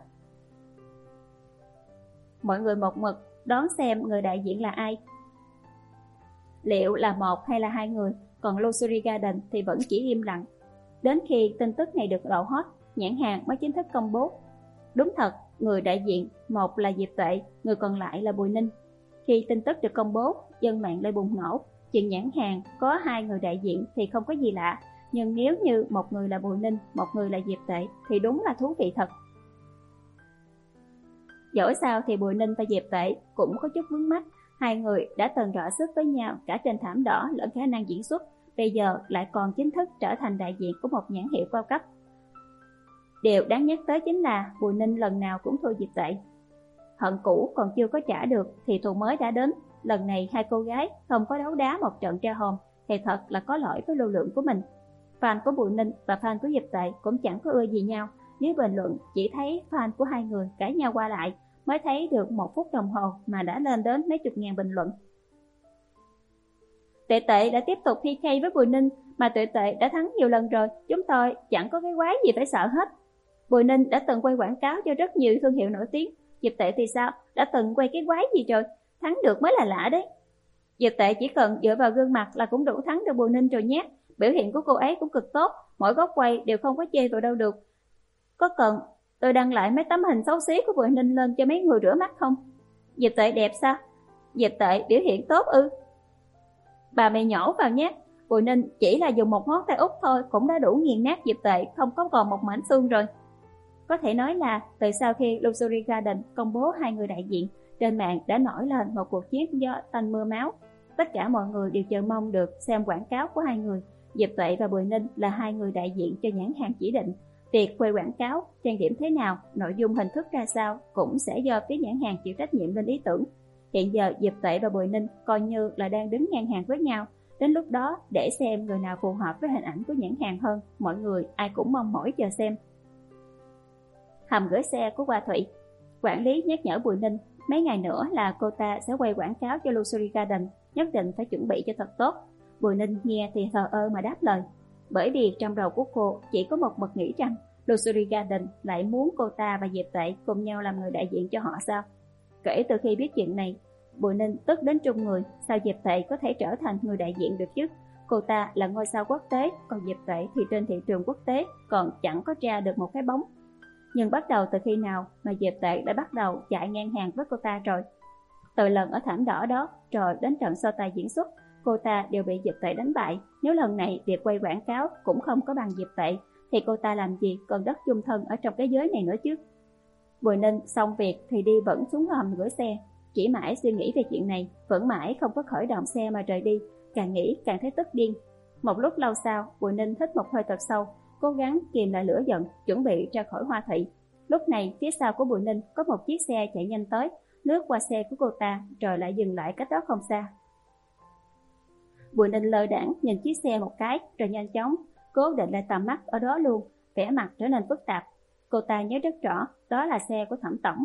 Mọi người một mực đón xem người đại diện là ai. Liệu là một hay là hai người, còn Luxury Garden thì vẫn chỉ im lặng. Đến khi tin tức này được lộ hot, nhãn hàng mới chính thức công bố. Đúng thật, người đại diện, một là Diệp Tuệ, người còn lại là Bùi Ninh. Khi tin tức được công bố, dân mạng lại bùng nổ. Chuyện nhãn hàng có hai người đại diện thì không có gì lạ, nhưng nếu như một người là Bùi Ninh, một người là Diệp Tuệ thì đúng là thú vị thật. Dẫu sao thì Bùi Ninh và Diệp Tuệ cũng có chút vướng mắc. Hai người đã từng đọ sức với nhau cả trên thảm đỏ lẫn khả năng diễn xuất, bây giờ lại còn chính thức trở thành đại diện của một nhãn hiệu cao cấp. Điều đáng nhắc tới chính là Bùi Ninh lần nào cũng thua Diệp Tuệ. Hận cũ còn chưa có trả được thì thù mới đã đến. Lần này hai cô gái không có đấu đá một trận ra hồn thì thật là có lỗi với lưu lượng của mình. Fan của Bùi Ninh và fan của Diệp Tuệ cũng chẳng có ưa gì nhau. Dưới bình luận chỉ thấy fan của hai người cãi nhau qua lại, mới thấy được một phút đồng hồ mà đã lên đến mấy chục ngàn bình luận. Tuệ Tuệ đã tiếp tục pê ca với Bùi Ninh, mà Tuệ Tuệ đã thắng nhiều lần rồi, chúng tôi chẳng có cái quái gì phải sợ hết. Bùi Ninh đã từng quay quảng cáo cho rất nhiều thương hiệu nổi tiếng. Diệp Tuệ thì sao? Đã từng quay cái quái gì rồi? Thắng được mới là lạ đấy. Diệp Tuệ chỉ cần dựa vào gương mặt là cũng đủ thắng được Bùi Ninh rồi nhé. Biểu hiện của cô ấy cũng cực tốt, mỗi góc quay đều không có chê vào đâu được. Có cần tôi đăng lại mấy tấm hình xấu xí của Bùi Ninh lên cho mấy người rửa mắt không? Diệp Tuệ đẹp sao? Diệp Tuệ biểu hiện tốt ư? Bà mày nhổ vào nhé. Bùi Ninh chỉ là dùng một ngón tay út thôi cũng đã đủ nghiền nát Diệp Tuệ, không có còn một mảnh xương rồi. Có thể nói là từ sau khi Luxury Garden công bố hai người đại diện, trên mạng đã nổi lên một cuộc chiến do tanh mưa máu. Tất cả mọi người đều chờ mong được xem quảng cáo của hai người. Diệp Tuệ và Bùi Ninh là hai người đại diện cho nhãn hàng chỉ định. Việc quay quảng cáo, trang điểm thế nào, nội dung hình thức ra sao cũng sẽ do phía nhãn hàng chịu trách nhiệm lên ý tưởng. Hiện giờ Diệp Tuệ và Bùi Ninh coi như là đang đứng ngang hàng với nhau. Đến lúc đó để xem người nào phù hợp với hình ảnh của nhãn hàng hơn, mọi người ai cũng mong mỏi chờ xem. Hầm gửi xe của Hoa Thụy. Quản lý nhắc nhở Bùi Ninh mấy ngày nữa là cô ta sẽ quay quảng cáo cho Luxury Garden, nhất định phải chuẩn bị cho thật tốt. Bùi Ninh nghe thì thờ ơ mà đáp lời, bởi vì trong đầu của cô chỉ có một mực nghĩ rằng Luxury Garden lại muốn cô ta và Diệp Tuệ cùng nhau làm người đại diện cho họ sao. Kể từ khi biết chuyện này, Bùi Ninh tức đến trung người. Sao Diệp Tuệ có thể trở thành người đại diện được chứ? Cô ta là ngôi sao quốc tế, còn Diệp Tuệ thì trên thị trường quốc tế còn chẳng có ra được một cái bóng. Nhưng bắt đầu từ khi nào mà Diệp Tuệ đã bắt đầu chạy ngang hàng với cô ta rồi? Từ lần ở thảm đỏ đó rồi đến trận so tài diễn xuất, cô ta đều bị Diệp Tuệ đánh bại. Nếu lần này việc quay quảng cáo cũng không có bằng Diệp Tuệ thì cô ta làm gì còn đất chung thân ở trong cái giới này nữa chứ? Bùi Ninh xong việc thì đi vẫn xuống hầm gửi xe, chỉ mãi suy nghĩ về chuyện này, vẫn mãi không có khởi động xe mà rời đi, càng nghĩ càng thấy tức điên. Một lúc lâu sau, Bùi Ninh hít một hơi thật sâu, cố gắng kìm lại lửa giận, chuẩn bị ra khỏi Hoa Thụy. Lúc này phía sau của Bùi Ninh có một chiếc xe chạy nhanh tới, lướt qua xe của cô ta rồi lại dừng lại cách đó không xa. Bùi Ninh lơ đãng nhìn chiếc xe một cái rồi nhanh chóng cố định lại tầm mắt ở đó luôn, vẻ mặt trở nên phức tạp. Cô ta nhớ rất rõ đó là xe của Thẩm tổng.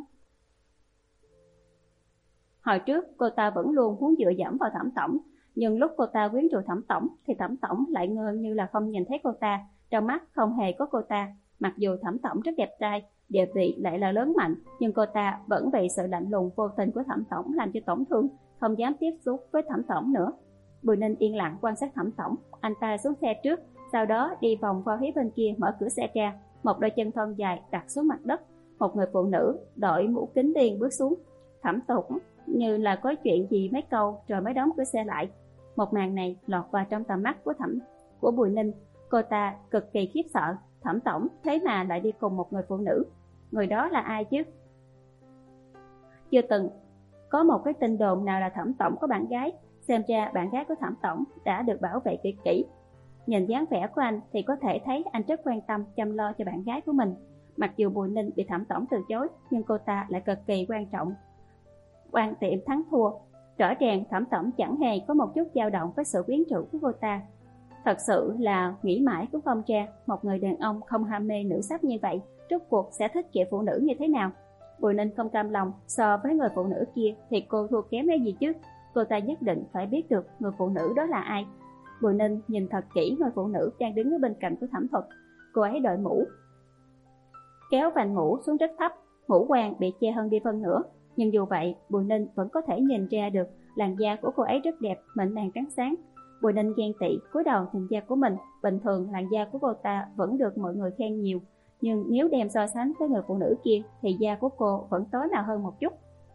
Hồi trước cô ta vẫn luôn muốn dựa dẫm vào Thẩm tổng, nhưng lúc cô ta quyến rũ Thẩm tổng thì Thẩm tổng lại ngơ như là không nhìn thấy cô ta, trong mắt không hề có cô ta. Mặc dù Thẩm tổng rất đẹp trai, địa vị lại là lớn mạnh, nhưng cô ta vẫn bị sự lạnh lùng vô tình của Thẩm tổng làm cho tổn thương, không dám tiếp xúc với Thẩm tổng nữa. Bùi Ninh yên lặng quan sát Thẩm tổng, anh ta xuống xe trước, sau đó đi vòng qua phía bên kia mở cửa xe ra, một đôi chân thon dài đặt xuống mặt đất, một người phụ nữ đội mũ kính đen bước xuống. Thẩm tổng như là có chuyện gì mấy câu rồi mới đóng cửa xe lại. Một màn này lọt vào trong tầm mắt của Thẩm của Bùi Ninh, cô ta cực kỳ khiếp sợ. Thẩm tổng thế mà lại đi cùng một người phụ nữ, người đó là ai chứ? Chưa từng có một cái tin đồn nào là Thẩm tổng có bạn gái, xem ra bạn gái của Thẩm tổng đã được bảo vệ kỹ kỹ. Nhìn dáng vẻ của anh thì có thể thấy anh rất quan tâm chăm lo cho bạn gái của mình. Mặc dù Bùi Ninh bị Thẩm tổng từ chối, nhưng cô ta lại cực kỳ quan trọng quan tiệm thắng thua. Rõ ràng Thẩm tổng chẳng hề có một chút dao động với sự quyến rũ của cô ta. Thật sự là nghĩ mãi cũng không ra, một người đàn ông không ham mê nữ sắc như vậy rốt cuộc sẽ thích kiểu phụ nữ như thế nào. Bùi Ninh không cam lòng, so với người phụ nữ kia thì cô thua kém cái gì chứ? Cô ta nhất định phải biết được người phụ nữ đó là ai. Bùi Ninh nhìn thật kỹ người phụ nữ đang đứng ở bên cạnh của Thẩm Thuật. Cô ấy đội mũ, kéo vành mũ xuống rất thấp, ngũ quan bị che hơn đi phân nửa. Nhưng dù vậy, Bùi Ninh vẫn có thể nhìn ra được làn da của cô ấy rất đẹp, mịn màng trắng sáng. Bùi Ninh ghen tị, cúi đầu nhìn da của mình. Bình thường làn da của cô ta vẫn được mọi người khen nhiều, nhưng nếu đem so sánh với người phụ nữ kia thì da của cô vẫn tối màu hơn một chút.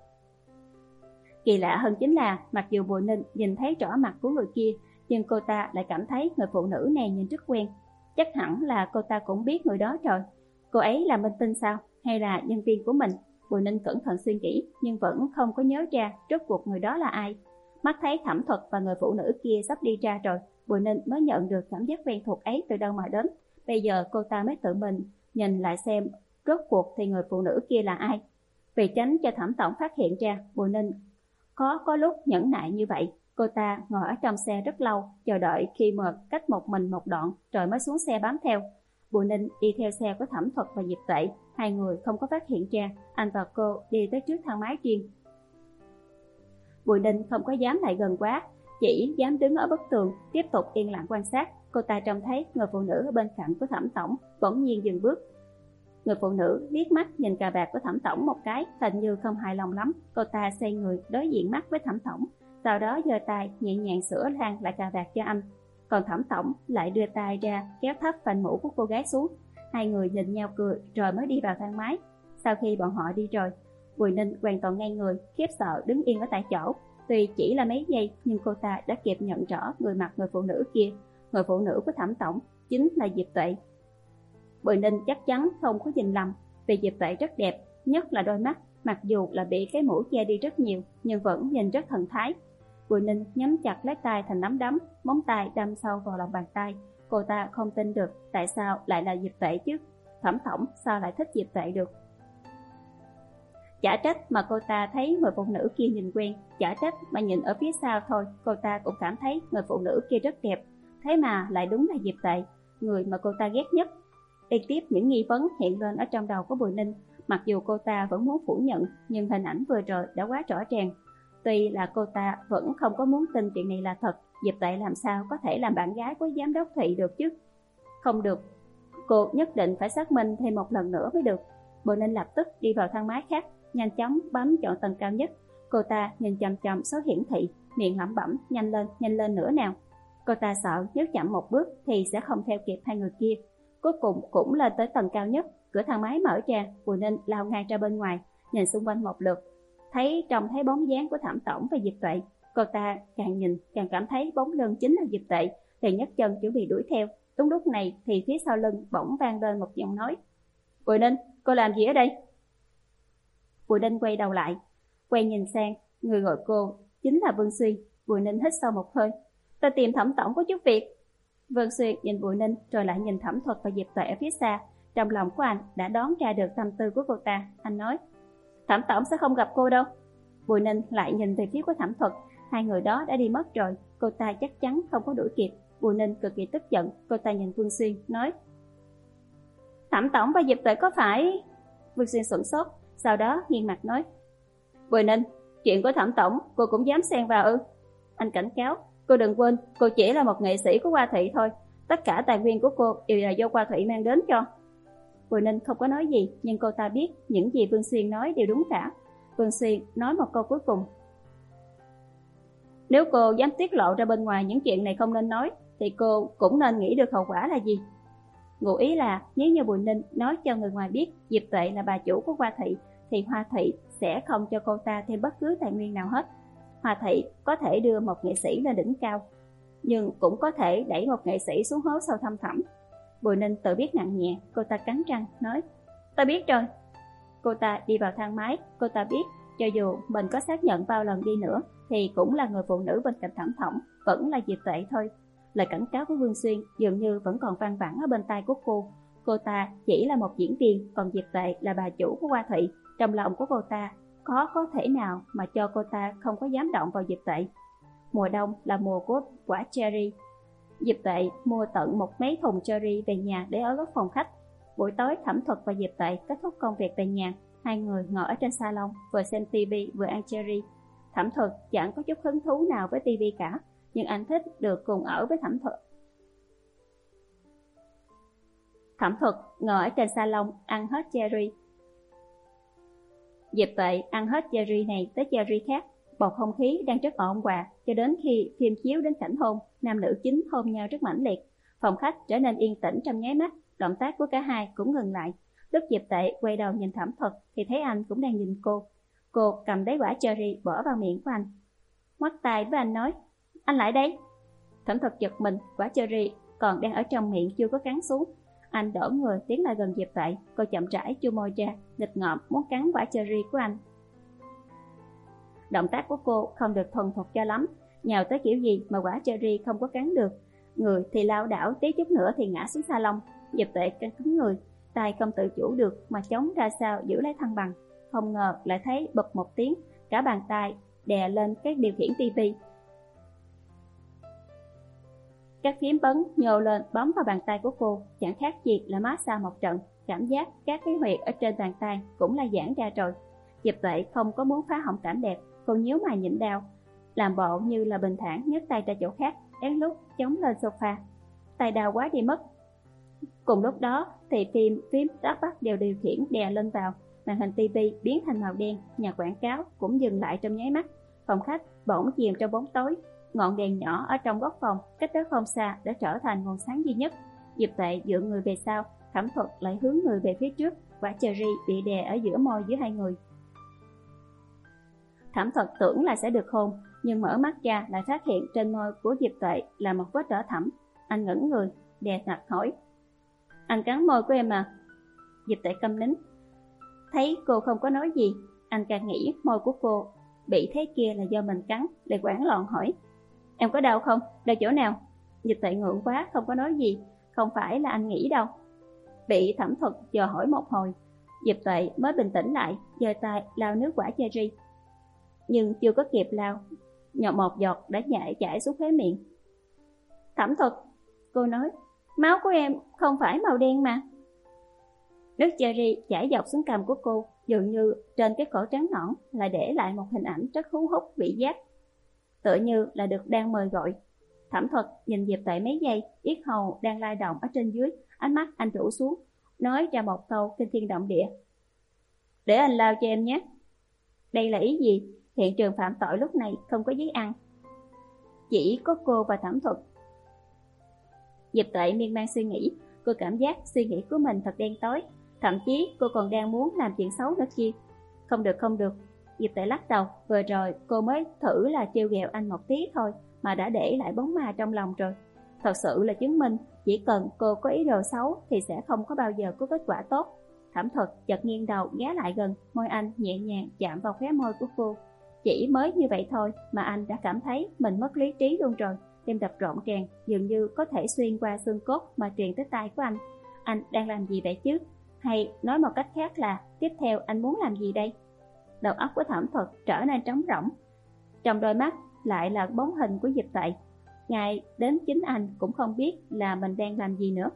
Kỳ lạ hơn chính là mặc dù Bùi Ninh nhìn thấy rõ mặt của người kia, nhưng cô ta lại cảm thấy người phụ nữ này nhìn rất quen. Chắc hẳn là cô ta cũng biết người đó rồi. Cô ấy là minh tinh sao, hay là nhân viên của mình? Bùi Ninh cẩn thận suy nghĩ nhưng vẫn không có nhớ ra rốt cuộc người đó là ai. Mắt thấy Thẩm Thuật và người phụ nữ kia sắp đi ra rồi, Bùi Ninh mới nhận được cảm giác quen thuộc ấy từ đâu mà đến. Bây giờ cô ta mới tự mình nhìn lại xem rốt cuộc thì người phụ nữ kia là ai. Vì tránh cho Thẩm Tổng phát hiện ra, Bùi Ninh có có lúc nhẫn nại như vậy. Cô ta ngồi ở trong xe rất lâu, chờ đợi khi mà cách một mình một đoạn rồi mới xuống xe bám theo. Bùi Ninh đi theo xe của Thẩm Thuật và Diệp Tuệ, hai người không có phát hiện ra. Anh và cô đi tới trước thang máy riêng. Bùi Ninh không có dám lại gần quá, chỉ dám đứng ở bức tường tiếp tục yên lặng quan sát. Cô ta trông thấy người phụ nữ ở bên cạnh của Thẩm Tổng bỗng nhiên dừng bước. Người phụ nữ liếc mắt nhìn cà vạt của Thẩm Tổng một cái, hình như không hài lòng lắm. Cô ta xoay người đối diện mắt với Thẩm Tổng, sau đó giơ tay nhẹ nhàng sửa sang lại cà vạt cho anh. Còn Thẩm Tổng lại đưa tay ra kéo thấp vành mũ của cô gái xuống. Hai người nhìn nhau cười rồi mới đi vào thang máy. Sau khi bọn họ đi rồi, Bùi Ninh hoàn toàn ngây người, khiếp sợ đứng yên ở tại chỗ. Tuy chỉ là mấy giây nhưng cô ta đã kịp nhận rõ người mặt người phụ nữ kia. Người phụ nữ của Thẩm Tổng chính là Diệp Tuệ. Bùi Ninh chắc chắn không có nhìn lầm, vì Diệp Tuệ rất đẹp, nhất là đôi mắt, mặc dù là bị cái mũ che đi rất nhiều nhưng vẫn nhìn rất thần thái. Bùi Ninh nhắm chặt lấy tay thành nắm đấm, móng tay đâm sâu vào lòng bàn tay. Cô ta không tin được tại sao lại là Diệp Tuệ chứ. Thẩm Tổng sao lại thích Diệp Tuệ được? Chả trách mà cô ta thấy người phụ nữ kia nhìn quen, chả trách mà nhìn ở phía sau thôi cô ta cũng cảm thấy người phụ nữ kia rất đẹp. Thế mà lại đúng là Diệp Tuệ, người mà cô ta ghét nhất. Liên tiếp những nghi vấn hiện lên ở trong đầu của Bùi Ninh. Mặc dù cô ta vẫn muốn phủ nhận, nhưng hình ảnh vừa rồi đã quá rõ ràng. Tuy là cô ta vẫn không có muốn tin chuyện này là thật, Diệp Tuệ làm sao có thể làm bạn gái của giám đốc Thụy được chứ? Không được, cô nhất định phải xác minh thêm một lần nữa mới được. Bùi Ninh lập tức đi vào thang máy khác, nhanh chóng bấm chọn tầng cao nhất. Cô ta nhìn chằm chằm số hiển thị, miệng lẩm bẩm nhanh lên, nhanh lên nữa nào. Cô ta sợ nếu chậm một bước thì sẽ không theo kịp hai người kia. Cuối cùng cũng lên tới tầng cao nhất, cửa thang máy mở ra, Bùi Ninh lao ngay ra bên ngoài, nhìn xung quanh một lượt, thấy trông thấy bóng dáng của Thẩm Tổng và Diệp Tuệ. Cô ta càng nhìn càng cảm thấy bóng lưng chính là Diệp Tuệ, thì nhấc chân chuẩn bị đuổi theo. Đúng lúc này thì phía sau lưng bỗng vang lên một giọng nói: Bùi Ninh, cô làm gì ở đây? Bùi Ninh quay đầu lại, quay nhìn sang, người gọi cô chính là Vương Xuyên. Bùi Ninh hít sâu một hơi: Ta tìm Thẩm Tổng có chút việc. Vương Xuyên nhìn Bùi Ninh rồi lại nhìn Thẩm Thuật và Diệp Tuệ ở phía xa. Trong lòng của anh đã đoán ra được tâm tư của cô ta. Anh nói: Thẩm Tổng sẽ không gặp cô đâu. Bùi Ninh lại nhìn về phía của Thẩm Thuật. Hai người đó đã đi mất rồi, cô ta chắc chắn không có đuổi kịp. Bùi Ninh cực kỳ tức giận. Cô ta nhìn Vương Xuyên nói: Thẩm Tổng và Diệp Tuệ có phải... Vương Xuyên sửng sốt, sau đó nghiêng mặt nói: Bùi Ninh, chuyện của Thẩm Tổng cô cũng dám xen vào ư? Anh cảnh cáo: Cô đừng quên, cô chỉ là một nghệ sĩ của Hoa Thụy thôi. Tất cả tài nguyên của cô đều là do Hoa Thụy mang đến cho. Bùi Ninh không có nói gì, nhưng cô ta biết những gì Vương Xuyên nói đều đúng cả. Vương Xuyên nói một câu cuối cùng: Nếu cô dám tiết lộ ra bên ngoài những chuyện này không nên nói, thì cô cũng nên nghĩ được hậu quả là gì. Ngụ ý là nếu như Bùi Ninh nói cho người ngoài biết Diệp Tuệ là bà chủ của Hoa Thụy, thì Hoa Thụy sẽ không cho cô ta thêm bất cứ tài nguyên nào hết. Hoa Thụy có thể đưa một nghệ sĩ lên đỉnh cao, nhưng cũng có thể đẩy một nghệ sĩ xuống hố sâu thăm thẳm. Bùi Ninh tự biết nặng nhẹ, cô ta cắn răng nói: Ta biết rồi. Cô ta đi vào thang máy. Cô ta biết cho dù mình có xác nhận bao lần đi nữa thì cũng là người phụ nữ bên cạnh Thẩm Tổng, vẫn là Diệp Tuệ thôi. Lời cảnh cáo của Vương Xuyên dường như vẫn còn vang vẳng ở bên tai của cô. Cô ta chỉ là một diễn viên, còn Diệp Tuệ là bà chủ của Hoa Thụy. Trong lòng của cô ta có có thể nào mà cho cô ta không có dám động vào Diệp Tuệ. Mùa đông là mùa của quả cherry. Diệp Tuệ mua tận một mấy thùng cherry về nhà để ở góc phòng khách. Buổi tối Thẩm Thuật và Diệp Tuệ kết thúc công việc về nhà. Hai người ngồi ở trên salon, vừa xem tivi vừa ăn cherry. Thẩm Thuật chẳng có chút hứng thú nào với tivi cả, nhưng anh thích được cùng ở với Thẩm Thuật. Thẩm Thuật ngồi ở trên salon ăn hết cherry. Diệp Tuệ ăn hết cherry này tới cherry khác. Bầu không khí đang rất ổn hòa cho đến khi phim chiếu đến cảnh hôn, nam nữ chính hôn nhau rất mãnh liệt. Phòng khách trở nên yên tĩnh trong nháy mắt. Động tác của cả hai cũng ngừng lại. Lúc Diệp Tệ quay đầu nhìn Thẩm Thuật thì thấy anh cũng đang nhìn cô. Cô cầm lấy quả cherry bỏ vào miệng của anh, ngoắt tay với anh nói: "Anh lại đây." Thẩm Thuật giật mình, quả cherry còn đang ở trong miệng chưa có cắn xuống. Anh đổ người tiến lại gần Diệp Tệ, cô chậm rãi chu môi ra, nghịch ngợm muốn cắn quả cherry của anh. Động tác của cô không được thuần thục cho lắm, nhào tới kiểu gì mà quả cherry không có cắn được. Người thì lao đảo, tí chút nữa thì ngã xuống salon. Diệp Tệ căng cứng người, tay không tự chủ được mà chống ra sao giữ lấy thăng bằng. Không ngờ lại thấy bụp một tiếng, cả bàn tay đè lên các điều khiển tivi. Các phím bấm nhô lên bấm vào bàn tay của cô, chẳng khác gì là massage một trận. Cảm giác các cái huyệt ở trên bàn tay cũng là giãn ra rồi. Diệp Tệ không có muốn phá hỏng cảnh đẹp, cô nhíu mày nhịn đau, làm bộ như là bình thản nhấc tay ra chỗ khác, lén lút chống lên sofa. Tay đau quá đi mất. Cùng lúc đó thì phim phím đắp bắt đều điều khiển đè lên vào, màn hình tivi biến thành màu đen, nhà quảng cáo cũng dừng lại trong nháy mắt. Phòng khách bỗng chìm trong bóng tối, ngọn đèn nhỏ ở trong góc phòng cách đó không xa đã trở thành nguồn sáng duy nhất. Diệp Tệ dựa người về sau, Thẩm Thuật lại hướng người về phía trước, quả cherry bị đè ở giữa môi giữa hai người. Thẩm Thuật tưởng là sẽ được hôn, nhưng mở mắt ra lại phát hiện trên môi của Diệp Tệ là một vết đỏ thẫm. Anh ngẩng người, đè nặng hỏi: "Anh cắn môi của em à?" Diệp Tệ câm nín. Thấy cô không có nói gì, anh càng nghĩ môi của cô bị thế kia là do mình cắn, lại hoảng loạn hỏi: "Em có đau không? Đau chỗ nào?" Diệp Tệ ngượng quá không có nói gì. Không phải là anh nghĩ đâu. Bị Thẩm Thuật dò hỏi một hồi, Diệp Tệ mới bình tĩnh lại, giơ tay lau nước quả cherry. Nhưng chưa có kịp lau, nhọt một giọt đã nhảy chảy xuống khóe miệng. "Thẩm Thuật," cô nói, "máu của em không phải màu đen mà." Nước cherry chảy dọc xuống cằm của cô, dường như trên cái cổ trắng nõn lại để lại một hình ảnh rất cuốn hút vị giác, tựa như là được đang mời gọi. Thẩm Thuật nhìn Diệp Tệ mấy giây, yết hầu đang lay động ở trên dưới, ánh mắt anh rũ xuống, nói ra một câu kinh thiên động địa: "Để anh lau cho em nhé." Đây là ý gì? Hiện trường phạm tội lúc này không có giấy ăn, chỉ có cô và Thẩm Thuật. Diệp Tệ miên man suy nghĩ, cô cảm giác suy nghĩ của mình thật đen tối, thậm chí cô còn đang muốn làm chuyện xấu nữa kia. Không được không được, Diệp Tệ lắc đầu. Vừa rồi cô mới thử là trêu ghẹo anh một tí thôi mà đã để lại bóng ma trong lòng rồi. Thật sự là chứng minh chỉ cần cô có ý đồ xấu thì sẽ không có bao giờ có kết quả tốt. Thẩm Thuật chợt nghiêng đầu ghé lại gần, môi anh nhẹ nhàng chạm vào khóe môi của cô. Chỉ mới như vậy thôi mà anh đã cảm thấy mình mất lý trí luôn rồi. Tim đập rộn ràng, dường như có thể xuyên qua xương cốt mà truyền tới tai của anh. Anh đang làm gì vậy chứ? Hay nói một cách khác là tiếp theo anh muốn làm gì đây? Đầu óc của Thẩm Thuật trở nên trống rỗng. Trong đôi mắt lại là bóng hình của Diệp Tệ. Ngay đến chính anh cũng không biết là mình đang làm gì nữa.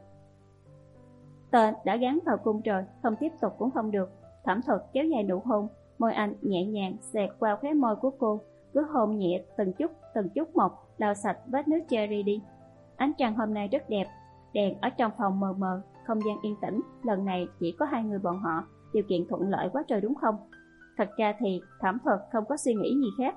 Tên đã gắn vào cung rồi, không tiếp tục cũng không được. Thẩm Thuật kéo dài nụ hôn, môi anh nhẹ nhàng xẹt qua khóe môi của cô, cứ hôn nhẹ từng chút từng chút một, lau sạch vết nước cherry đi. Ánh trăng hôm nay rất đẹp, đèn ở trong phòng mờ mờ, không gian yên tĩnh. Lần này chỉ có hai người bọn họ, điều kiện thuận lợi quá trời đúng không? Thật ra thì Thẩm Thuật không có suy nghĩ gì khác.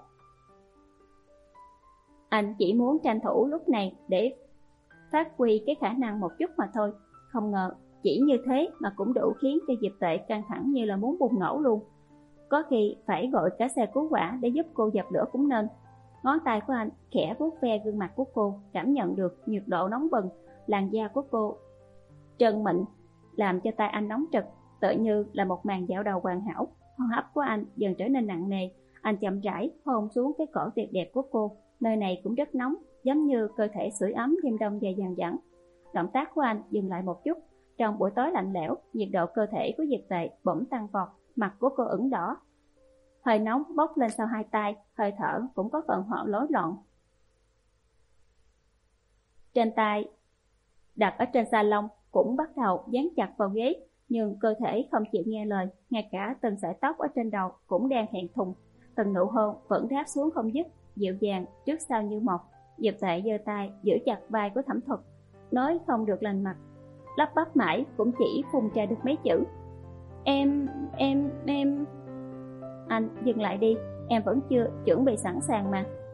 Anh chỉ muốn tranh thủ lúc này để phát huy cái khả năng một chút mà thôi. Không ngờ chỉ như thế mà cũng đủ khiến cho Diệp Tệ căng thẳng như là muốn bùng nổ luôn. Có khi phải gọi cả xe cứu hỏa để giúp cô dập lửa cũng nên. Ngón tay của anh khẽ vuốt ve gương mặt của cô, cảm nhận được nhiệt độ nóng bừng, làn da của cô trơn mịn làm cho tay anh nóng rực, tựa như là một màn dạo đầu hoàn hảo. Hô hấp của anh dần trở nên nặng nề, anh chậm rãi hôn xuống cái cổ tuyệt đẹp của cô. Nơi này cũng rất nóng, giống như cơ thể sưởi ấm đêm đông dài dằng dẳng. Động tác của anh dừng lại một chút. Trong buổi tối lạnh lẽo, nhiệt độ cơ thể của Diệp Tệ bỗng tăng vọt, mặt của cô ửng đỏ, hơi nóng bốc lên sau hai tay, hơi thở cũng có phần hoảng rối loạn. Trên tay đặt ở trên salon cũng bắt đầu dán chặt vào ghế, nhưng cơ thể không chịu nghe lời, ngay cả từng sợi tóc ở trên đầu cũng đang hẹn thùng. Từng nụ hôn vẫn ráp xuống không dứt, dịu dàng trước sau như một. Diệp Tệ giơ tay giữ chặt vai của Thẩm Thuật, nói không được lành mặt, lắp bắp mãi cũng chỉ phun ra được mấy chữ: Em, em, em... Anh dừng lại đi, em vẫn chưa chuẩn bị sẵn sàng mà.